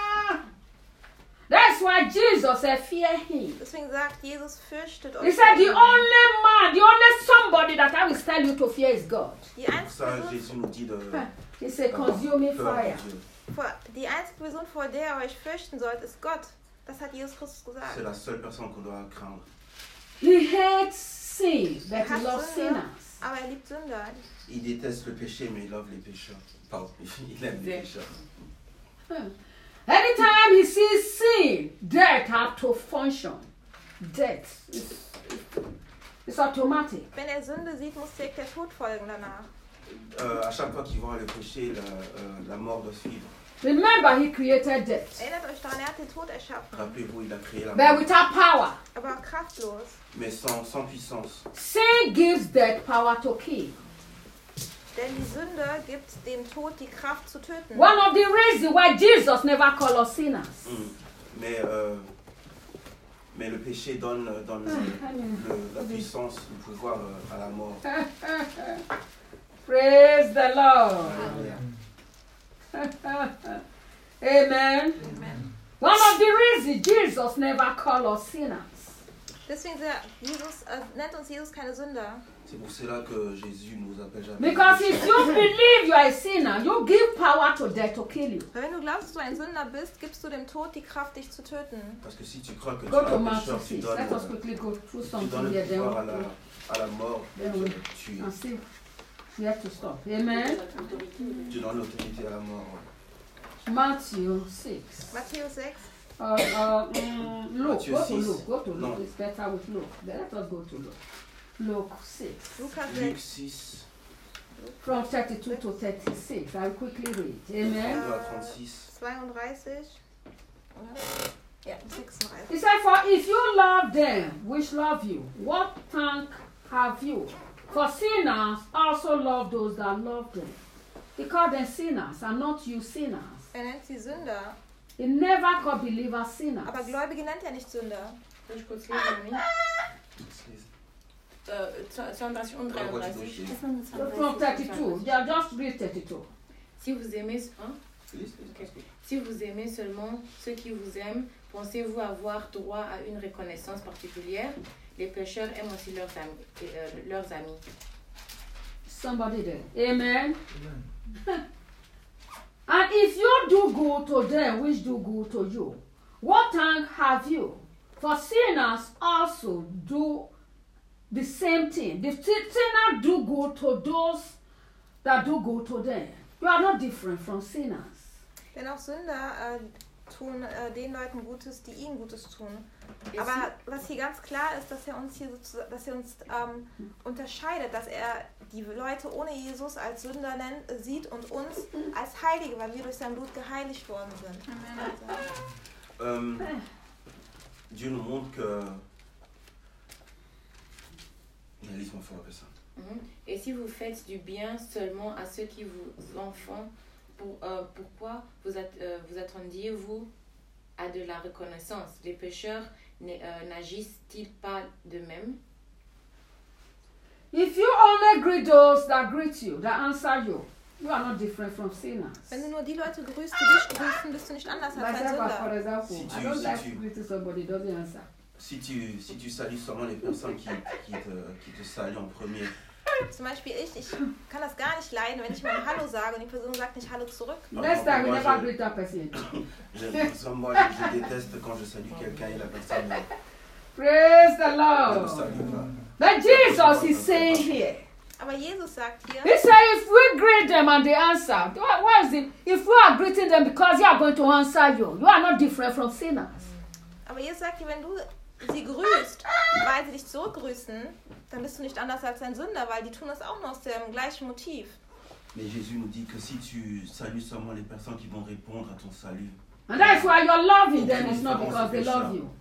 [SPEAKER 2] That's why Jesus said, fear him.
[SPEAKER 1] Deswegen sagt Jesus, fürchtet euch.
[SPEAKER 2] He said, the only man, the only somebody that I will tell you to fear is God.
[SPEAKER 1] Die
[SPEAKER 3] Pour
[SPEAKER 1] einzige
[SPEAKER 3] ça,
[SPEAKER 1] Person,
[SPEAKER 3] Jésus nous dit
[SPEAKER 2] He said,
[SPEAKER 3] d'avoir
[SPEAKER 2] consuming
[SPEAKER 3] peur
[SPEAKER 2] fire.
[SPEAKER 3] de Dieu.
[SPEAKER 1] die einzige Person, vor der ihr euch fürchten sollt, ist Gott. Das hat Jesus Christus gesagt.
[SPEAKER 3] C'est la seule personne qu'on doit craindre.
[SPEAKER 2] He hates sin, but
[SPEAKER 1] Er
[SPEAKER 2] he
[SPEAKER 1] hasst
[SPEAKER 2] loves
[SPEAKER 1] Sünder,
[SPEAKER 2] sinners.
[SPEAKER 1] aber er liebt Sünder.
[SPEAKER 3] Il déteste le péché, mais il love les pécheurs. Pardon, il aime les pécheurs.
[SPEAKER 2] Anytime he sees sin, death have to function. Death is automatic.
[SPEAKER 1] Wenn er Sünde sieht, muss direkt der Tod folgen danach.
[SPEAKER 3] à chaque fois qu'il voit le péché, la mort doit suivre.
[SPEAKER 2] Remember, he created death,
[SPEAKER 1] Erinnert euch daran, er hat den Tod erschaffen,
[SPEAKER 3] Rappelez-vous, il a créé la
[SPEAKER 2] but
[SPEAKER 3] mort,
[SPEAKER 2] without power.
[SPEAKER 1] aber kraftlos.
[SPEAKER 3] mais sans puissance.
[SPEAKER 2] Sin gives death power to kill.
[SPEAKER 1] Denn die Sünde gibt dem Tod die Kraft zu töten.
[SPEAKER 2] One of the reasons why Jesus never called us sinners.
[SPEAKER 3] Mais le péché donne la puissance, le pouvoir à la mort.
[SPEAKER 2] Praise the Lord. Amen.
[SPEAKER 1] Amen.
[SPEAKER 2] One of the reasons Jesus never called us sinners.
[SPEAKER 1] Deswegen nennt uns Jesus keine Sünder.
[SPEAKER 3] C'est pour cela que Jésus nous appelle jamais.
[SPEAKER 2] Because if you believe you are a sinner, you give power to death to kill you.
[SPEAKER 1] Weil wenn du glaubst, dass du ein Sünder bist, gibst du dem Tod die Kraft, dich zu töten.
[SPEAKER 3] Parce que si tu crois que tu
[SPEAKER 2] Go
[SPEAKER 3] es
[SPEAKER 2] to
[SPEAKER 3] un
[SPEAKER 2] Matthew
[SPEAKER 3] pécheur, tu
[SPEAKER 2] 6.
[SPEAKER 3] donnes,
[SPEAKER 2] Let us quickly go through
[SPEAKER 3] tu
[SPEAKER 2] something
[SPEAKER 3] donnes
[SPEAKER 2] here.
[SPEAKER 3] le
[SPEAKER 2] Then
[SPEAKER 3] pouvoir
[SPEAKER 2] we'll
[SPEAKER 3] à la mort. Tu
[SPEAKER 2] and see. We have to stop. Amen.
[SPEAKER 3] donnes l'autorité à la mort.
[SPEAKER 2] Matthew 6.
[SPEAKER 1] Matthäus 6.
[SPEAKER 2] Luke.
[SPEAKER 3] Matthew
[SPEAKER 2] Go to
[SPEAKER 3] 6.
[SPEAKER 2] Luke. Go to
[SPEAKER 3] No.
[SPEAKER 2] Luke. It's better with Luke. Then let us go to Luke. Luke 6.
[SPEAKER 1] Lukas
[SPEAKER 3] Luc
[SPEAKER 1] 6.
[SPEAKER 3] 6,
[SPEAKER 2] From 32 to 36. I'll quickly read. Amen.
[SPEAKER 3] 32 à 36.
[SPEAKER 1] 32. Oder? Ja, 36.
[SPEAKER 2] He said, for if you love them which love you, what thank have you? For sinners also love those that love them. He called them sinners and not you sinners.
[SPEAKER 1] Nennt sie Sünder.
[SPEAKER 2] He never called believers sinners.
[SPEAKER 1] Aber Gläubige nennt er nicht Sünder.
[SPEAKER 4] Soll ich kurz lesen, Mami? 32 und 33.
[SPEAKER 2] From 32. Yeah, just read 32.
[SPEAKER 4] Si vous aimez, si vous aimez seulement ceux qui vous aiment, pensez-vous avoir droit à une reconnaissance particulière? Les pécheurs aiment aussi leurs amis.
[SPEAKER 2] Somebody there. Amen. And if you do good to them which do good to you, what thank have you? For sinners also do the same thing. The sinners do good to those that do good to them. You are not different from sinners.
[SPEAKER 1] Denn auch Sünder tun den Leuten Gutes, die ihnen Gutes tun. Aber was hier ganz klar ist, dass er uns hier unterscheidet, dass er die Leute ohne Jesus als Sünder sieht und uns als Heilige, weil wir durch sein Blut geheiligt worden sind.
[SPEAKER 3] Dieu nous montre que. Lis-moi fort après ça.
[SPEAKER 4] Et si vous faites du bien seulement à ceux qui vous en font, pourquoi vous attendiez-vous à de la reconnaissance? Les pécheurs n'agissent-ils pas de même?
[SPEAKER 2] If you only greet those that greet you, that answer you, you are not different from sinners.
[SPEAKER 1] Wenn du nur die Leute grüßt, die dich grüßen, bist du nicht anders als ein
[SPEAKER 2] Myself, for
[SPEAKER 1] Sünder.
[SPEAKER 2] example,
[SPEAKER 3] Si
[SPEAKER 2] I
[SPEAKER 3] tu-
[SPEAKER 2] don't
[SPEAKER 3] si
[SPEAKER 2] like
[SPEAKER 3] tu-
[SPEAKER 2] greeting somebody who doesn't answer.
[SPEAKER 3] Si tu salues seulement les personnes qui te saluent en premier,
[SPEAKER 1] Zum Beispiel ich kann das gar nicht leiden, wenn ich mal Hallo sage und die Person sagt nicht Hallo zurück.
[SPEAKER 2] Next time, we never greet that person.
[SPEAKER 3] je déteste quand je salue quelqu'un et la personne
[SPEAKER 2] Praise the
[SPEAKER 3] ne me
[SPEAKER 2] Lord.
[SPEAKER 3] salue pas.
[SPEAKER 2] But Jesus is saying here,
[SPEAKER 1] Aber Jesus sagt hier,
[SPEAKER 2] he said, if we greet them and they answer, why is it? If we are greeting them because they are going to answer you, you are not different from sinners.
[SPEAKER 1] aber Jesus sagt hier, wenn du sie grüßt, weil sie dich zurückgrüßen, dann bist du nicht anders als ein Sünder, weil die tun das auch nur aus dem gleichen Motiv.
[SPEAKER 3] Mais Jésus nous dit que si tu salues seulement les personnes qui vont répondre à ton salut,
[SPEAKER 2] And that's why you're loving them. It's not because they love you.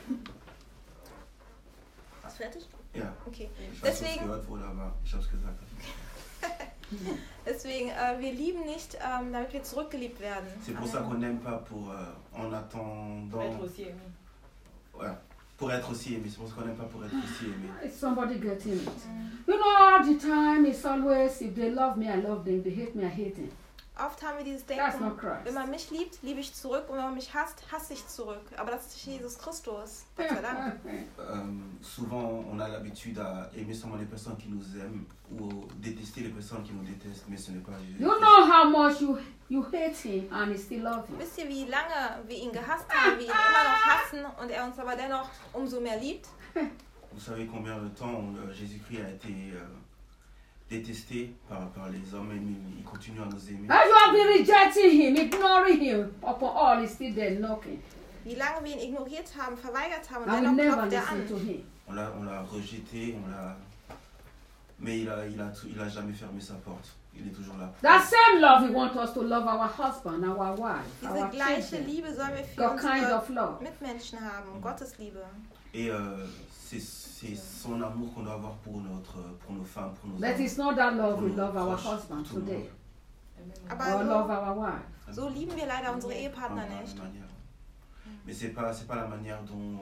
[SPEAKER 1] Ist fertig?
[SPEAKER 3] ja,
[SPEAKER 1] Okay.
[SPEAKER 3] ich weiß nicht,
[SPEAKER 1] Deswegen,
[SPEAKER 3] gehört wurde, aber ich habe es gesagt.
[SPEAKER 1] deswegen wir lieben nicht, damit wir zurückgeliebt werden.
[SPEAKER 3] C'est pour ça qu'on n'aime pas en attendant. Ouais, pour être aussi aimé. C'est pour ça qu'on n'aime pas pour être aussi aimé.
[SPEAKER 2] Is somebody getting it? You know, all the time it's always, if they love me, I love them. If they hate me, I hate them.
[SPEAKER 1] Oft haben wir dieses
[SPEAKER 2] That's
[SPEAKER 1] Denken,
[SPEAKER 2] not Christ.
[SPEAKER 1] wenn man mich liebt, liebe ich zurück und wenn man mich hasst, hasse ich zurück. Aber das ist Jesus Christus. Gott sei Dank.
[SPEAKER 3] Souvent, on a l'habitude à aimer seulement les personnes qui nous aiment ou détester les personnes qui nous détestent, mais ce n'est pas Jésus.
[SPEAKER 2] You know how much you hate him and he still loves you.
[SPEAKER 1] Wisst ihr, wie lange wir ihn gehasst haben, wir ihn immer noch hassen und er uns aber dennoch umso mehr liebt?
[SPEAKER 3] Vous savez combien de temps Jésus-Christ a été détesté par les hommes, et il continue à nous aimer.
[SPEAKER 2] As you have been rejecting him, ignoring him, upon all he's still there knocking.
[SPEAKER 1] Wie lange wir ihn ignoriert haben, verweigert haben und
[SPEAKER 2] I will
[SPEAKER 1] dennoch
[SPEAKER 2] never
[SPEAKER 1] klopft er
[SPEAKER 2] listen
[SPEAKER 1] an.
[SPEAKER 2] to him.
[SPEAKER 3] On l'a rejeté, Mais il a jamais fermé sa porte. Il est toujours là.
[SPEAKER 2] That same love, we want us to love our husband, our wife,
[SPEAKER 1] Diese
[SPEAKER 2] our
[SPEAKER 1] gleiche
[SPEAKER 2] children.
[SPEAKER 1] Liebe sollen wir für
[SPEAKER 2] God kind
[SPEAKER 1] unsere
[SPEAKER 2] of love.
[SPEAKER 1] Mitmenschen haben, Gottes Liebe.
[SPEAKER 3] Et c'est son amour qu'on doit avoir pour nos femmes, pour nos
[SPEAKER 2] But
[SPEAKER 3] hommes.
[SPEAKER 2] it's not that love
[SPEAKER 3] pour
[SPEAKER 2] we
[SPEAKER 3] nos
[SPEAKER 2] love our
[SPEAKER 3] proches,
[SPEAKER 2] husband
[SPEAKER 3] pour tout le
[SPEAKER 2] today,
[SPEAKER 3] monde.
[SPEAKER 1] Aber
[SPEAKER 2] or love our wife.
[SPEAKER 1] so lieben wir leider unsere Ehepartner
[SPEAKER 3] Pas la
[SPEAKER 1] nicht.
[SPEAKER 3] manière. Mais c'est pas la manière dont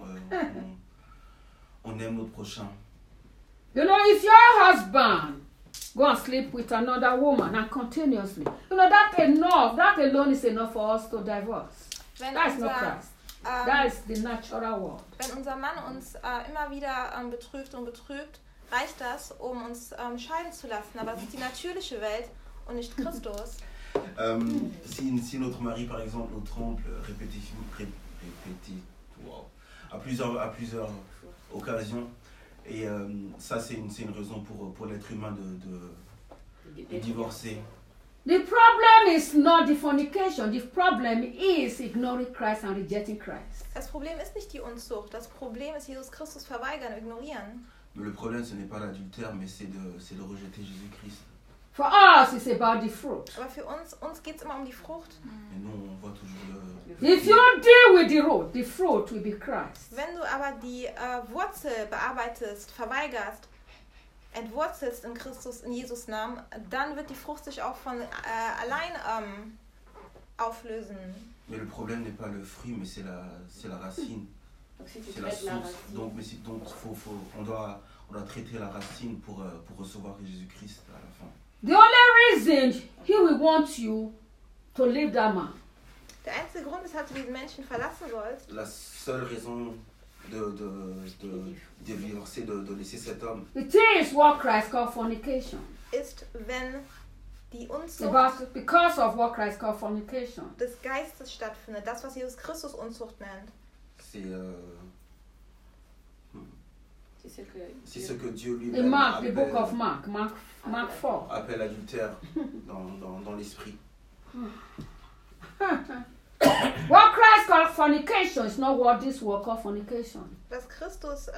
[SPEAKER 3] on aime notre prochain.
[SPEAKER 2] You know, if your husband go and sleep with another woman and continuously, you know, that alone is enough for us to divorce.
[SPEAKER 1] Wenn
[SPEAKER 2] That is not
[SPEAKER 1] unser,
[SPEAKER 2] Christ. That is the natural world.
[SPEAKER 1] wenn unser Mann uns immer wieder betrügt und betrügt, reicht das, um uns scheiden zu lassen. Aber das ist die natürliche Welt und nicht Christus.
[SPEAKER 3] Si notre mari, par exemple, nous trompe à plusieurs occasions, et ça c'est une raison pour l'être humain de divorcer.
[SPEAKER 2] The problem is not the fornication. The problem is ignoring Christ and rejecting Christ.
[SPEAKER 1] Das Problem ist nicht die Unzucht. Das Problem ist Jesus Christus verweigern, ignorieren.
[SPEAKER 3] Mais le problème, ce n'est pas l'adultère, mais c'est de rejeter Jésus-Christ.
[SPEAKER 2] For us, it's about the fruit.
[SPEAKER 1] Aber für uns geht es immer um die Frucht.
[SPEAKER 3] Et nous, on voit toujours
[SPEAKER 2] If you deal with the root, the fruit will be Christ.
[SPEAKER 1] Wenn du aber die Wurzel bearbeitest, verweigerst, entwurzelst in Christus, in Jesus Namen, dann wird die Frucht sich auch von allein auflösen.
[SPEAKER 3] Mais le problème n'est pas le fruit, mais c'est la racine.
[SPEAKER 4] Donc si tu
[SPEAKER 3] C'est la
[SPEAKER 4] traites la
[SPEAKER 3] source.
[SPEAKER 4] racine,
[SPEAKER 3] Donc on doit traiter la racine pour recevoir Jésus-Christ à la fin.
[SPEAKER 2] The only reason he will want you to leave that man
[SPEAKER 1] Der einzige Grund, weshalb du diesen Menschen verlassen sollst,
[SPEAKER 3] La seule raison de divorcer, de laisser cet homme,
[SPEAKER 2] it is what Christ called fornication.
[SPEAKER 1] ist, wenn die Unzucht
[SPEAKER 2] Because of what Christ called fornication.
[SPEAKER 1] des Geistes stattfindet. Das, was Jesus Christus Unzucht nennt.
[SPEAKER 3] c'est ce que Dieu
[SPEAKER 2] In
[SPEAKER 3] lui-même
[SPEAKER 2] Mark, the book of Mark 4.
[SPEAKER 3] appelle adultère dans l'esprit.
[SPEAKER 2] What Christ called fornication is not what this world called fornication.
[SPEAKER 1] Was Christus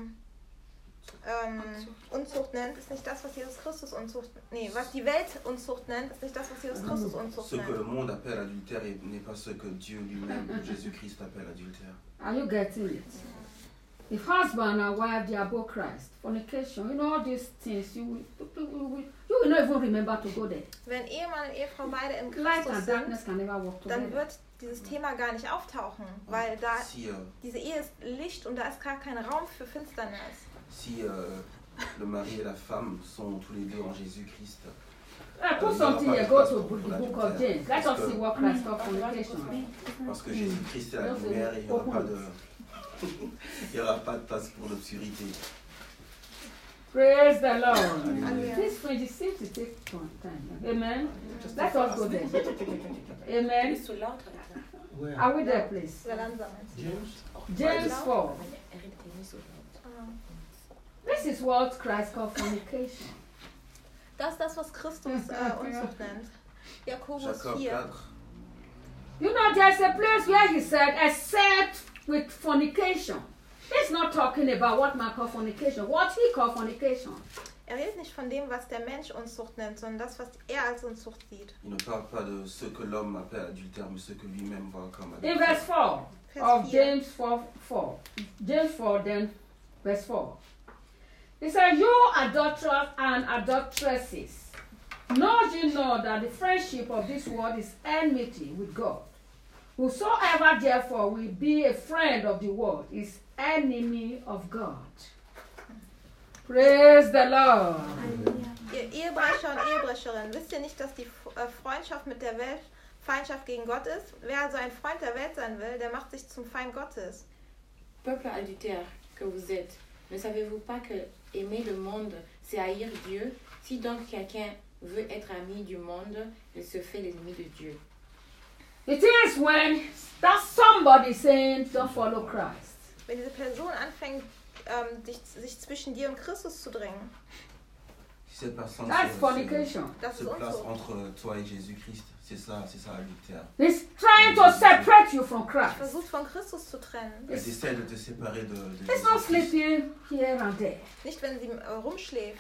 [SPEAKER 1] Unzucht nennt, ist nicht das, was Jesus Christus Unzucht nennt. Nee, was die Welt Unzucht nennt, ist nicht das, was Jesus Christus Unzucht
[SPEAKER 3] Ce que le
[SPEAKER 1] nennt.
[SPEAKER 3] monde appelle adultère n'est pas ce que Dieu lui-même, Jésus-Christ, appelle adultère.
[SPEAKER 2] Are you getting it? If husband and wife they are both Christ, fornication, you know all these things, you will not even remember to go there.
[SPEAKER 1] Wenn Ehemann und Ehefrau beide in
[SPEAKER 2] Light
[SPEAKER 1] Christus
[SPEAKER 2] and
[SPEAKER 1] sind,
[SPEAKER 2] darkness can never work
[SPEAKER 1] dann
[SPEAKER 2] together.
[SPEAKER 1] wird dieses Thema gar nicht auftauchen, weil da
[SPEAKER 3] Si,
[SPEAKER 1] diese Ehe ist Licht und da ist gar kein Raum für Finsternis.
[SPEAKER 3] si le mari et la femme sont tous les deux en Jésus-Christ,
[SPEAKER 2] Put something here, go to the book of James. Let us see what Christ called fornication.
[SPEAKER 3] parce que Jésus-Christ est la lumière et il n'y aura pas de place pour l'obscurité.
[SPEAKER 2] Praise the Lord.
[SPEAKER 1] Hallelujah.
[SPEAKER 2] This 26 it takes time. Amen. Let us go there. Amen.
[SPEAKER 4] sous l'autre.
[SPEAKER 5] Where?
[SPEAKER 2] Are we there, please?
[SPEAKER 1] Sehr langsam jetzt.
[SPEAKER 5] James?
[SPEAKER 2] James 4.
[SPEAKER 4] Elle est mise sous l'autre.
[SPEAKER 2] This is what Christ called fornication.
[SPEAKER 1] Das ist das, was Christus Unzucht nennt. Jakobus
[SPEAKER 3] Jacob
[SPEAKER 1] 4.
[SPEAKER 3] 4.
[SPEAKER 2] You know, there's a place where he said, except with fornication. He's not talking about what man call fornication, what he called fornication.
[SPEAKER 1] Redet nicht von dem, was der Mensch Unzucht nennt, sondern das, was er als Unzucht sieht.
[SPEAKER 3] Il ne parle pas de ce que l'homme appelle adultère, mais ce que lui-même voit comme
[SPEAKER 2] In verse
[SPEAKER 3] adultère.
[SPEAKER 2] 4 of
[SPEAKER 1] Vers 4.
[SPEAKER 2] James 4. James 4, then verse 4. He said, you adulterers and adulteresses, know ye not that the friendship of this world is enmity with God? Whosoever therefore will be a friend of the world is enemy of God. Praise the Lord.
[SPEAKER 1] Ihr Ehebrecher und Ehebrecherinnen, wisst ihr nicht, dass die Freundschaft mit der Welt Feindschaft gegen Gott ist? Wer also ein Freund der Welt sein will, der macht sich zum Feind Gottes.
[SPEAKER 4] Peuple adultère que vous êtes, ne savez-vous pas que aimer le monde, c'est haïr Dieu? Si donc quelqu'un veut être ami du monde, il se fait l'ennemi de Dieu.
[SPEAKER 2] It is when that somebody saying, don't follow Christ.
[SPEAKER 1] Wenn diese Person anfängt, sich zwischen dir und Christus zu drängen,
[SPEAKER 3] Si cette personne
[SPEAKER 2] That's fornication.
[SPEAKER 1] das
[SPEAKER 3] se
[SPEAKER 1] ist
[SPEAKER 3] place
[SPEAKER 1] Unzucht.
[SPEAKER 3] entre toi et Jésus-Christ, c'est ça adultère.
[SPEAKER 2] He's trying to separate you from Christ.
[SPEAKER 1] Versucht von Christus zu trennen.
[SPEAKER 3] Elle essaie de te séparer de
[SPEAKER 2] It's not
[SPEAKER 3] Jésus-Christ.
[SPEAKER 2] sleeping here and there.
[SPEAKER 1] Nicht, wenn sie rumschläft.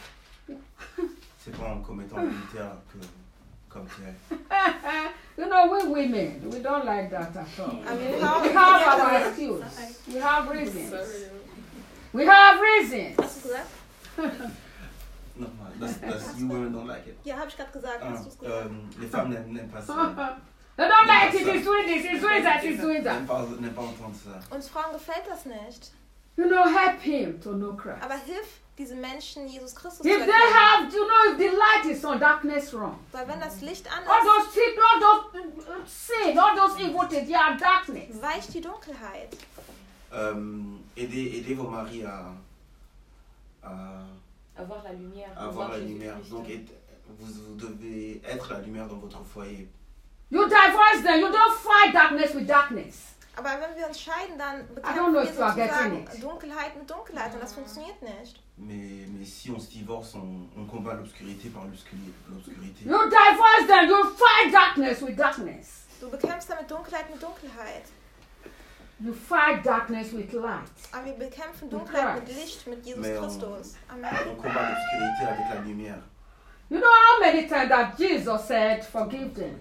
[SPEAKER 3] C'est pas en commettant l'adultère que, comme tu es.
[SPEAKER 2] You know, we women, we don't like that at all.
[SPEAKER 1] Aber wir
[SPEAKER 2] We
[SPEAKER 1] Frauen,
[SPEAKER 2] have our excuse. We have reasons. We have reasons.
[SPEAKER 1] hast du gesagt?
[SPEAKER 3] Nochmal, dass you women don't like it.
[SPEAKER 1] Ja, habe ich gerade gesagt. Hast du es gesagt?
[SPEAKER 3] Les femmes n'aiment pas ça.
[SPEAKER 2] They don't like it, it's doing this, it's doing that, it's doing that.
[SPEAKER 3] N'aiment pas entendre ça.
[SPEAKER 1] Uns Frauen gefällt das nicht.
[SPEAKER 2] You know, help him to know Christ.
[SPEAKER 1] Aber hilf diesen Menschen, Jesus Christus
[SPEAKER 2] If
[SPEAKER 1] zu
[SPEAKER 2] they
[SPEAKER 1] erkennen.
[SPEAKER 2] have, you know, if the light is on, darkness wrong.
[SPEAKER 1] Weil wenn das Licht an
[SPEAKER 2] All
[SPEAKER 1] ist,
[SPEAKER 2] those things, all those sin, all those evil things, they are darkness.
[SPEAKER 1] weicht die Dunkelheit.
[SPEAKER 3] Aidez vos maris à
[SPEAKER 4] Avoir la lumière.
[SPEAKER 3] avoir la lumière.
[SPEAKER 4] Jésus-Christ.
[SPEAKER 3] Donc vous devez être la lumière dans votre foyer.
[SPEAKER 2] You divorce them, you don't fight darkness with darkness.
[SPEAKER 1] Aber wenn wir uns scheiden, dann
[SPEAKER 2] I don't know
[SPEAKER 1] bekämpfen wir
[SPEAKER 2] if you are getting
[SPEAKER 1] sozusagen
[SPEAKER 2] it.
[SPEAKER 1] Dunkelheit mit Dunkelheit und das funktioniert nicht.
[SPEAKER 3] Mais si on se divorce, on combat l'obscurité par l'obscurité.
[SPEAKER 2] You divorce them, you fight darkness with darkness.
[SPEAKER 1] Du bekämpfst damit Dunkelheit mit Dunkelheit.
[SPEAKER 2] You fight darkness with light.
[SPEAKER 1] Aber wir bekämpfen
[SPEAKER 2] Mit
[SPEAKER 1] Dunkelheit mit
[SPEAKER 2] Christ.
[SPEAKER 1] Licht, mit Jesus
[SPEAKER 3] Mais
[SPEAKER 1] Christus. Amen.
[SPEAKER 3] On combat l'obscurité avec la lumière.
[SPEAKER 2] You know how many times that Jesus said, forgive them?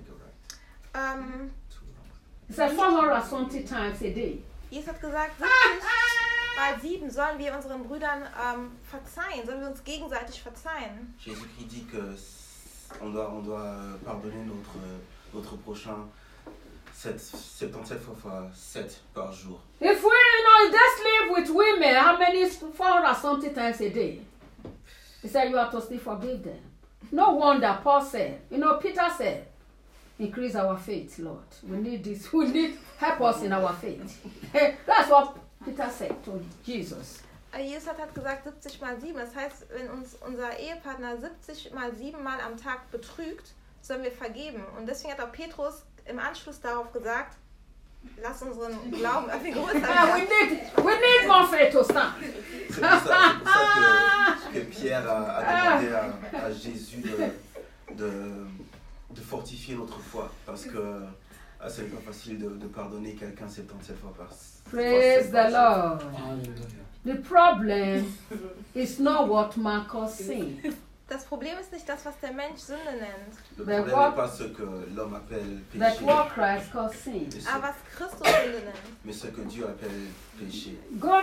[SPEAKER 2] He said 400 something times a day.
[SPEAKER 1] Jesus hat gesagt, 70 mal 7 sollen wir unseren Brüdern verzeihen, sollen wir uns gegenseitig verzeihen.
[SPEAKER 3] Jésus-Christ dit que on doit pardonner notre prochain 77 fois 7 par jour.
[SPEAKER 2] If we, you know, just live with women, how many 400 something times a day? He said you have to still forgive them. No wonder Paul said, you know, Peter said, increase our faith, Lord. We need this. We need help us in our faith. That's what Peter said to Jesus.
[SPEAKER 1] Jesus hat gesagt 70 mal 7. Das heißt, wenn uns unser Ehepartner 70 mal 7 Mal am Tag betrügt, sollen wir vergeben. Und deswegen hat auch Petrus im Anschluss darauf gesagt, lass unseren Glauben irgendwie größer werden.
[SPEAKER 2] We need more faith to stand.
[SPEAKER 3] C'est pour ça que Pierre a demandé à Jésus de fortifier notre foi. Parce que c'est pas facile de pardonner quelqu'un 77 fois par
[SPEAKER 2] Praise the Lord.
[SPEAKER 5] Hallelujah.
[SPEAKER 2] The problem is not what man calls sin.
[SPEAKER 1] Das Problem ist nicht das, was der Mensch Sünde nennt,
[SPEAKER 3] Le
[SPEAKER 2] Mais
[SPEAKER 3] problème n'est pas ce que l'homme appelle
[SPEAKER 2] That's
[SPEAKER 3] péché,
[SPEAKER 2] what Christ calls sin.
[SPEAKER 1] aber was Christus Sünde nennt.
[SPEAKER 3] mais ce que Dieu appelle péché.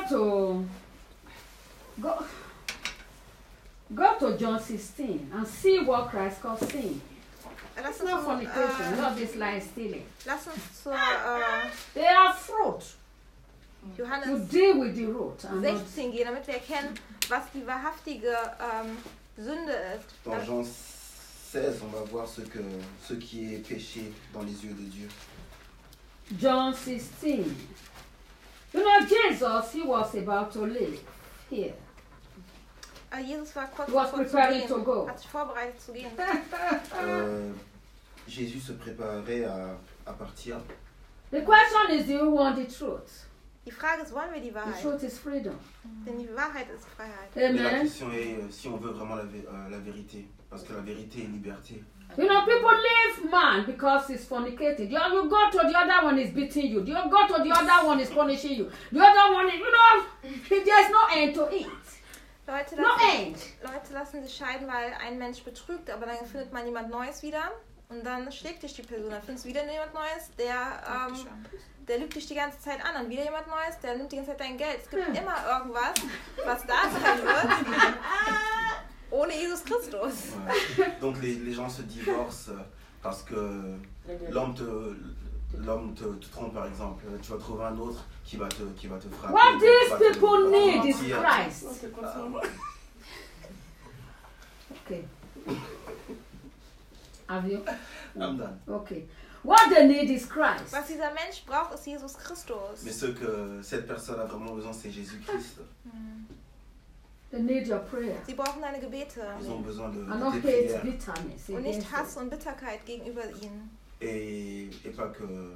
[SPEAKER 2] Go to John 16 and see what Christ calls sin.
[SPEAKER 1] Lass
[SPEAKER 2] It's not fornication,
[SPEAKER 1] uns,
[SPEAKER 2] not this lie stealing.
[SPEAKER 1] lass uns zur
[SPEAKER 2] They are fruit. You
[SPEAKER 1] Johannes
[SPEAKER 2] deal with the root. And not,
[SPEAKER 1] 16 gehen, damit wir erkennen, was die wahrhaftige Sünde ist.
[SPEAKER 3] Dans Jean 16, on va voir ce qui est péché dans les yeux de Dieu.
[SPEAKER 2] John 16. You know, Jesus, he was about to leave here.
[SPEAKER 1] Jesus war kurz
[SPEAKER 2] He was
[SPEAKER 1] davor zu
[SPEAKER 2] preparing to
[SPEAKER 1] gehen,
[SPEAKER 2] go.
[SPEAKER 1] hat sich vorbereitet zu gehen.
[SPEAKER 3] Jésus se préparait à partir.
[SPEAKER 2] The question is, do you want the truth?
[SPEAKER 1] Die Frage ist, wollen wir die
[SPEAKER 2] The
[SPEAKER 1] Wahrheit?
[SPEAKER 2] truth is freedom.
[SPEAKER 1] Denn die Wahrheit ist Freiheit.
[SPEAKER 3] Mais la
[SPEAKER 2] Amen.
[SPEAKER 3] question est si on veut vraiment la vérité. Parce que la vérité est liberté.
[SPEAKER 2] You know, people leave man because he's fornicated. You go to the other one is beating you. You go to the other one is punishing you. The other one is, you know, there's no end to it. No end.
[SPEAKER 1] Leute lassen sich scheiden, weil ein Mensch betrügt, aber dann findet man jemand Neues wieder und dann schlägt dich die Person. Dann findest du wieder jemand Neues, der lügt dich die ganze Zeit an. Und wieder jemand Neues, der nimmt die ganze Zeit dein Geld. Es gibt immer irgendwas, was da sein wird, ohne Jesus Christus.
[SPEAKER 3] Ouais. Donc les gens se divorcent parce que l'homme te trompe, par exemple. Tu vas trouver un autre qui va te frapper.
[SPEAKER 2] What these
[SPEAKER 3] va te
[SPEAKER 2] people need is
[SPEAKER 3] mentir.
[SPEAKER 2] Christ. Okay. Have you?
[SPEAKER 3] I'm done.
[SPEAKER 2] Okay. What they need is Christ.
[SPEAKER 1] Was dieser Mensch braucht, ist Jesus Christus.
[SPEAKER 3] Mais ce que cette personne a vraiment besoin, c'est Jésus-Christ.
[SPEAKER 2] They need your prayer.
[SPEAKER 1] Sie brauchen deine Gebete
[SPEAKER 3] Ils ont besoin de
[SPEAKER 2] And not
[SPEAKER 3] tes
[SPEAKER 2] hate,
[SPEAKER 3] prières.
[SPEAKER 2] bitterness.
[SPEAKER 1] und nicht
[SPEAKER 2] against
[SPEAKER 1] Hass
[SPEAKER 2] them.
[SPEAKER 1] und Bitterkeit gegenüber ihnen.
[SPEAKER 3] Et pas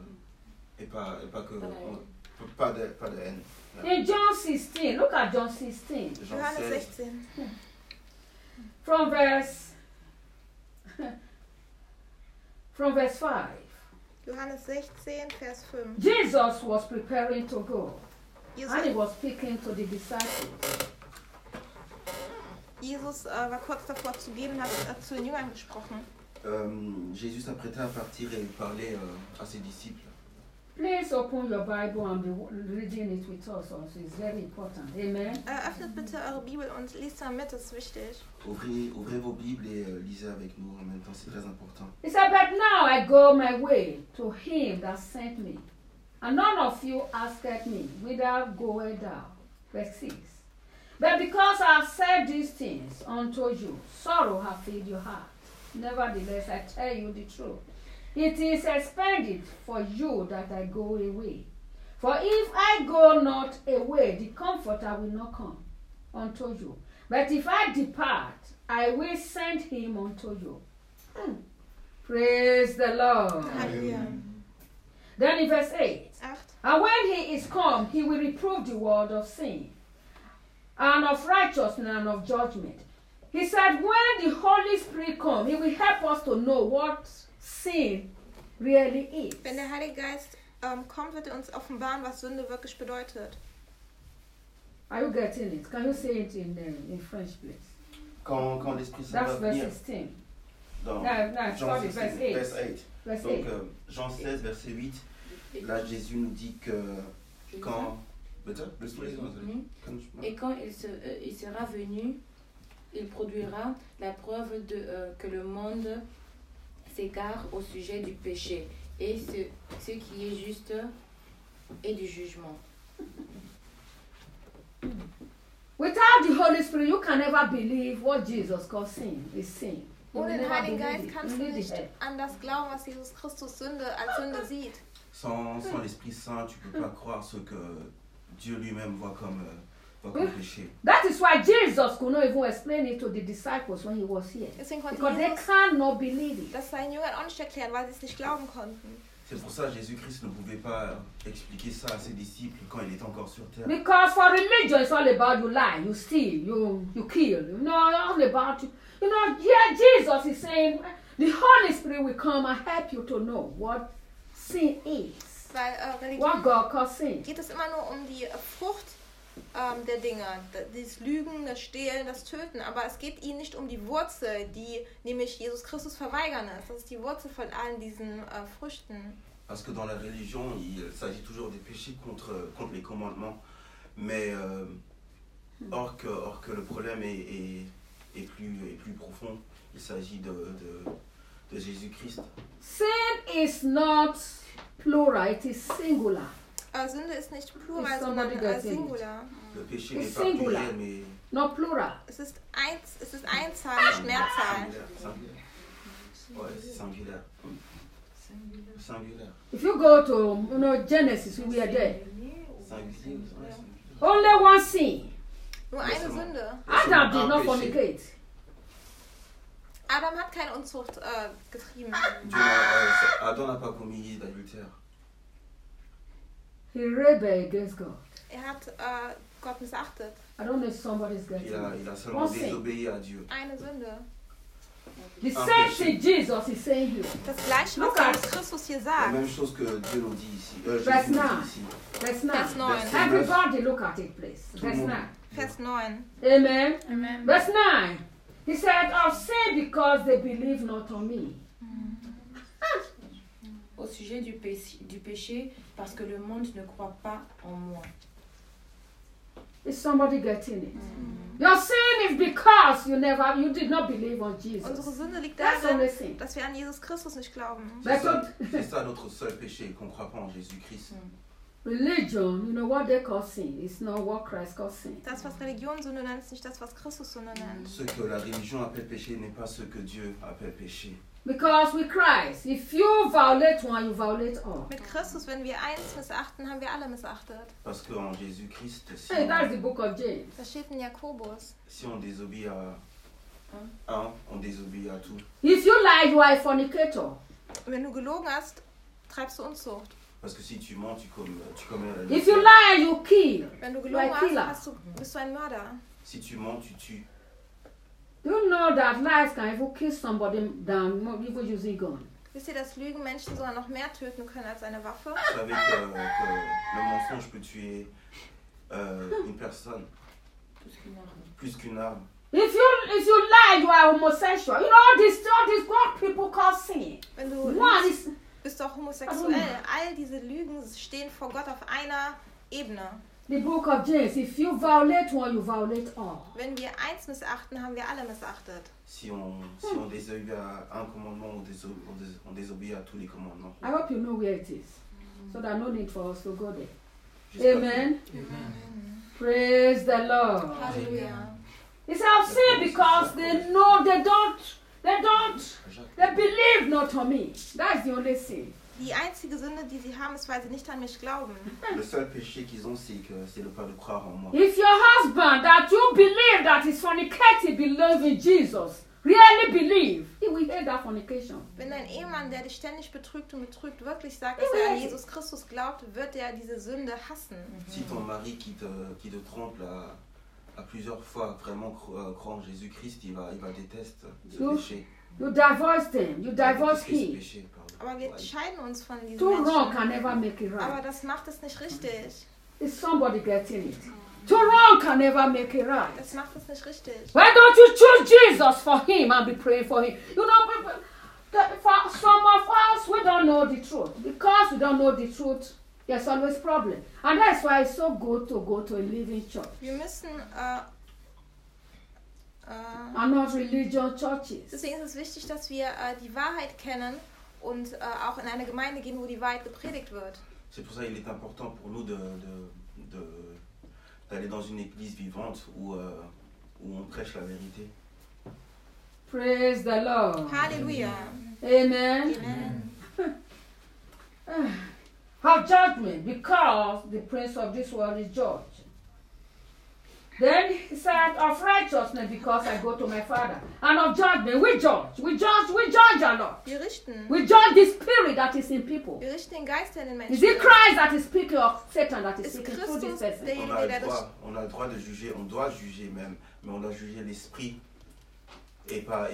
[SPEAKER 3] de haine.
[SPEAKER 2] In John 16, look at John 16.
[SPEAKER 3] Jean
[SPEAKER 1] Johannes
[SPEAKER 3] 16,
[SPEAKER 1] 16.
[SPEAKER 2] From verse 5.
[SPEAKER 1] Johannes 16, Vers 5.
[SPEAKER 2] Jesus was preparing to go.
[SPEAKER 1] Jesus,
[SPEAKER 2] And he was speaking to the disciples.
[SPEAKER 1] Jesus war kurz davor zu gehen und hat zu den Jüngern gesprochen.
[SPEAKER 3] Jésus s'apprêtait à partir et parler à ses disciples.
[SPEAKER 2] Please open your Bible and be reading it with us also. It's very important. Amen.
[SPEAKER 1] Öffnet bitte eure Bibel und lest da mit, das ist wichtig.
[SPEAKER 3] Ouvrez vos Bibles et lisez avec nous en même temps, c'est très important.
[SPEAKER 2] He said, but now I go my way to him that sent me. And none of you asked me, whither goest thou? Verse 6. But because I have said these things unto you, sorrow hath filled your heart. Nevertheless, I tell you the truth. It is expedient for you that I go away. For if I go not away, the Comforter will not come unto you. But if I depart, I will send him unto you. Praise the Lord.
[SPEAKER 1] Halleluja.
[SPEAKER 2] Then in verse 8.
[SPEAKER 1] 8.
[SPEAKER 2] And when he is come, he will reprove the world of sin, and of righteousness, and of judgment. He said, when the Holy Spirit comes, he will help us to know what sin really is.
[SPEAKER 1] Wenn der Heilige Geist kommt, wird er uns offenbaren, was Sünde wirklich bedeutet.
[SPEAKER 2] Are you getting it? Can you say it in French, please?
[SPEAKER 3] Quand l'Esprit Saint
[SPEAKER 2] That's
[SPEAKER 3] va
[SPEAKER 2] verse
[SPEAKER 3] venir
[SPEAKER 2] 16.
[SPEAKER 3] dans
[SPEAKER 2] No,
[SPEAKER 3] Jean
[SPEAKER 2] sorry,
[SPEAKER 3] 16,
[SPEAKER 2] verse 8.
[SPEAKER 3] verse 8.
[SPEAKER 2] Verse
[SPEAKER 3] Donc
[SPEAKER 2] 8.
[SPEAKER 3] Jean 16, verset 8, là Jésus nous dit que quand...
[SPEAKER 4] Et quand il sera venu, il produira la preuve que le monde s'égare au sujet du péché et ce qui est juste et du jugement.
[SPEAKER 2] Without the Holy Spirit, you can never believe what Jesus calls sin is sin. You will
[SPEAKER 1] Ohne den
[SPEAKER 2] never
[SPEAKER 1] Heiligen
[SPEAKER 2] believe
[SPEAKER 1] Geist
[SPEAKER 2] it.
[SPEAKER 1] kannst
[SPEAKER 2] You
[SPEAKER 1] du
[SPEAKER 2] need
[SPEAKER 1] nicht
[SPEAKER 2] the help.
[SPEAKER 1] an das glauben, was Jesus Christus Sünde als Sünde sieht.
[SPEAKER 3] Sans l'Esprit Saint, tu peux pas croire ce que Dieu lui-même voit comme péché.
[SPEAKER 2] That is why Jesus could not even explain it to the disciples when he was here.
[SPEAKER 1] Deswegen konnte
[SPEAKER 2] Because they
[SPEAKER 1] Jesus
[SPEAKER 2] cannot believe it.
[SPEAKER 1] das seinen Jüngern auch nicht erklären, weil sie es nicht glauben konnten.
[SPEAKER 3] C'est pour ça que Jésus-Christ ne pouvait pas expliquer ça à ses disciples quand il était encore sur terre.
[SPEAKER 2] Because for religion, it's all about you lie, you steal, you kill. You know, all about you. You know, here Jesus is saying the Holy Spirit will come and help you to know what sin is.
[SPEAKER 1] Weil Religion
[SPEAKER 2] What God calls sin.
[SPEAKER 1] geht es immer nur um die Frucht der Dinge. Das Lügen, das Stehlen, das Töten. Aber es geht ihnen nicht um die Wurzel, die nämlich Jesus Christus verweigern ist. Das ist die Wurzel von allen diesen Früchten.
[SPEAKER 3] Parce que dans la religion, il s'agit toujours des péchés contre les commandements. Mais or que le problème est plus profond. Il s'agit de Jésus-Christ.
[SPEAKER 2] Sin is not plural, it is singular.
[SPEAKER 1] Sünde ist nicht plural,
[SPEAKER 2] Ist
[SPEAKER 1] sondern
[SPEAKER 2] somebody
[SPEAKER 1] Singular.
[SPEAKER 3] Le péché
[SPEAKER 2] It's
[SPEAKER 3] n'est pas
[SPEAKER 2] singular.
[SPEAKER 3] pluriel, mais
[SPEAKER 2] Not plural.
[SPEAKER 1] Es ist Einzahl, nicht Mehrzahl.
[SPEAKER 3] Singulaire. Ouais, c'est singulaire. Singulaire.
[SPEAKER 2] If you go to Genesis, we are there.
[SPEAKER 3] Singulier, ouais, singulier.
[SPEAKER 2] Only one sin.
[SPEAKER 1] Nur eine Sünde.
[SPEAKER 2] Adam did not fornicate.
[SPEAKER 1] Adam hat keine Unzucht getrieben.
[SPEAKER 3] Adam n'a pas commis d'adultère.
[SPEAKER 2] He rebelled against God.
[SPEAKER 1] Hat Gott missachtet.
[SPEAKER 2] I don't know if somebody's getting
[SPEAKER 3] Il
[SPEAKER 2] it.
[SPEAKER 3] a seulement
[SPEAKER 2] One sin.
[SPEAKER 3] désobéi à Dieu.
[SPEAKER 1] Eine Sünde.
[SPEAKER 2] The same thing Jesus is saying here.
[SPEAKER 1] Das gleiche, was
[SPEAKER 2] Look at-
[SPEAKER 1] Jesus Christus hier
[SPEAKER 3] La
[SPEAKER 1] sagt.
[SPEAKER 3] même chose que Dieu nous dit ici.
[SPEAKER 2] Verse
[SPEAKER 3] Jésus nous
[SPEAKER 2] 9.
[SPEAKER 3] dit ici.
[SPEAKER 2] Verse 9.
[SPEAKER 1] Vers 9.
[SPEAKER 3] Verse
[SPEAKER 2] Everybody look at it, please.
[SPEAKER 3] Tout le
[SPEAKER 2] Verse
[SPEAKER 3] monde.
[SPEAKER 2] 9.
[SPEAKER 1] Vers 9.
[SPEAKER 2] Amen.
[SPEAKER 1] Amen.
[SPEAKER 2] Verse 9. He said, I've sinned because they believe not on me.
[SPEAKER 4] Au sujet du péché, parce que le monde ne croit pas en moi.
[SPEAKER 2] Is somebody getting it? Your sin is because you did not believe on Jesus.
[SPEAKER 1] Unsere Sünde liegt
[SPEAKER 2] That's only
[SPEAKER 1] darin,
[SPEAKER 2] sin.
[SPEAKER 1] dass wir an Jesus Christus nicht glauben.
[SPEAKER 3] C'est ça notre seul péché, qu'on ne croit pas en Jésus-Christ.
[SPEAKER 2] Religion, you know what they call sin. It's not what Christ calls sin.
[SPEAKER 1] Das, was Religion Sünde nennt, ist nicht das, was Christus Sünde nennt.
[SPEAKER 3] Ce que la religion appelle péché n'est pas ce que Dieu appelle péché.
[SPEAKER 2] Because with Christ, if you violate one, you violate all.
[SPEAKER 1] Mit Christus, wenn wir eins missachten, haben wir alle missachtet.
[SPEAKER 3] Parce qu'en Jésus-Christ,
[SPEAKER 2] Hey, that's the book of James.
[SPEAKER 1] Das steht in Jakobus.
[SPEAKER 3] si on désobéit à un, on désobéit à tout.
[SPEAKER 2] If you lie, you are a fornicator.
[SPEAKER 1] Wenn du gelogen hast, treibst du Unzucht.
[SPEAKER 3] Parce que si tu mens, tu commets
[SPEAKER 2] If you lie, you kill.
[SPEAKER 1] Wenn du
[SPEAKER 2] You are a
[SPEAKER 1] gelogen
[SPEAKER 2] killer.
[SPEAKER 1] hast, bist du ein Mörder.
[SPEAKER 3] Si tu mens, tu tues.
[SPEAKER 2] Do you know that lies can even kill somebody than even using gun?
[SPEAKER 1] Wisst ihr, dass Lügen Menschen sogar noch mehr töten können als eine Waffe?
[SPEAKER 3] Vous savez que le mensonge peut tuer une personne
[SPEAKER 4] Plus qu'une arme.
[SPEAKER 3] plus qu'une arme.
[SPEAKER 2] If you lie, you are homosexual. You know all this what people call sin.
[SPEAKER 1] Wenn du
[SPEAKER 2] One
[SPEAKER 1] lügst,
[SPEAKER 2] is
[SPEAKER 1] bist du auch homosexuell. All diese Lügen stehen vor Gott auf einer Ebene.
[SPEAKER 2] the book of James. If you violate one, you violate all.
[SPEAKER 1] Wenn wir eins missachten, haben wir alle missachtet.
[SPEAKER 3] Si on désobéit à un commandement, on désobéit à tous les commandements.
[SPEAKER 2] I hope you know where it is, so that no need for us to go there.
[SPEAKER 3] J'espère
[SPEAKER 2] Amen. Praise the Lord.
[SPEAKER 1] Halleluja.
[SPEAKER 2] It's our sin because they know they believe not on me. That's the only sin.
[SPEAKER 1] Die einzige Sünde, die sie haben, ist, weil sie nicht an mich glauben.
[SPEAKER 3] Le seul péché qu'ils ont, c'est le pas de croire en moi.
[SPEAKER 2] If your husband that you believe that is fornicating believes in Jesus, really believe, he will hate that fornication.
[SPEAKER 1] Wenn dein Ehemann, der dich ständig betrügt und betrügt, wirklich sagt, dass er an Jesus Christus glaubt, wird er diese Sünde hassen.
[SPEAKER 3] Si ton mari qui te trompe à plusieurs fois vraiment croit en Jésus-Christ, il va détester ce péché.
[SPEAKER 2] You divorce them. You divorce
[SPEAKER 3] Détester ce
[SPEAKER 2] him.
[SPEAKER 3] péché, pardon.
[SPEAKER 1] Aber wir scheiden uns von diesen
[SPEAKER 2] Two wrong
[SPEAKER 1] Menschen.
[SPEAKER 2] can never make it
[SPEAKER 1] Aber
[SPEAKER 2] right.
[SPEAKER 1] das macht es nicht richtig.
[SPEAKER 2] Is somebody getting it? Two wrong can never make it right.
[SPEAKER 1] Das macht es nicht richtig.
[SPEAKER 2] Why don't you choose Jesus for him and be praying for him? You know, for some of us, we don't know the truth. Because we don't know the truth, there's always problem. And that's why it's so good to go to a living church
[SPEAKER 1] Wir müssen,
[SPEAKER 2] and not religion churches.
[SPEAKER 1] deswegen ist es wichtig, dass wir die Wahrheit kennen und auch in eine Gemeinde gehen, wo die Wahrheit gepredigt wird.
[SPEAKER 3] C'est pour ça qu'il est important pour nous d'aller dans une église vivante où on prêche la vérité.
[SPEAKER 2] Praise the Lord.
[SPEAKER 1] Halleluja.
[SPEAKER 2] Amen.
[SPEAKER 1] Amen.
[SPEAKER 2] Have judgment because the prince of this world is judged. Then he said, of righteousness because I go to my Father. And of judgment, we judge a lot.
[SPEAKER 1] Wir richten.
[SPEAKER 2] We judge the spirit that is in people.
[SPEAKER 1] Wir richten den Geist, der in den Menschen
[SPEAKER 2] Is it Christ that is speaking or Satan that is
[SPEAKER 1] Ist
[SPEAKER 2] speaking through this
[SPEAKER 1] Christus
[SPEAKER 2] person?
[SPEAKER 1] derjenige, der das...
[SPEAKER 3] On a le droit de juger, on doit juger même, mais on doit juger l'esprit et pas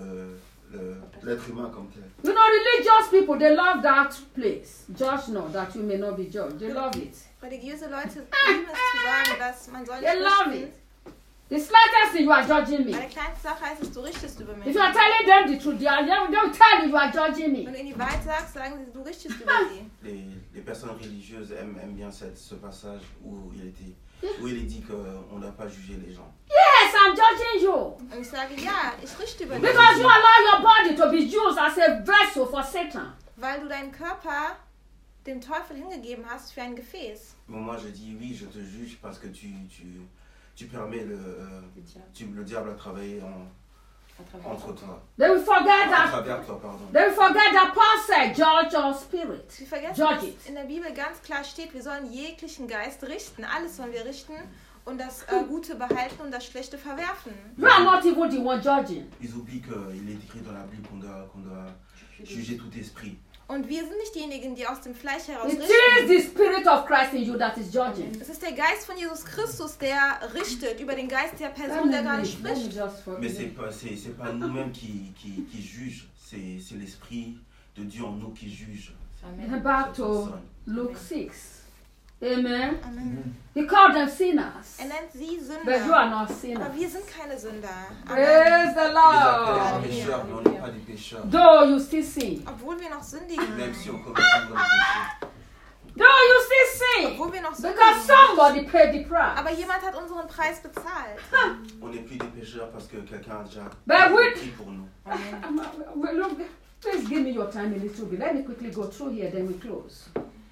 [SPEAKER 3] l'être humain comme tel.
[SPEAKER 2] You know, religious people, they love that place. Judge not, that you may not be judged. They love it.
[SPEAKER 1] Religiöse Leute lieben es zu sagen, dass man soll
[SPEAKER 2] They
[SPEAKER 1] nicht
[SPEAKER 2] love
[SPEAKER 1] richten.
[SPEAKER 2] it. The slightest thing, you are judging me.
[SPEAKER 1] Bei der kleinsten Sache heißt es, du richtest über mich.
[SPEAKER 2] If you are telling them the truth, they'll tell you you are judging me.
[SPEAKER 1] Wenn du ihnen die Wahrheit sagst, sagen sie, du richtest über sie.
[SPEAKER 3] Les personnes religieuses aiment bien ce passage où il est dit qu'on ne doit pas juger les gens.
[SPEAKER 2] Yes, I'm judging you.
[SPEAKER 1] Und ich sage, ja, ich richte über dich.
[SPEAKER 2] Because you allow your body to be used as a vessel for Satan.
[SPEAKER 1] Weil du deinen Körper dem Teufel hingegeben hast für ein Gefäß.
[SPEAKER 3] Mais moi je dis oui, je te juge parce que tu permets le diable à travailler entre toi.
[SPEAKER 2] They will forget
[SPEAKER 3] À
[SPEAKER 2] that.
[SPEAKER 3] travers toi, pardon.
[SPEAKER 2] They will forget that Paul said, judge your spirit.
[SPEAKER 1] Sie vergessen,
[SPEAKER 2] Judge
[SPEAKER 1] dass
[SPEAKER 2] it.
[SPEAKER 1] in der Bibel ganz klar steht, wir sollen jeglichen Geist richten. Alles sollen wir richten und das Gute behalten und das Schlechte verwerfen.
[SPEAKER 2] You are not even the one judging.
[SPEAKER 3] Ils oublient qu'il est écrit dans la Bible qu'on doit juger tout esprit.
[SPEAKER 1] Und wir sind nicht diejenigen, die aus dem Fleisch heraus
[SPEAKER 2] It is
[SPEAKER 1] richten.
[SPEAKER 2] the spirit of Christ in you that is judging.
[SPEAKER 1] Es ist der Geist von Jesus Christus, der richtet über den Geist der Person, der gerade
[SPEAKER 2] Let me
[SPEAKER 1] spricht.
[SPEAKER 2] just
[SPEAKER 3] Mais
[SPEAKER 2] forget.
[SPEAKER 3] c'est pas nous-mêmes qui juge, c'est l'esprit de Dieu en nous qui juge.
[SPEAKER 2] Back
[SPEAKER 3] cette
[SPEAKER 2] to
[SPEAKER 3] personne.
[SPEAKER 2] Luke 6. Amen.
[SPEAKER 1] Amen.
[SPEAKER 2] He called them sinners.
[SPEAKER 1] Er nennt sie
[SPEAKER 2] But you
[SPEAKER 1] Sünder.
[SPEAKER 2] are not sinners.
[SPEAKER 1] Aber wir sind keine Sünder. Amen.
[SPEAKER 2] Praise the
[SPEAKER 3] On les
[SPEAKER 2] Lord.
[SPEAKER 3] appelle pécheurs, mais on n'est pas des pécheurs.
[SPEAKER 2] Though you still sin.
[SPEAKER 1] Obwohl wir noch sündigen.
[SPEAKER 3] Même si on commet un grand péché.
[SPEAKER 2] Though you still sin.
[SPEAKER 1] Obwohl wir noch
[SPEAKER 2] Because
[SPEAKER 1] sündigen.
[SPEAKER 2] somebody paid the price.
[SPEAKER 1] Aber jemand hat unseren Preis bezahlt.
[SPEAKER 3] On n'est plus des pécheurs parce que quelqu'un a déjà
[SPEAKER 2] But we-
[SPEAKER 3] pris pour nous.
[SPEAKER 2] Well, look, please give me your time a little bit. Let me quickly go through here, then we close.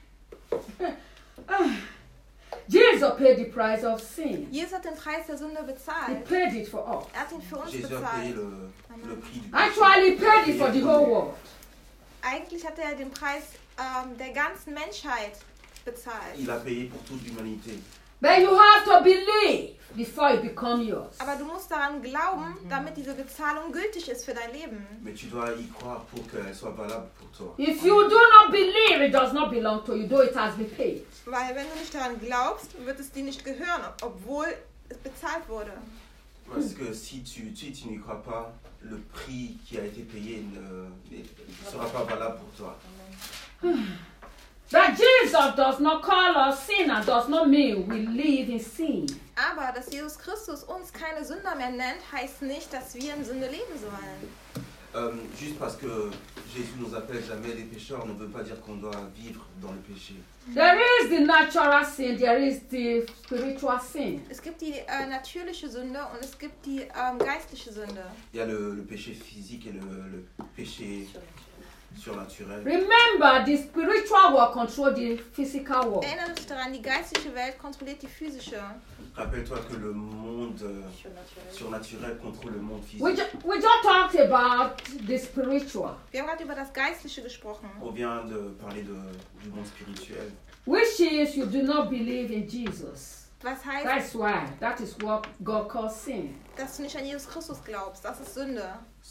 [SPEAKER 2] Jesus paid the price of sin.
[SPEAKER 1] Jesus hat den Preis der Sünde
[SPEAKER 2] He
[SPEAKER 1] bezahlt.
[SPEAKER 2] paid it for us.
[SPEAKER 1] Er hat ihn für uns
[SPEAKER 3] Jésus a payé
[SPEAKER 1] bezahlt.
[SPEAKER 3] le prix du péché.
[SPEAKER 2] Actually, he paid it for the whole world.
[SPEAKER 1] Eigentlich hat er den Preis der ganzen Menschheit bezahlt.
[SPEAKER 3] Il a payé pour toute l'humanité.
[SPEAKER 2] But you have to believe before it becomes yours.
[SPEAKER 1] Aber du musst daran glauben, damit diese Bezahlung gültig ist für dein Leben.
[SPEAKER 3] Mais tu dois y croire pour qu'elle soit valable pour toi.
[SPEAKER 2] If you do not believe, it does not belong to you, though it has been paid.
[SPEAKER 1] Weil wenn du nicht daran glaubst, wird es dir nicht gehören, obwohl es bezahlt wurde.
[SPEAKER 3] Parce que si tu n'y crois pas, le prix qui a été payé ne sera pas valable pour toi.
[SPEAKER 2] That Jesus does not call us sinner does not mean we live in sin.
[SPEAKER 1] Aber dass Jesus Christus uns keine Sünder mehr nennt, heißt nicht, dass wir in Sünde leben sollen.
[SPEAKER 3] Juste parce que Jésus nous appelle jamais des pécheurs, ne veut pas dire qu'on doit vivre dans le péché.
[SPEAKER 2] There is the natural sin, there is the spiritual sin.
[SPEAKER 1] Es gibt die natürliche Sünde und es gibt die geistliche Sünde.
[SPEAKER 3] Il y a le péché physique et le péché surnaturel.
[SPEAKER 2] Remember, the spiritual world controls the physical world.
[SPEAKER 1] Erinnere dich daran, die geistliche Welt kontrolliert die physische.
[SPEAKER 3] Rappelle-toi que le monde surnaturel contrôle le monde physique.
[SPEAKER 2] We just talked about the spiritual,
[SPEAKER 1] Wir haben gerade über das Geistliche gesprochen.
[SPEAKER 3] On vient de parler du monde spirituel.
[SPEAKER 2] which is you do not believe in Jesus.
[SPEAKER 1] Was heißt,
[SPEAKER 2] That's why. That is what God calls sin.
[SPEAKER 1] dass du nicht an Jesus Christus glaubst? Das ist Sünde.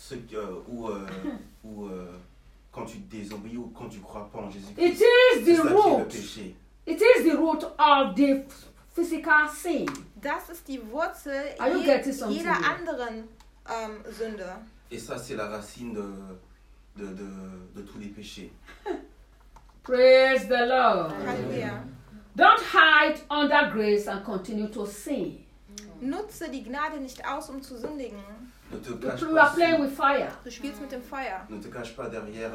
[SPEAKER 3] Quand tu désobéis ou quand tu crois pas en Jésus-Christ.
[SPEAKER 2] It is
[SPEAKER 3] C'est
[SPEAKER 2] the
[SPEAKER 3] ça qui est le
[SPEAKER 2] root.
[SPEAKER 3] péché.
[SPEAKER 2] It is the root of the physical sin.
[SPEAKER 1] Das ist die Wurzel
[SPEAKER 2] Are you getting something
[SPEAKER 1] jeder
[SPEAKER 2] here?
[SPEAKER 1] anderen Sünde.
[SPEAKER 3] Et ça, c'est la racine de tous les péchés.
[SPEAKER 2] Praise the Lord.
[SPEAKER 1] Halleluja.
[SPEAKER 2] Don't hide under grace and continue to sin.
[SPEAKER 1] Nutze die Gnade nicht aus, um zu sündigen.
[SPEAKER 3] Ne te cache
[SPEAKER 2] You are
[SPEAKER 3] pas,
[SPEAKER 2] playing with fire.
[SPEAKER 1] Du spielst mit dem Feuer.
[SPEAKER 3] ne te cache pas derrière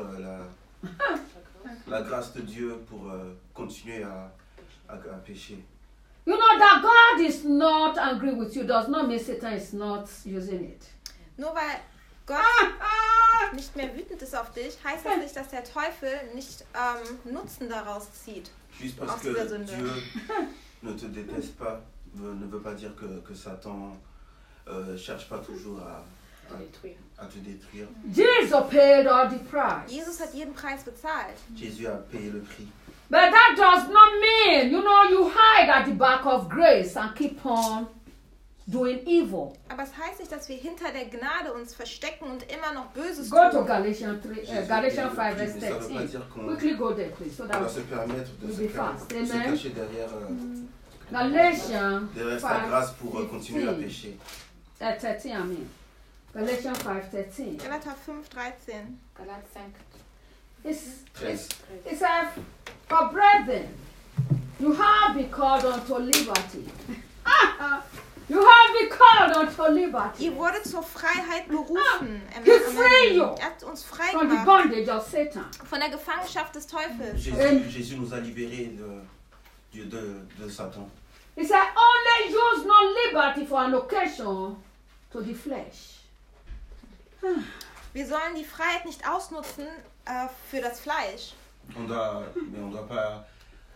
[SPEAKER 3] la grâce de Dieu pour continuer à pécher.
[SPEAKER 2] You know that God is not angry with you does not mean Satan is not using it.
[SPEAKER 1] Nur weil Gott nicht mehr wütend ist auf dich, heißt das nicht, dass der Teufel nicht Nutzen daraus zieht.
[SPEAKER 3] Juste parce
[SPEAKER 1] Aus
[SPEAKER 3] que
[SPEAKER 1] dieser Sünde.
[SPEAKER 3] Dieu ne te déteste pas, ne veut pas dire que Satan cherche pas toujours à te détruire.
[SPEAKER 2] Jesus paid all the price.
[SPEAKER 1] Jesus hat jeden Preis bezahlt.
[SPEAKER 3] Jésus a payé le prix.
[SPEAKER 2] But that does not mean, you hide at the back of grace and keep on doing evil.
[SPEAKER 1] Aber es heißt nicht, dass wir hinter der Gnade uns verstecken und immer noch Böses
[SPEAKER 2] Go to
[SPEAKER 1] tun.
[SPEAKER 2] Galatians 5, verse
[SPEAKER 3] Mais ça veut pas
[SPEAKER 2] 13.
[SPEAKER 3] dire qu'on
[SPEAKER 2] Quickly go there, please, so
[SPEAKER 3] on
[SPEAKER 2] that
[SPEAKER 3] va se permettre de
[SPEAKER 2] we'll
[SPEAKER 3] se
[SPEAKER 2] be fast.
[SPEAKER 3] se
[SPEAKER 2] Amen.
[SPEAKER 3] cacher derrière
[SPEAKER 2] Galatians
[SPEAKER 3] sa grâce pour
[SPEAKER 2] 5,
[SPEAKER 3] continuer à pécher.
[SPEAKER 2] 13, I mean. Galatians 5:13.
[SPEAKER 1] Galater 5,13.
[SPEAKER 4] Galates 5.
[SPEAKER 2] It says, for brethren, you have been called unto liberty. You have been called unto liberty
[SPEAKER 1] Ihr wurdet zur Freiheit berufen.
[SPEAKER 2] He free you
[SPEAKER 1] Er hat uns frei
[SPEAKER 2] from the
[SPEAKER 1] gemacht
[SPEAKER 2] bondage of Satan.
[SPEAKER 1] von der Gefangenschaft des Teufels.
[SPEAKER 3] Jésus nous a libérés de Satan.
[SPEAKER 2] He said, only use not liberty for an occasion to the flesh.
[SPEAKER 1] Wir sollen die Freiheit nicht ausnutzen für das Fleisch.
[SPEAKER 3] Mais on doit pas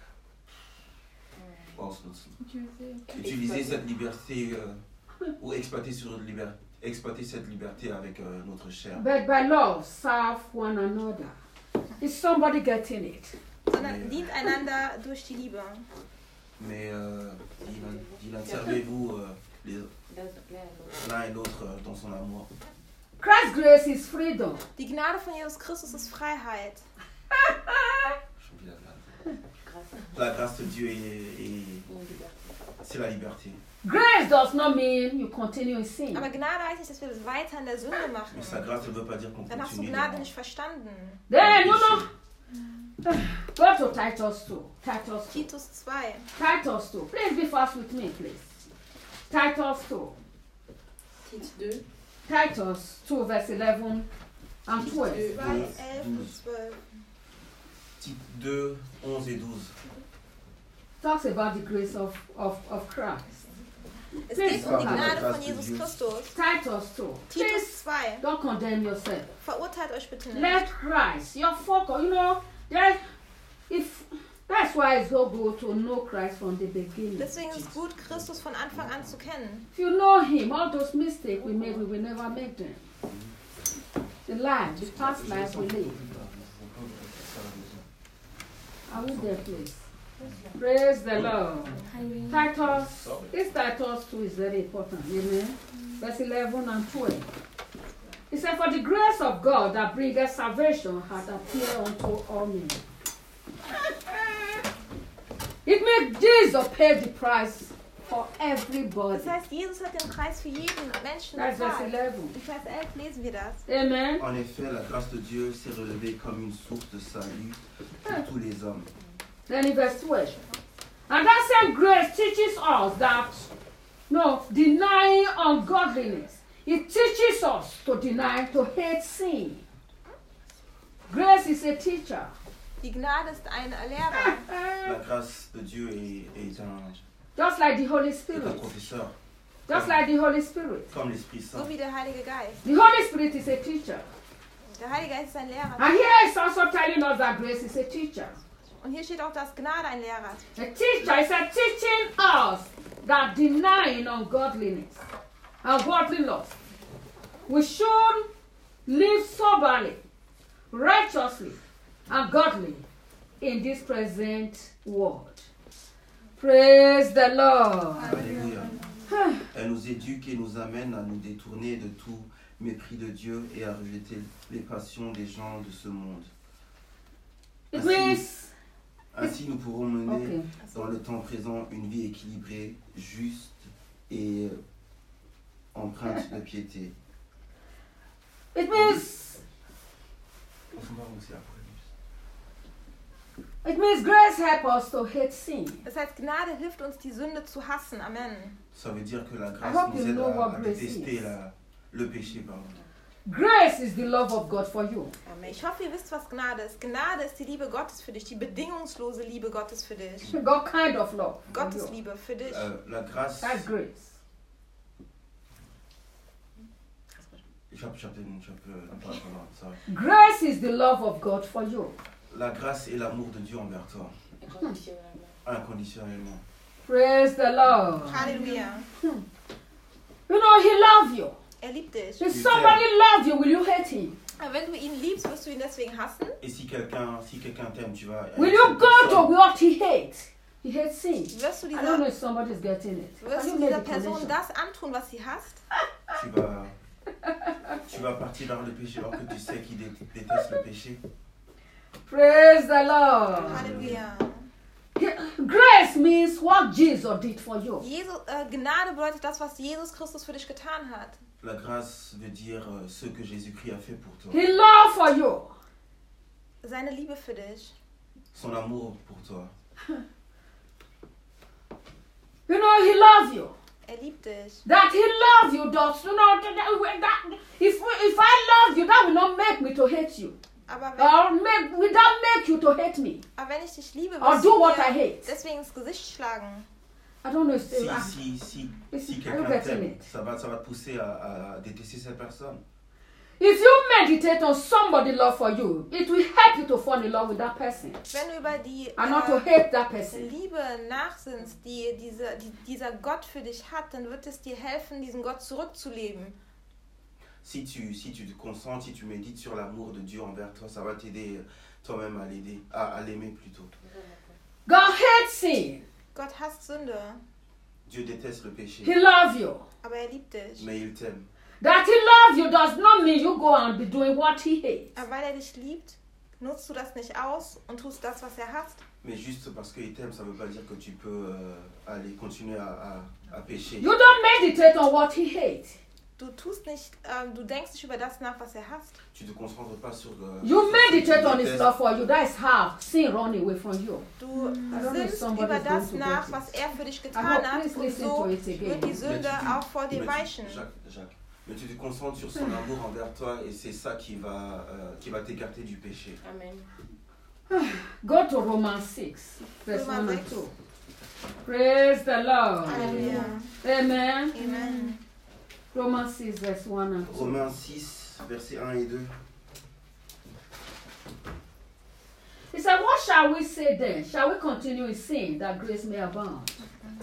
[SPEAKER 3] utiliser cette liberté ou exploiter cette liberté avec notre chair.
[SPEAKER 2] But by love, serve one another. Is somebody getting it?
[SPEAKER 1] Sondern dient einander durch die Liebe.
[SPEAKER 3] Mais Dylan, servez-vous l'un et l'autre dans son amour.
[SPEAKER 2] Christ's grace is freedom.
[SPEAKER 1] Die Gnade von Jesus Christus ist Freiheit.
[SPEAKER 3] La grâce de Dieu c'est la liberté.
[SPEAKER 2] Grace does not mean you continue in sin.
[SPEAKER 1] Aber Gnade heißt nicht, dass wir weiter in der Sünde machen.
[SPEAKER 3] Mais sa grâce ne veut pas dire qu'on
[SPEAKER 1] Dann hast du
[SPEAKER 3] continue.
[SPEAKER 1] Gnade nicht verstanden.
[SPEAKER 2] Then, go to Titus 2.
[SPEAKER 1] Titus 2.
[SPEAKER 2] Titus 2. Please be fast with me, please. Titus 2.
[SPEAKER 4] Titus 2.
[SPEAKER 2] Titus 2, verse 11 and 12.
[SPEAKER 1] 2, 11 und 12.
[SPEAKER 3] Tite 2, 11 et 12.
[SPEAKER 2] Talks about the grace of Christ.
[SPEAKER 1] Es geht um die Gnade von Jesus Christus.
[SPEAKER 2] Titus 2. Please
[SPEAKER 1] Titus 2.
[SPEAKER 2] don't condemn yourself.
[SPEAKER 1] Verurteilt euch bitte nicht.
[SPEAKER 2] Let Christ, your focus, that's why it's so good to know Christ from the beginning.
[SPEAKER 1] Deswegen ist es gut, Christus von Anfang an zu kennen.
[SPEAKER 2] If you know Him, all those mistakes we made, we will never make them. The life, the past life we live. Are we there, please? Praise the Lord. Titus 2 is very important. Amen. Verse 11 and 12. It said, for the grace of God that bringeth salvation hath appeared unto all men. It means Jesus paid the price for everybody.
[SPEAKER 1] Das heißt, Jesus hat den Preis für jeden Menschen
[SPEAKER 2] That's verse
[SPEAKER 1] bezahlt.
[SPEAKER 2] 11.
[SPEAKER 1] In Vers 11 lesen wir das.
[SPEAKER 2] Amen.
[SPEAKER 3] En effet, la grâce de Dieu s'est relevée comme une source de salut pour tous les hommes.
[SPEAKER 2] Then in verse 12. And that same grace teaches us that, no, denying ungodliness. It teaches us to deny, to hate sin. Grace is a teacher.
[SPEAKER 1] Die Gnade ist ein Lehrer.
[SPEAKER 3] La grâce de Dieu est un
[SPEAKER 2] Just like the Holy
[SPEAKER 3] est un
[SPEAKER 2] Spirit.
[SPEAKER 3] professeur,
[SPEAKER 2] Just like the Holy Spirit.
[SPEAKER 3] comme l'Esprit Saint.
[SPEAKER 1] So wie der Heilige Geist.
[SPEAKER 2] The Holy Spirit is a teacher.
[SPEAKER 1] Der Heilige Geist ist ein Lehrer.
[SPEAKER 2] And here is also telling us that grace is a teacher.
[SPEAKER 1] Und hier steht auch, dass Gnade ein Lehrer ist.
[SPEAKER 2] A teacher is a teaching us that denying ungodliness and worldly lust, we should live soberly, righteously, and godly in this present world. Praise the Lord.
[SPEAKER 3] Alléluia. Elle nous éduque et nous amène à nous détourner de tout mépris de Dieu et à rejeter les passions des gens de ce monde.
[SPEAKER 2] It means,
[SPEAKER 3] Ainsi, nous pourrons mener
[SPEAKER 2] okay.
[SPEAKER 3] dans le temps présent une vie équilibrée, juste et empreinte de piété.
[SPEAKER 2] It means, it means grace helps us to hate sin.
[SPEAKER 1] Das heißt, Gnade hilft uns, die Sünde zu hassen. Amen.
[SPEAKER 3] Ça veut dire que la
[SPEAKER 2] I
[SPEAKER 3] grâce
[SPEAKER 2] hope
[SPEAKER 3] nous
[SPEAKER 2] you
[SPEAKER 3] aide
[SPEAKER 2] know what
[SPEAKER 3] à
[SPEAKER 2] grace
[SPEAKER 3] détester
[SPEAKER 2] is.
[SPEAKER 3] le péché. Pardon.
[SPEAKER 2] Grace is the love of God for you.
[SPEAKER 1] Amen. Ich hoffe, ihr wisst, was Gnade ist. Gnade ist die Liebe Gottes für dich, die bedingungslose Liebe Gottes für dich.
[SPEAKER 2] God kind of love for
[SPEAKER 1] Gottes
[SPEAKER 2] you.
[SPEAKER 1] Liebe für dich.
[SPEAKER 3] La grâce,
[SPEAKER 2] That's grace.
[SPEAKER 3] ich hab ein paar Mal, sorry.
[SPEAKER 2] Grace is the love of God for you.
[SPEAKER 3] La grâce et l'amour de Dieu envers toi, inconditionnellement.
[SPEAKER 2] Praise the Lord.
[SPEAKER 1] Halleluja.
[SPEAKER 2] You know, He loves you.
[SPEAKER 1] Liebt dich.
[SPEAKER 2] If somebody loves you, will you hate him?
[SPEAKER 1] Aber wenn du ihn liebst, wirst du ihn deswegen hassen.
[SPEAKER 3] Et si quelqu'un t'aime, tu vas.
[SPEAKER 2] Will you go to what he hates? He hates sin.
[SPEAKER 1] Wirst du
[SPEAKER 2] I don't know
[SPEAKER 1] dieser,
[SPEAKER 2] if somebody's getting it.
[SPEAKER 1] wirst
[SPEAKER 2] Can
[SPEAKER 1] du
[SPEAKER 2] you make
[SPEAKER 1] dieser
[SPEAKER 2] the
[SPEAKER 1] Person
[SPEAKER 2] connection?
[SPEAKER 1] das antun, was sie hasst?
[SPEAKER 3] Tu vas partir vers le péché alors que tu sais qu'il déteste le péché.
[SPEAKER 2] Praise the Lord.
[SPEAKER 1] Halleluja.
[SPEAKER 2] Grace means what Jesus did for you.
[SPEAKER 1] Gnade bedeutet das, was Jesus Christus für dich getan hat.
[SPEAKER 3] La grâce veut dire ce que Jésus-Christ a fait pour toi.
[SPEAKER 2] He loved for you.
[SPEAKER 1] Seine Liebe für dich.
[SPEAKER 3] Son amour pour toi.
[SPEAKER 2] You know, He loves you.
[SPEAKER 1] Liebt dich.
[SPEAKER 2] That He loves you does, you know, that if I love you, that will not make me to hate you.
[SPEAKER 1] Aber
[SPEAKER 2] Will that make you to hate me?
[SPEAKER 1] wenn ich dich liebe,
[SPEAKER 2] Or
[SPEAKER 1] wirst
[SPEAKER 2] do
[SPEAKER 1] du
[SPEAKER 2] what I
[SPEAKER 1] mir
[SPEAKER 2] hate?
[SPEAKER 1] deswegen ins Gesicht schlagen.
[SPEAKER 2] I don't know if
[SPEAKER 3] Si
[SPEAKER 2] Are you
[SPEAKER 3] quelqu'un
[SPEAKER 2] getting
[SPEAKER 3] t'aime,
[SPEAKER 2] it?
[SPEAKER 3] ça va te pousser à détester cette personne.
[SPEAKER 2] If you meditate on somebody's love for you, it will help you to fall in love with that person
[SPEAKER 1] Wenn du über die
[SPEAKER 2] and not to hate that person.
[SPEAKER 1] Liebe nachsinnst, die dieser Gott für dich hat, dann wird es dir helfen, diesen Gott zurückzuleben.
[SPEAKER 3] Si tu te concentres, si tu médites sur l'amour de Dieu envers toi, ça va t'aider toi-même à l'aimer plutôt.
[SPEAKER 2] God hates sin.
[SPEAKER 1] Gott hasst Sünde,
[SPEAKER 3] Dieu déteste le péché,
[SPEAKER 2] He loves you.
[SPEAKER 1] aber liebt dich.
[SPEAKER 3] mais il t'aime.
[SPEAKER 2] That He loves you does not mean you go and be doing what He hates.
[SPEAKER 1] Aber weil dich liebt, nutzt du das nicht aus und tust das, was hasst.
[SPEAKER 3] Mais juste parce qu'il t'aime, ça ne veut pas dire que tu peux aller continuer à pécher.
[SPEAKER 2] You don't meditate on what He hates.
[SPEAKER 1] Du tust nicht, du denkst nicht über das nach, was hasst.
[SPEAKER 3] Tu te concentres pas sur.
[SPEAKER 2] You
[SPEAKER 3] sur ce
[SPEAKER 2] meditate
[SPEAKER 3] qu'il
[SPEAKER 2] on His
[SPEAKER 3] déteste.
[SPEAKER 2] love for you. That is how sin run away from you.
[SPEAKER 1] Du
[SPEAKER 2] don't know if
[SPEAKER 1] sinnst
[SPEAKER 2] somebody's
[SPEAKER 1] über das
[SPEAKER 2] going to
[SPEAKER 1] nach,
[SPEAKER 2] get it.
[SPEAKER 1] was für dich
[SPEAKER 2] I
[SPEAKER 1] getan
[SPEAKER 2] hope,
[SPEAKER 1] hat,
[SPEAKER 2] please
[SPEAKER 1] und
[SPEAKER 2] listen
[SPEAKER 1] so
[SPEAKER 2] to it again.
[SPEAKER 1] wird die Sünde auch vor dir weichen.
[SPEAKER 3] Jacques, mais tu te concentres sur son amour envers toi et c'est ça qui va t'écarter du péché.
[SPEAKER 4] Amen.
[SPEAKER 2] Go to Romans 6, verse 1
[SPEAKER 1] Romans
[SPEAKER 2] and
[SPEAKER 1] 6.
[SPEAKER 2] 2. Praise the Lord.
[SPEAKER 1] Halleluja.
[SPEAKER 2] Amen.
[SPEAKER 1] Amen.
[SPEAKER 2] Romans 6, verse 1 and 2.
[SPEAKER 3] Romains 6, versets 1 et 2.
[SPEAKER 2] He said, what shall we say then? Shall we continue in sin that grace may abound?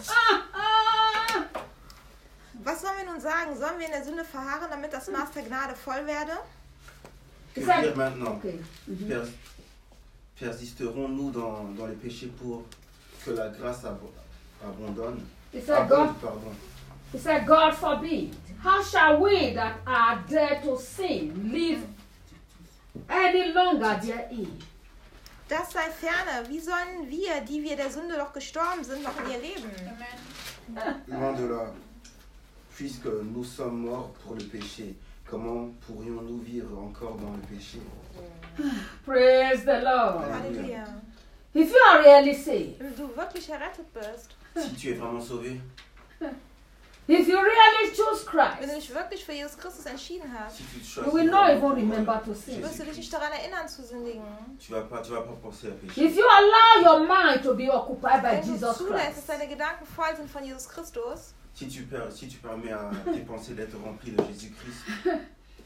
[SPEAKER 1] Was sollen wir nun sagen? Sollen wir in der Sünde verharren, damit das Maß der Gnade voll werde?
[SPEAKER 3] Que
[SPEAKER 2] Ça-
[SPEAKER 3] dire maintenant?
[SPEAKER 2] Okay. Mhm.
[SPEAKER 3] Persisterons-nous dans les péchés pour que la grâce abondonne?
[SPEAKER 2] He said, God,
[SPEAKER 3] Pardon.
[SPEAKER 2] he said, God forbid. How shall we that are dead to sin live any longer therein?
[SPEAKER 1] Das sei ferne. Wie sollen wir, die wir der Sünde doch gestorben sind, noch in ihr leben?
[SPEAKER 3] Loin de là. Puisque nous sommes morts pour le péché, comment pourrions-nous vivre encore dans le péché?
[SPEAKER 2] Praise the Lord.
[SPEAKER 1] Halleluja.
[SPEAKER 2] If you are really saved,
[SPEAKER 1] wenn du wirklich errettet bist,
[SPEAKER 3] Si tu es vraiment sauvé,
[SPEAKER 2] if you really choose
[SPEAKER 1] wenn du
[SPEAKER 2] Christ,
[SPEAKER 1] dich wirklich für Jesus Christus entschieden hast,
[SPEAKER 3] si tu te
[SPEAKER 2] you
[SPEAKER 3] choisis
[SPEAKER 2] will not
[SPEAKER 3] vraiment
[SPEAKER 2] even
[SPEAKER 3] pour,
[SPEAKER 2] remember to sin.
[SPEAKER 1] wirst du dich nicht daran erinnern zu sündigen.
[SPEAKER 3] tu vas pas penser à pécher.
[SPEAKER 2] If you allow your mind to be occupied by
[SPEAKER 1] Wenn du
[SPEAKER 2] Jesus
[SPEAKER 1] zulässt, dass
[SPEAKER 2] Christ,
[SPEAKER 1] deine Gedanken voll sind von Jesus Christus,
[SPEAKER 3] Si tu permets à tes pensées d'être remplies de Jésus-Christ,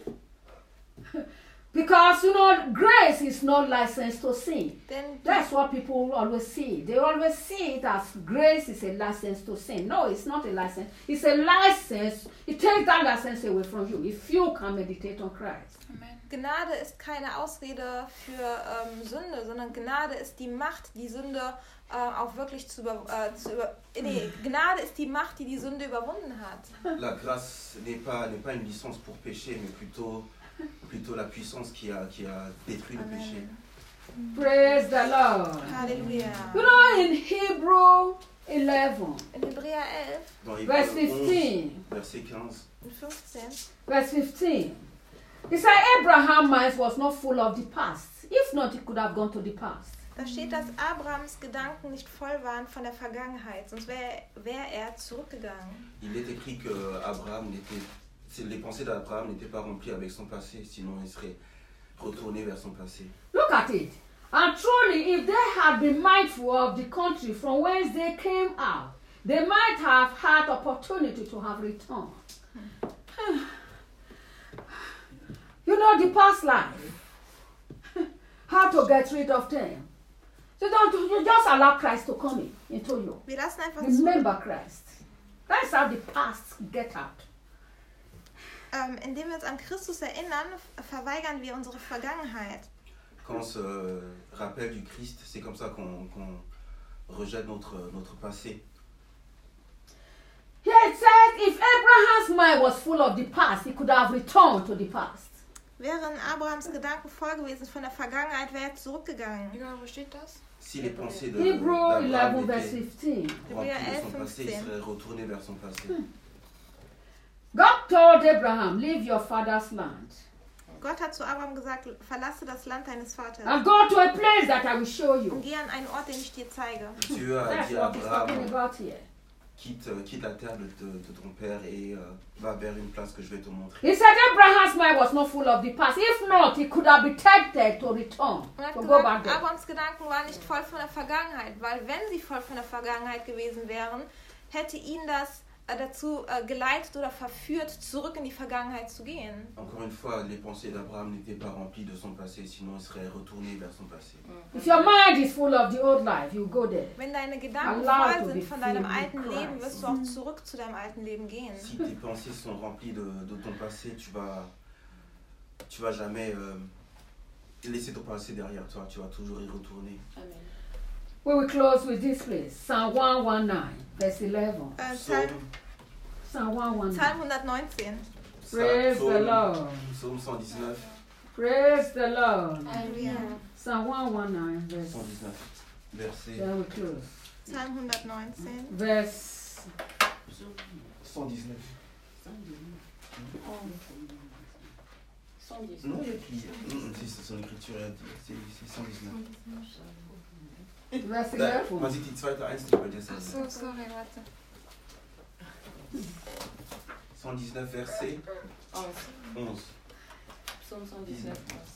[SPEAKER 2] because you know grace is not licensed to sin.
[SPEAKER 1] denn
[SPEAKER 2] That's what people always see. They always see it as grace is a license to sin. No, it's not a license. It's a license. It takes that license away from you if you can meditate on Christ.
[SPEAKER 1] Gnade ist keine Ausrede für Sünde, sondern Gnade ist die Macht, die Sünde auch wirklich Gnade ist die Macht, die die Sünde überwunden hat.
[SPEAKER 3] la grâce n'est pas une licence pour pécher, mais plutôt la puissance qui a détruit le péché.
[SPEAKER 2] Praise the Lord.
[SPEAKER 1] Halleluja.
[SPEAKER 2] You know, in Hebrew 11,
[SPEAKER 1] In Hebräer 11,
[SPEAKER 3] Dans
[SPEAKER 2] verse
[SPEAKER 3] Hébreux
[SPEAKER 2] 15,
[SPEAKER 3] 11, verset 15,
[SPEAKER 1] in 15,
[SPEAKER 2] verse 15, it said Abraham's mind was not full of the past. If not, he could have gone to the past.
[SPEAKER 1] da steht, dass Abrahams Gedanken nicht voll waren von der Vergangenheit, sonst wäre er zurückgegangen.
[SPEAKER 3] il est écrit que les pensées d'Abraham n'étaient pas remplies avec son passé, sinon il serait retourné vers son passé.
[SPEAKER 2] Look at it. And truly, if they had been mindful of the country from whence they came out, they might have had opportunity to have returned. You know the past life. How to get rid of them. So you just allow Christ to come into you.
[SPEAKER 1] Wir lassen einfach zu,
[SPEAKER 2] Remember Christ. That's how the past get out.
[SPEAKER 1] indem wir uns an Christus erinnern, verweigern wir unsere Vergangenheit.
[SPEAKER 3] Quand on se rappelle du Christ, c'est comme ça qu'on rejette notre passé.
[SPEAKER 2] Here it says, if Abraham's mind was full of the past, he could have returned to the past.
[SPEAKER 1] Wären Abrahams Gedanken voll gewesen von der Vergangenheit, wäre er zurückgegangen. Wo steht das?
[SPEAKER 3] Si les pensées
[SPEAKER 2] Hebrew 11
[SPEAKER 3] d'Abraham
[SPEAKER 2] verse
[SPEAKER 3] étaient
[SPEAKER 2] 15.
[SPEAKER 3] remplies de son
[SPEAKER 1] 11,
[SPEAKER 3] passé, il
[SPEAKER 1] 15.
[SPEAKER 3] serait retourné vers son passé.
[SPEAKER 2] God told Abraham, leave your father's land
[SPEAKER 1] Gott hat zu Abraham gesagt, verlasse das Land deines Vaters
[SPEAKER 2] and go to a place that I will show
[SPEAKER 1] und
[SPEAKER 2] you.
[SPEAKER 1] geh an einen Ort, den ich dir zeige.
[SPEAKER 3] Dieu a
[SPEAKER 2] That's
[SPEAKER 3] dit à
[SPEAKER 2] what he's talking
[SPEAKER 3] Abraham,
[SPEAKER 2] about here.
[SPEAKER 3] quitte la terre de ton père et va vers une place que je vais te montrer.
[SPEAKER 2] He said Abraham's mind was not full of the past. If not, he could have been tempted to return,
[SPEAKER 1] Und er hat
[SPEAKER 2] to go back
[SPEAKER 1] gesagt,
[SPEAKER 2] there.
[SPEAKER 1] Abrahams Gedanken waren nicht voll von der Vergangenheit, weil wenn sie voll von der Vergangenheit gewesen wären, hätte ihn das dazu geleitet oder verführt, zurück in die Vergangenheit zu gehen.
[SPEAKER 3] Encore une fois, les pensées d'Abraham n'étaient pas remplies de son passé, sinon il serait retourné vers son passé.
[SPEAKER 2] If your mind is full of the old life, you go there.
[SPEAKER 1] Wenn deine Gedanken
[SPEAKER 2] Allowed to
[SPEAKER 1] voll
[SPEAKER 2] be
[SPEAKER 1] sind von deinem
[SPEAKER 2] filled with
[SPEAKER 1] alten Leben,
[SPEAKER 2] Christ.
[SPEAKER 1] wirst du auch zurück zu deinem alten Leben gehen.
[SPEAKER 3] Si tes pensées sont remplies de ton passé, tu vas jamais laisser ton passé derrière toi, tu vas toujours y retourner.
[SPEAKER 2] We will close with this place. Psalm 119, verse 11. Psalm 119.
[SPEAKER 1] Psalm 119.
[SPEAKER 2] Praise the Lord.
[SPEAKER 3] Psaume 119.
[SPEAKER 2] Praise the Lord.
[SPEAKER 1] Halleluja.
[SPEAKER 2] Psalm 119, verse.
[SPEAKER 3] 119. Verset
[SPEAKER 2] There we close.
[SPEAKER 1] Psalm 119.
[SPEAKER 2] Verse.
[SPEAKER 3] 119. Non, il y a écrit. C'est son écriture, c'est 119.
[SPEAKER 2] Verse
[SPEAKER 3] Da,
[SPEAKER 2] 11.
[SPEAKER 3] man sieht die zweite Einzel bei der Seite.
[SPEAKER 1] So, sorry, warte.
[SPEAKER 3] 119 verset 11.
[SPEAKER 4] Psaume 119.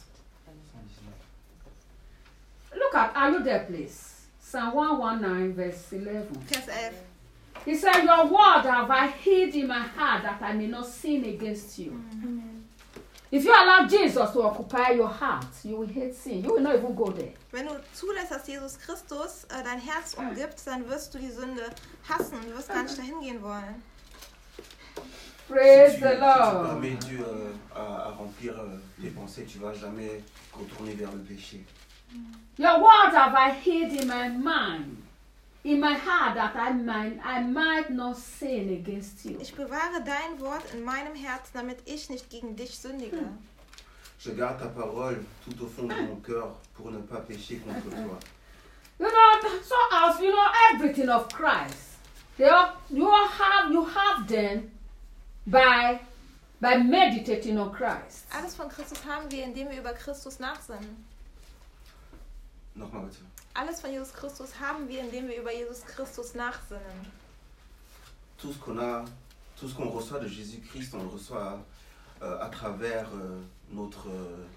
[SPEAKER 2] Look at, are you there, please? Psalm 119, verse 11.
[SPEAKER 1] Vers 11.
[SPEAKER 2] He said, your word have I hid in my heart that I may not sin against you. If you allow Jesus to occupy your heart, you will hate sin. You will not even go there.
[SPEAKER 1] Wenn du zulässt, dass Jesus Christus dein Herz umgibt, dann wirst du die Sünde hassen und du wirst gar nicht dahin gehen wollen.
[SPEAKER 2] Praise
[SPEAKER 3] Si tu
[SPEAKER 2] the Lord.
[SPEAKER 3] permets Dieu à remplir tes pensées, tu ne vas jamais retourner vers le péché.
[SPEAKER 2] Your word have I hid in my mind, in my heart, that I might not sin against you.
[SPEAKER 1] Ich bewahre dein Wort in meinem Herzen, damit ich nicht gegen dich sündige.
[SPEAKER 3] Je garde ta parole tout au fond de mon cœur pour ne pas pécher contre toi.
[SPEAKER 2] You know, so as you know everything of Christ, you have them by meditating on Christ.
[SPEAKER 1] Alles von Christus haben wir, indem wir über Christus nachsinnen.
[SPEAKER 3] Nochmal bitte.
[SPEAKER 1] Alles von Jesus Christus haben wir, indem wir über Jesus Christus nachsinnen.
[SPEAKER 3] Tout ce qu'on reçoit de Jésus-Christ, on le reçoit à travers notre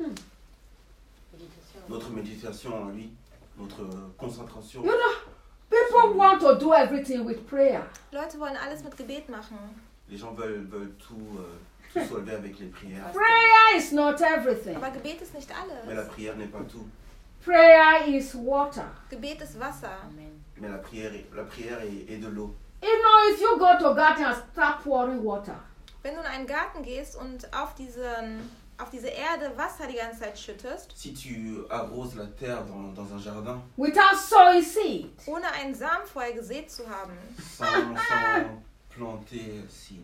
[SPEAKER 3] méditation en lui, notre concentration.
[SPEAKER 2] You know, people want to do everything with prayer.
[SPEAKER 1] Leute wollen alles mit Gebet machen.
[SPEAKER 3] Les gens veulent tout solver avec les prières.
[SPEAKER 2] Prayer is not everything.
[SPEAKER 1] Aber Gebet ist nicht
[SPEAKER 3] Mais la
[SPEAKER 1] alles.
[SPEAKER 3] prière n'est pas tout.
[SPEAKER 2] Prayer is water.
[SPEAKER 1] Gebet ist Wasser.
[SPEAKER 3] Mais la prière est de l'eau.
[SPEAKER 2] You know, if you go to garden and start pouring water,
[SPEAKER 1] Wenn du in einen Garten gehst und auf diese Erde Wasser die ganze Zeit schüttest,
[SPEAKER 3] Si tu arroses la terre dans un jardin,
[SPEAKER 2] without sowing seed,
[SPEAKER 1] ohne einen Samen vorher gesät zu haben,
[SPEAKER 3] sans planter seed,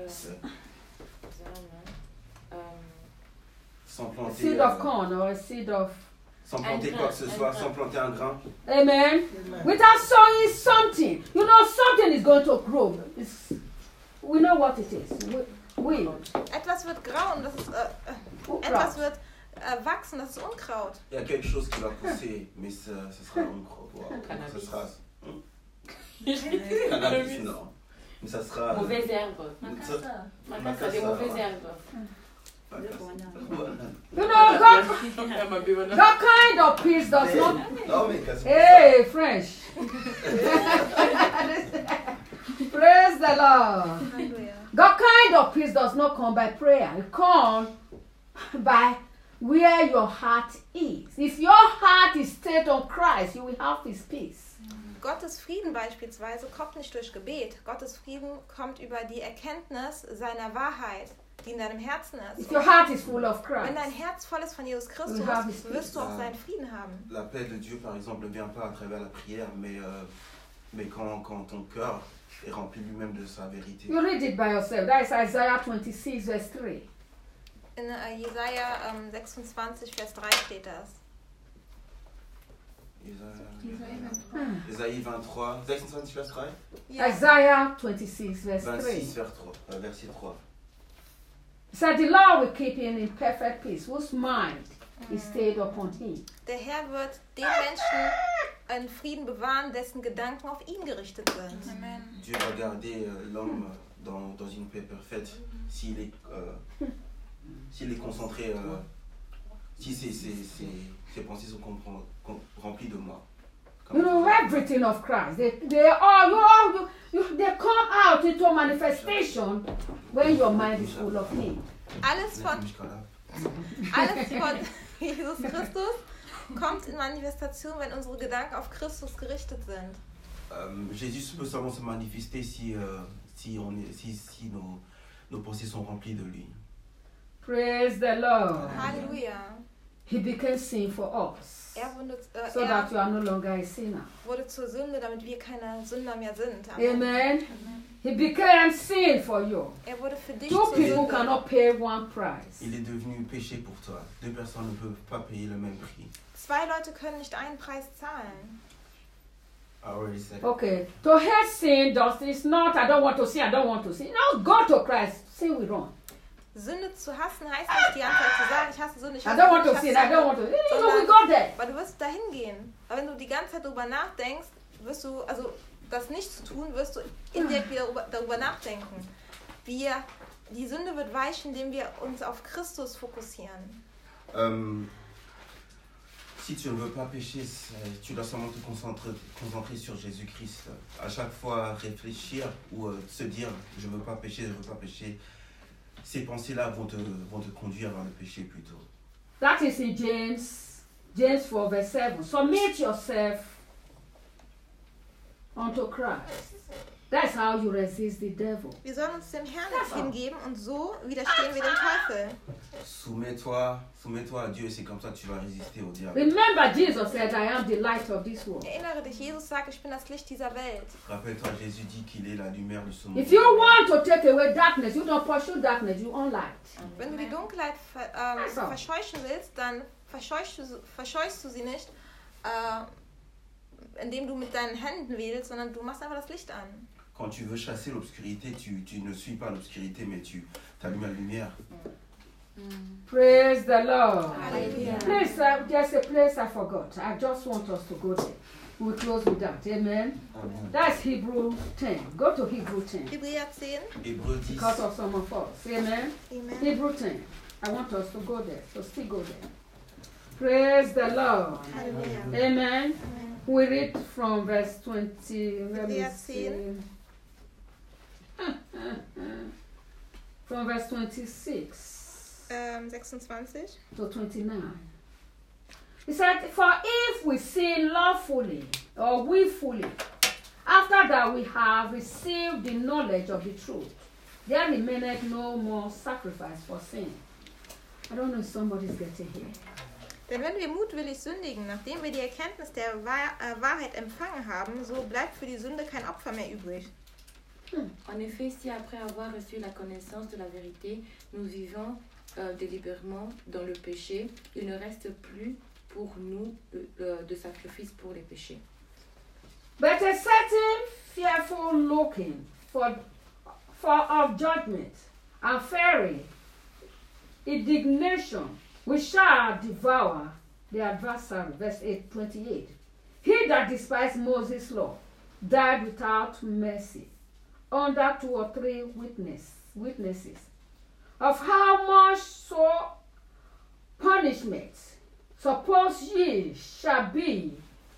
[SPEAKER 3] sans
[SPEAKER 2] a
[SPEAKER 3] planter,
[SPEAKER 2] seed of corn or a seed of...
[SPEAKER 3] sans planter quoi que ce soit, sans planter un grain,
[SPEAKER 2] Amen. Without sowing something, you know, something is going to grow. We know what it is. We.
[SPEAKER 1] etwas wird grau und das ist, etwas wird wachsen, das ist Unkraut.
[SPEAKER 3] il y a quelque chose qui va pousser, mais ce sera unkraut. Wow. Ce sera cannabis, non. Mais ça sera
[SPEAKER 4] Mauvaises herbes. Macassa, des mauvaises herbes.
[SPEAKER 2] You know, God kind of peace does not...
[SPEAKER 3] Non mais casse
[SPEAKER 2] Hey, French. Praise the Lord.
[SPEAKER 1] Halleluja.
[SPEAKER 2] God kind of peace does not come by prayer. It comes by where your heart is. If your heart is stayed on Christ, you will have His peace.
[SPEAKER 1] Gottes Frieden beispielsweise kommt nicht durch Gebet. Gottes Frieden kommt über die Erkenntnis seiner Wahrheit, die in deinem Herzen ist.
[SPEAKER 2] If your heart is full of
[SPEAKER 1] Wenn dein
[SPEAKER 2] Christ,
[SPEAKER 1] Herz voll ist von Jesus Christus,
[SPEAKER 2] You have His
[SPEAKER 1] wirst du auch
[SPEAKER 3] peace.
[SPEAKER 1] seinen Frieden haben.
[SPEAKER 3] La paix de Dieu, par exemple, ne vient pas à travers la prière, mais quand ton cœur est rempli lui-même de sa vérité.
[SPEAKER 2] you read it by yourself. That is Isaiah 26, verse 3.
[SPEAKER 1] In Jesaja 26, Vers 3 steht das.
[SPEAKER 3] Ésaïe 23, 26 vers 3,
[SPEAKER 1] Ja.
[SPEAKER 2] Isaiah 26, verse 3.
[SPEAKER 3] 26 vers 3, verset 3.
[SPEAKER 2] It said, the Lord will keep him in perfect peace, whose mind is stayed upon him.
[SPEAKER 1] Der Herr wird den Menschen in Frieden bewahren, dessen Gedanken auf ihn gerichtet sind. Amen.
[SPEAKER 3] Dieu va garder l'homme dans une paix parfaite s'il est concentré, si ses pensées sont remplies de moi.
[SPEAKER 2] You know, everything of Christ. They come out into manifestation when your mind is full of Him.
[SPEAKER 1] Alles von Jesus Christus kommt in Manifestation, wenn unsere Gedanken auf Christus gerichtet sind.
[SPEAKER 3] Jésus peut seulement se manifester si nos pensées sont remplies de lui.
[SPEAKER 2] Praise the Lord.
[SPEAKER 1] Halleluja.
[SPEAKER 2] He became sin for us, so
[SPEAKER 1] Er
[SPEAKER 2] that you are no longer a sinner.
[SPEAKER 1] wurde zur Sünde, damit wir keine Sünder mehr sind.
[SPEAKER 2] Amen. He became sin for you.
[SPEAKER 1] Er wurde für dich
[SPEAKER 2] Two
[SPEAKER 1] zur
[SPEAKER 2] people
[SPEAKER 1] Sünde.
[SPEAKER 2] cannot pay one price.
[SPEAKER 3] Il est devenu péché pour toi. Deux personnes ne peuvent pas payer le même prix.
[SPEAKER 1] Zwei Leute können nicht einen Preis zahlen.
[SPEAKER 3] I already said it.
[SPEAKER 2] Okay, to hate sin is not, I don't want to sin, I don't want to sin. No, go to Christ, sin we wrong.
[SPEAKER 1] Sünde zu hassen heißt nicht die ganze Zeit zu sagen, ich hasse Sünde, ich
[SPEAKER 2] I
[SPEAKER 1] hasse
[SPEAKER 2] don't want
[SPEAKER 1] Sünde,
[SPEAKER 2] to
[SPEAKER 1] ich
[SPEAKER 2] sin,
[SPEAKER 1] hasse
[SPEAKER 2] I don't
[SPEAKER 1] Sünde.
[SPEAKER 2] want to. No, we go there.
[SPEAKER 1] Weil du wirst dahin gehen. Aber wenn du die ganze Zeit darüber nachdenkst, wirst du, also das nicht zu tun, wirst du indirekt wieder darüber nachdenken. Die Sünde wird weichen, indem wir uns auf Christus fokussieren.
[SPEAKER 3] Si tu ne veux pas pécher, tu dois seulement te concentrer sur Jésus-Christ. À chaque fois réfléchir ou se dire je ne veux pas pécher, je ne veux pas pécher, ces pensées-là vont te conduire vers le péché plutôt.
[SPEAKER 2] That is in James 4 verse 7. Submit yourself unto Christ. That's how you resist the devil.
[SPEAKER 1] Wir sollen uns dem Herrn hingeben und so widerstehen wir dem Teufel.
[SPEAKER 3] Soumets-toi à Dieu et c'est comme ça que tu vas résister au diable.
[SPEAKER 2] Remember, Jesus said, I am the light of this world.
[SPEAKER 1] Erinnere dich, Jesus sagt, ich bin das Licht dieser Welt.
[SPEAKER 3] Rappelle-toi, Jésus dit qu'il est la lumière de ce monde.
[SPEAKER 2] If you want to take away darkness, you don't pursue darkness, you own light.
[SPEAKER 1] Wenn du die Dunkelheit verscheuchen willst, dann verscheuchst du sie nicht, indem du mit deinen Händen wählst, sondern du machst einfach das Licht an.
[SPEAKER 3] Quand tu veux chasser l'obscurité, tu ne suis pas l'obscurité, mais tu allumes la lumière.
[SPEAKER 2] Praise the Lord.
[SPEAKER 1] Hallelujah.
[SPEAKER 2] Please, there's a place I forgot. I just want us to go there. We'll close with that. Amen. That's Hebrew 10. Go to Hebrew 10.
[SPEAKER 1] Hebräer 10.
[SPEAKER 3] Hébreux 10.
[SPEAKER 2] Because of some of us. Amen.
[SPEAKER 1] Amen.
[SPEAKER 2] Hebrew 10. I want us to go there. So still go there. Praise the Lord.
[SPEAKER 1] Hallelujah.
[SPEAKER 2] Amen. We read from verse 20. Let me
[SPEAKER 1] Hebräer
[SPEAKER 2] see.
[SPEAKER 1] 10.
[SPEAKER 2] From verse 26
[SPEAKER 1] 26.
[SPEAKER 2] to 29. He said, for if we sin lawfully or willfully, after that we have received the knowledge of the truth, there remaineth no more sacrifice for sin. I don't know if somebody's getting here.
[SPEAKER 1] Denn wenn wir mutwillig sündigen, nachdem wir die Erkenntnis der Wahrheit empfangen haben, so bleibt für die Sünde kein Opfer mehr übrig.
[SPEAKER 4] En effet, si après avoir reçu la connaissance de la vérité, nous vivons délibérément dans le péché, il ne reste plus pour nous de sacrifice pour les péchés.
[SPEAKER 2] But a certain fearful looking for of judgment and fiery indignation which shall devour the adversary. Verse 28. He that despised Moses' law died without mercy, under 2 or 3 witnesses. Of how much so punishment suppose ye shall he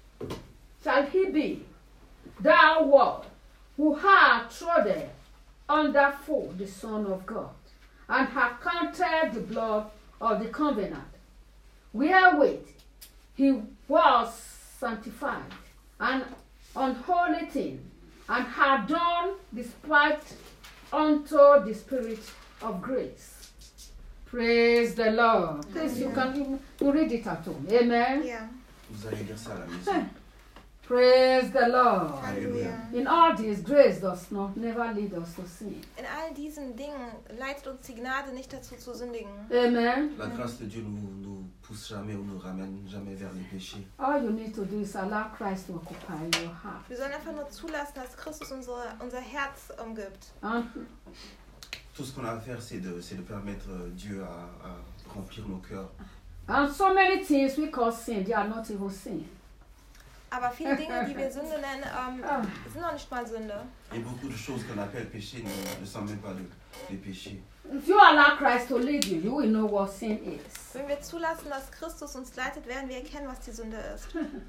[SPEAKER 2] be, thou world, who hath trodden underfoot the Son of God, and hath counted the blood of the covenant, wherewith he was sanctified, an unholy thing, and had done despite unto the Spirit of grace. Praise the Lord. Please, you read it at home. Amen.
[SPEAKER 1] Ja.
[SPEAKER 3] Vous allez lire ça à la maison.
[SPEAKER 2] Praise the Lord.
[SPEAKER 1] Halleluja.
[SPEAKER 2] In all this, grace does not never lead us to sin.
[SPEAKER 1] In all diesen Dingen leitet uns die Gnade nicht dazu zu sündigen.
[SPEAKER 2] Amen.
[SPEAKER 3] La grâce de Dieu nous pousse jamais ou nous ramène jamais vers les péchés.
[SPEAKER 2] All you need to do is allow Christ to occupy your heart.
[SPEAKER 1] Wir sollen einfach nur zulassen, dass Christus unser Herz umgibt.
[SPEAKER 2] And
[SPEAKER 3] Tout ce qu'on a à faire, c'est de permettre Dieu à remplir nos cœurs.
[SPEAKER 2] so many things we call sin, they are not even sin.
[SPEAKER 1] Aber viele Dinge, die wir Sünde nennen, sind noch nicht mal Sünde.
[SPEAKER 3] Et beaucoup de choses qu'on appelle péchés ne sont même pas des péchés.
[SPEAKER 2] If you allow Christ to lead you, you will know what sin is.
[SPEAKER 1] Wenn wir zulassen, dass Christus uns leitet, werden wir erkennen, was die Sünde ist.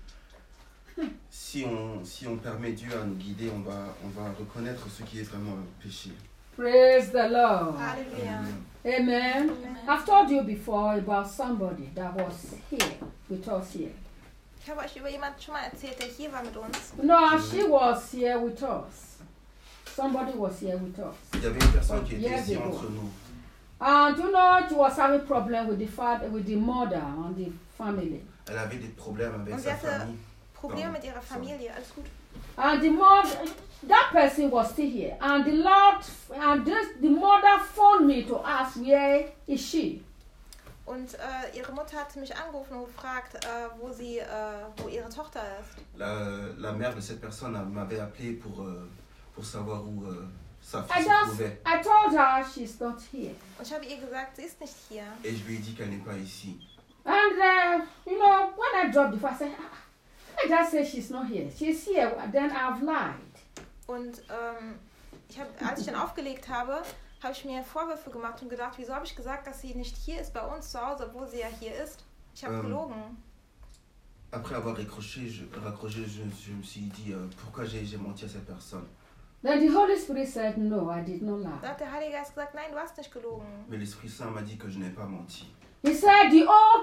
[SPEAKER 3] Si on permet Dieu à nous guider, on va reconnaître ce qui est vraiment péché.
[SPEAKER 2] Praise the Lord.
[SPEAKER 1] Halleluja.
[SPEAKER 2] Amen. I've told you before about somebody that was here with us here.
[SPEAKER 1] Ich habe euch über jemanden schon mal erzählt, der hier war mit uns.
[SPEAKER 2] No, she was here with us. Somebody was here with us.
[SPEAKER 3] Il y avait une personne qui était
[SPEAKER 2] Yes,
[SPEAKER 3] ici
[SPEAKER 2] it
[SPEAKER 3] entre
[SPEAKER 2] was.
[SPEAKER 3] nous.
[SPEAKER 2] And you know, she was having problem with the father, with the mother and the family.
[SPEAKER 3] Elle avait des problèmes avec
[SPEAKER 1] Und sie
[SPEAKER 3] sa
[SPEAKER 1] hatte
[SPEAKER 3] famille.
[SPEAKER 1] Probleme mit ihrer Familie. Alles gut.
[SPEAKER 2] And the mother, that person was still here. And the mother phoned me to ask, where is she?
[SPEAKER 1] Und ihre Mutter hatte mich angerufen und gefragt, wo ihre Tochter ist.
[SPEAKER 3] La mère de cette personne m'avait appelé pour savoir où sa fille se trouvait.
[SPEAKER 2] I told her she's not here.
[SPEAKER 1] Und ich habe ihr gesagt, sie ist nicht hier.
[SPEAKER 3] Et je lui ai dit qu'elle n'est pas ici.
[SPEAKER 2] And, you know, when I dropped the phone, I said, I just say she's not here. She's here, then I've lied.
[SPEAKER 1] Und als ich dann aufgelegt habe, habe ich mir Vorwürfe gemacht und gedacht, wieso habe ich gesagt, dass sie nicht hier ist bei uns zu Hause, obwohl sie ja hier ist. Ich habe gelogen.
[SPEAKER 3] Après avoir raccroché, je me suis dit, pourquoi j'ai menti à cette personne.
[SPEAKER 2] Then the Holy Spirit said, no, I did not lie.
[SPEAKER 1] Da hat der Heilige Geist gesagt, nein, du hast nicht gelogen.
[SPEAKER 3] Mais l'Esprit Saint m'a dit que je n'ai pas menti.
[SPEAKER 2] He said,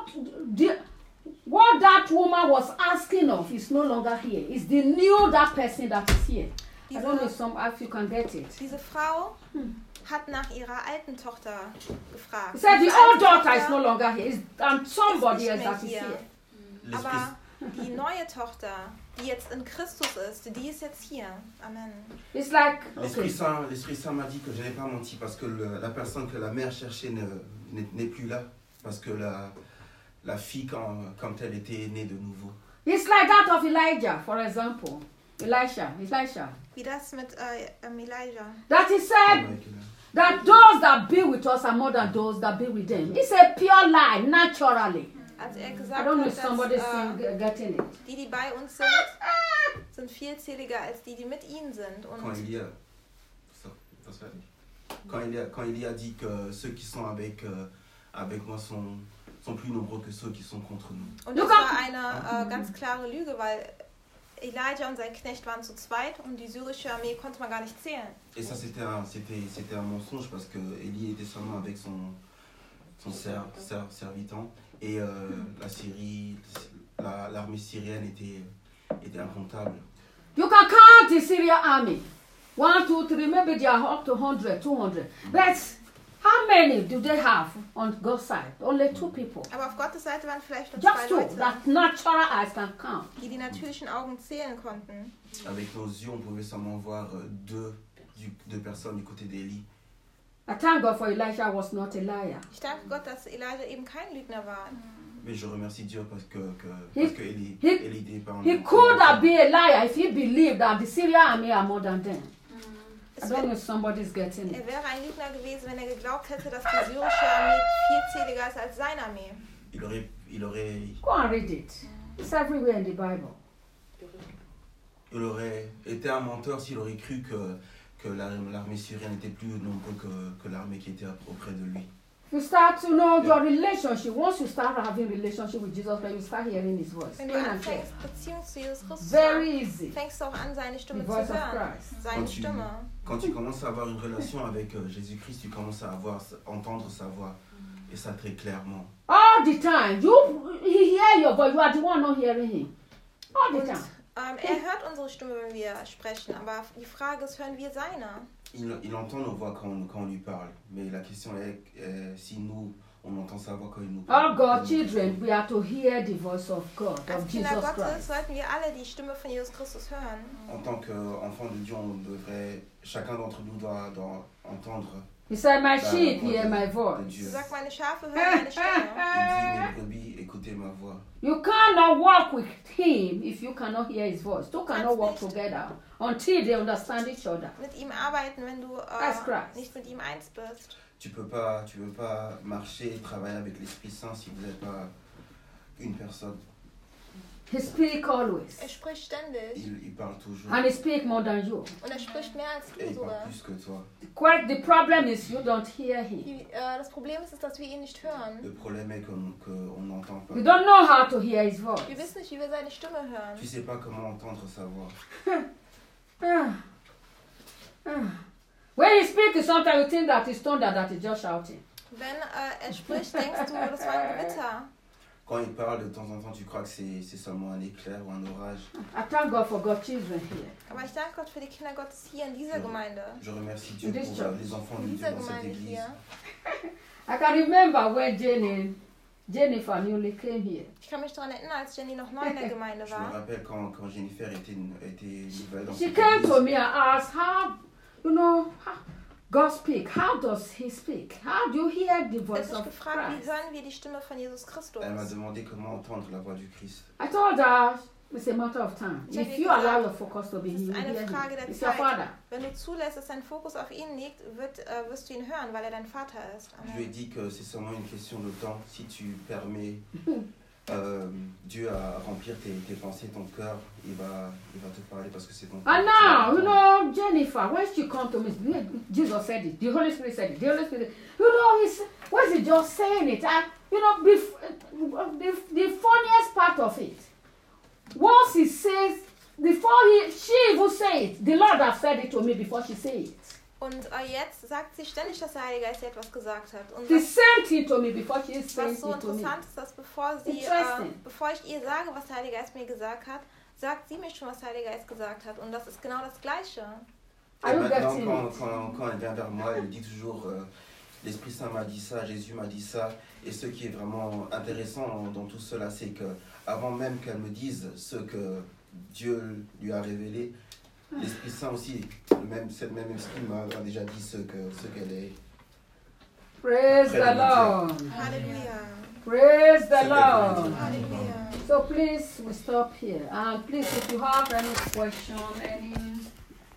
[SPEAKER 2] what that woman was asking of is no longer here. It's the new that person that is here. I don't know if you can get it.
[SPEAKER 1] Diese Frau hat nach ihrer alten Tochter gefragt.
[SPEAKER 2] He said, the old daughter is no longer here. And somebody else that is here.
[SPEAKER 1] Aber die neue Tochter, die jetzt in Christus ist, die ist jetzt hier. Amen.
[SPEAKER 2] It's like,
[SPEAKER 3] L'Esprit Saint m'a dit que je n'ai pas menti parce que la personne que la mère cherchait n'est plus là. Parce que la fille, quand elle était née de nouveau.
[SPEAKER 2] It's like that of Elijah, for example. Elisha.
[SPEAKER 1] Wie das mit Elijah.
[SPEAKER 2] That he said, That those that be with us are more than those that be with them. It's a pure lie, naturally.
[SPEAKER 1] Als
[SPEAKER 2] I
[SPEAKER 1] gesagt
[SPEAKER 2] don't know
[SPEAKER 1] hat,
[SPEAKER 2] if somebody's
[SPEAKER 1] dass
[SPEAKER 2] getting it.
[SPEAKER 1] die bei uns sind vielzähliger als die mit ihnen sind.
[SPEAKER 3] Quand
[SPEAKER 1] Und
[SPEAKER 3] il y a... Quand il y a dit que ceux qui sont avec moi sont plus nombreux que ceux qui sont contre nous.
[SPEAKER 1] Und das war eine ganz klare Lüge, weil Elijah und sein Knecht waren zu zweit und die syrische Armee konnte man gar nicht zählen.
[SPEAKER 3] Et ça c'était un mensonge parce que Élie était seulement avec son servitant et l'armée syrienne était incontable.
[SPEAKER 2] You can count the Syrian army. 1, 2, 3, maybe they are up to 100, 200. But how many do they have on God's side? Only 2 people.
[SPEAKER 1] Aber auf Gottes Seite waren vielleicht nur
[SPEAKER 2] Just
[SPEAKER 1] 2
[SPEAKER 2] 2
[SPEAKER 1] Leute,
[SPEAKER 2] that natural eyes can count.
[SPEAKER 1] die natürlichen Augen zählen konnten.
[SPEAKER 3] Avec nos yeux, on pouvait seulement voir deux personnes du côté d'Élie.
[SPEAKER 2] I thank God for Elijah was not a liar.
[SPEAKER 1] Ich danke Gott, dass Elijah eben kein Lügner war.
[SPEAKER 3] Mais je remercie Dieu parce que Élie n'était pas un
[SPEAKER 2] He could have been a liar if he believed that the Syrian army are more than them. I don't know if somebody's getting it.
[SPEAKER 1] Wäre ein Lügner gewesen, wenn geglaubt hätte, dass die syrische Armee vielzähliger ist als seine Armee.
[SPEAKER 3] Il aurait
[SPEAKER 2] Go and read it. It's everywhere in the Bible.
[SPEAKER 3] Il aurait été un menteur s'il aurait cru que l'armée syrienne était plus nombreuse que l'armée qui était auprès de lui.
[SPEAKER 2] You start to know your relationship. Once you start having relationship with Jesus, then you start hearing His voice.
[SPEAKER 1] Wenn du anfängst, Beziehung zu Jesus Christus
[SPEAKER 2] Very easy.
[SPEAKER 1] fängst du auch an, seine Stimme
[SPEAKER 2] The
[SPEAKER 1] zu
[SPEAKER 2] voice of
[SPEAKER 1] hören.
[SPEAKER 2] Christ.
[SPEAKER 1] Seine Stimme.
[SPEAKER 3] Quand tu commences à avoir une relation avec Jésus-Christ, tu commences à entendre sa voix. Et ça très clairement.
[SPEAKER 2] All the time. He hear your voice. You are the one not hearing Him. All the time.
[SPEAKER 1] Hört unsere Stimme, wenn wir sprechen, aber die Frage ist, hören wir seine?
[SPEAKER 3] Il entend nos voix quand on lui parle. Mais la question est si nous, on entend sa voix quand il nous parle.
[SPEAKER 2] All God's children, we are to hear the voice of God,
[SPEAKER 1] Als
[SPEAKER 2] of
[SPEAKER 1] Kinder
[SPEAKER 2] Jesus
[SPEAKER 1] Gottes
[SPEAKER 2] Christ.
[SPEAKER 1] sollten wir alle die Stimme von Jesus Christus hören.
[SPEAKER 3] En tant qu'enfant de Dieu, chacun d'entre nous doit entendre.
[SPEAKER 2] He said, my sheep hear my voice.
[SPEAKER 1] Du sagst, meine Schafe hören meine Stimme.
[SPEAKER 3] Il dit, mes brebis, écoutez ma voix.
[SPEAKER 2] You cannot walk with Him if you cannot hear His voice. Two cannot walk together until they understand each other.
[SPEAKER 1] Mit ihm arbeiten, wenn du nicht mit ihm eins bist.
[SPEAKER 3] Tu peux pas marcher et travailler avec l'Esprit Saint si vous n'êtes pas une personne.
[SPEAKER 2] He speaks always.
[SPEAKER 1] Spricht ständig.
[SPEAKER 3] Il parle toujours.
[SPEAKER 2] And He speaks more than you.
[SPEAKER 1] Und spricht mehr als
[SPEAKER 3] Et
[SPEAKER 1] du
[SPEAKER 3] il parle
[SPEAKER 1] sogar.
[SPEAKER 3] plus que toi.
[SPEAKER 2] The problem is you don't hear Him.
[SPEAKER 1] Das Problem ist, dass wir ihn nicht hören.
[SPEAKER 3] Le problème est qu'on n'entend pas.
[SPEAKER 2] You don't know how to hear His voice.
[SPEAKER 1] Wir wissen nicht, wie wir seine Stimme hören.
[SPEAKER 3] Tu sais pas comment entendre sa voix.
[SPEAKER 2] When He speaks, sometimes you think that He's thunder, that He's just shouting.
[SPEAKER 1] Wenn spricht, denkst du, das war ein Gewitter.
[SPEAKER 3] Quand il parle, de temps en temps, tu crois que c'est seulement un éclair ou un orage.
[SPEAKER 2] I thank God for God's children here.
[SPEAKER 1] Aber ich danke Gott für die Kinder Gottes hier in dieser Gemeinde.
[SPEAKER 3] Je remercie Dieu pour les enfants de Dieu dans cette église.
[SPEAKER 2] I can remember when Jennifer newly came here.
[SPEAKER 1] Ich kann mich daran erinnern, als Jenny noch neu in der Gemeinde
[SPEAKER 3] Je me
[SPEAKER 1] war.
[SPEAKER 3] rappelle quand Jennifer était nouvelle dans
[SPEAKER 2] She
[SPEAKER 3] cette
[SPEAKER 2] came to
[SPEAKER 3] église.
[SPEAKER 2] me and asked, God speak. How does He speak? How do you hear the
[SPEAKER 1] Sie hat
[SPEAKER 2] voice
[SPEAKER 1] mich
[SPEAKER 2] of
[SPEAKER 1] gefragt, wie
[SPEAKER 2] Christ?
[SPEAKER 1] hören wir die Stimme von Jesus Christus?
[SPEAKER 3] Elle m'a demandé comment entendre la voix du Christ.
[SPEAKER 2] I told her it's a matter of time. If you allow your focus to be Him, you
[SPEAKER 1] eine
[SPEAKER 2] hear
[SPEAKER 1] Frage der
[SPEAKER 2] Him. It's your
[SPEAKER 1] Zeit.
[SPEAKER 2] Father.
[SPEAKER 1] Wenn du zulässt, dass dein Fokus auf ihn liegt, wirst du ihn hören, weil er dein Vater ist.
[SPEAKER 3] Je lui ai dit que c'est seulement une question de temps. Si tu permets Dieu à remplir tes pensées, ton cœur, il va te parler parce que c'est ton
[SPEAKER 2] And now, you know, Jennifer, when she come to me, Jesus said it. The Holy Spirit said it. The Holy Spirit, why is he just saying it? And, the funniest part of it, once he says, she even say it, the Lord has said it to me before she say it.
[SPEAKER 1] Und jetzt sagt sie ständig, dass der Heilige Geist ihr etwas gesagt hat. Und
[SPEAKER 2] The same thing to me before she is saying
[SPEAKER 1] was so
[SPEAKER 2] it to me.
[SPEAKER 1] interessant ist, dass bevor ich ihr sage, was der Heilige Geist mir gesagt hat, sagt sie mir schon, was der Heilige Geist gesagt hat. Und das ist genau das Gleiche.
[SPEAKER 3] Et maintenant, quand elle vient vers moi, elle dit toujours l'Esprit Saint m'a dit ça, Jésus m'a dit ça. Et ce qui est vraiment intéressant dans tout cela, c'est que avant même qu'elle me dise ce que Dieu lui a révélé, l'Esprit Saint aussi, cette même esprit m'a déjà dit ce qu'elle est.
[SPEAKER 2] Praise the Lord.
[SPEAKER 1] Halleluja.
[SPEAKER 2] Praise the Lord.
[SPEAKER 1] Halleluja.
[SPEAKER 2] So please, we stop here. And please, if you have any question, any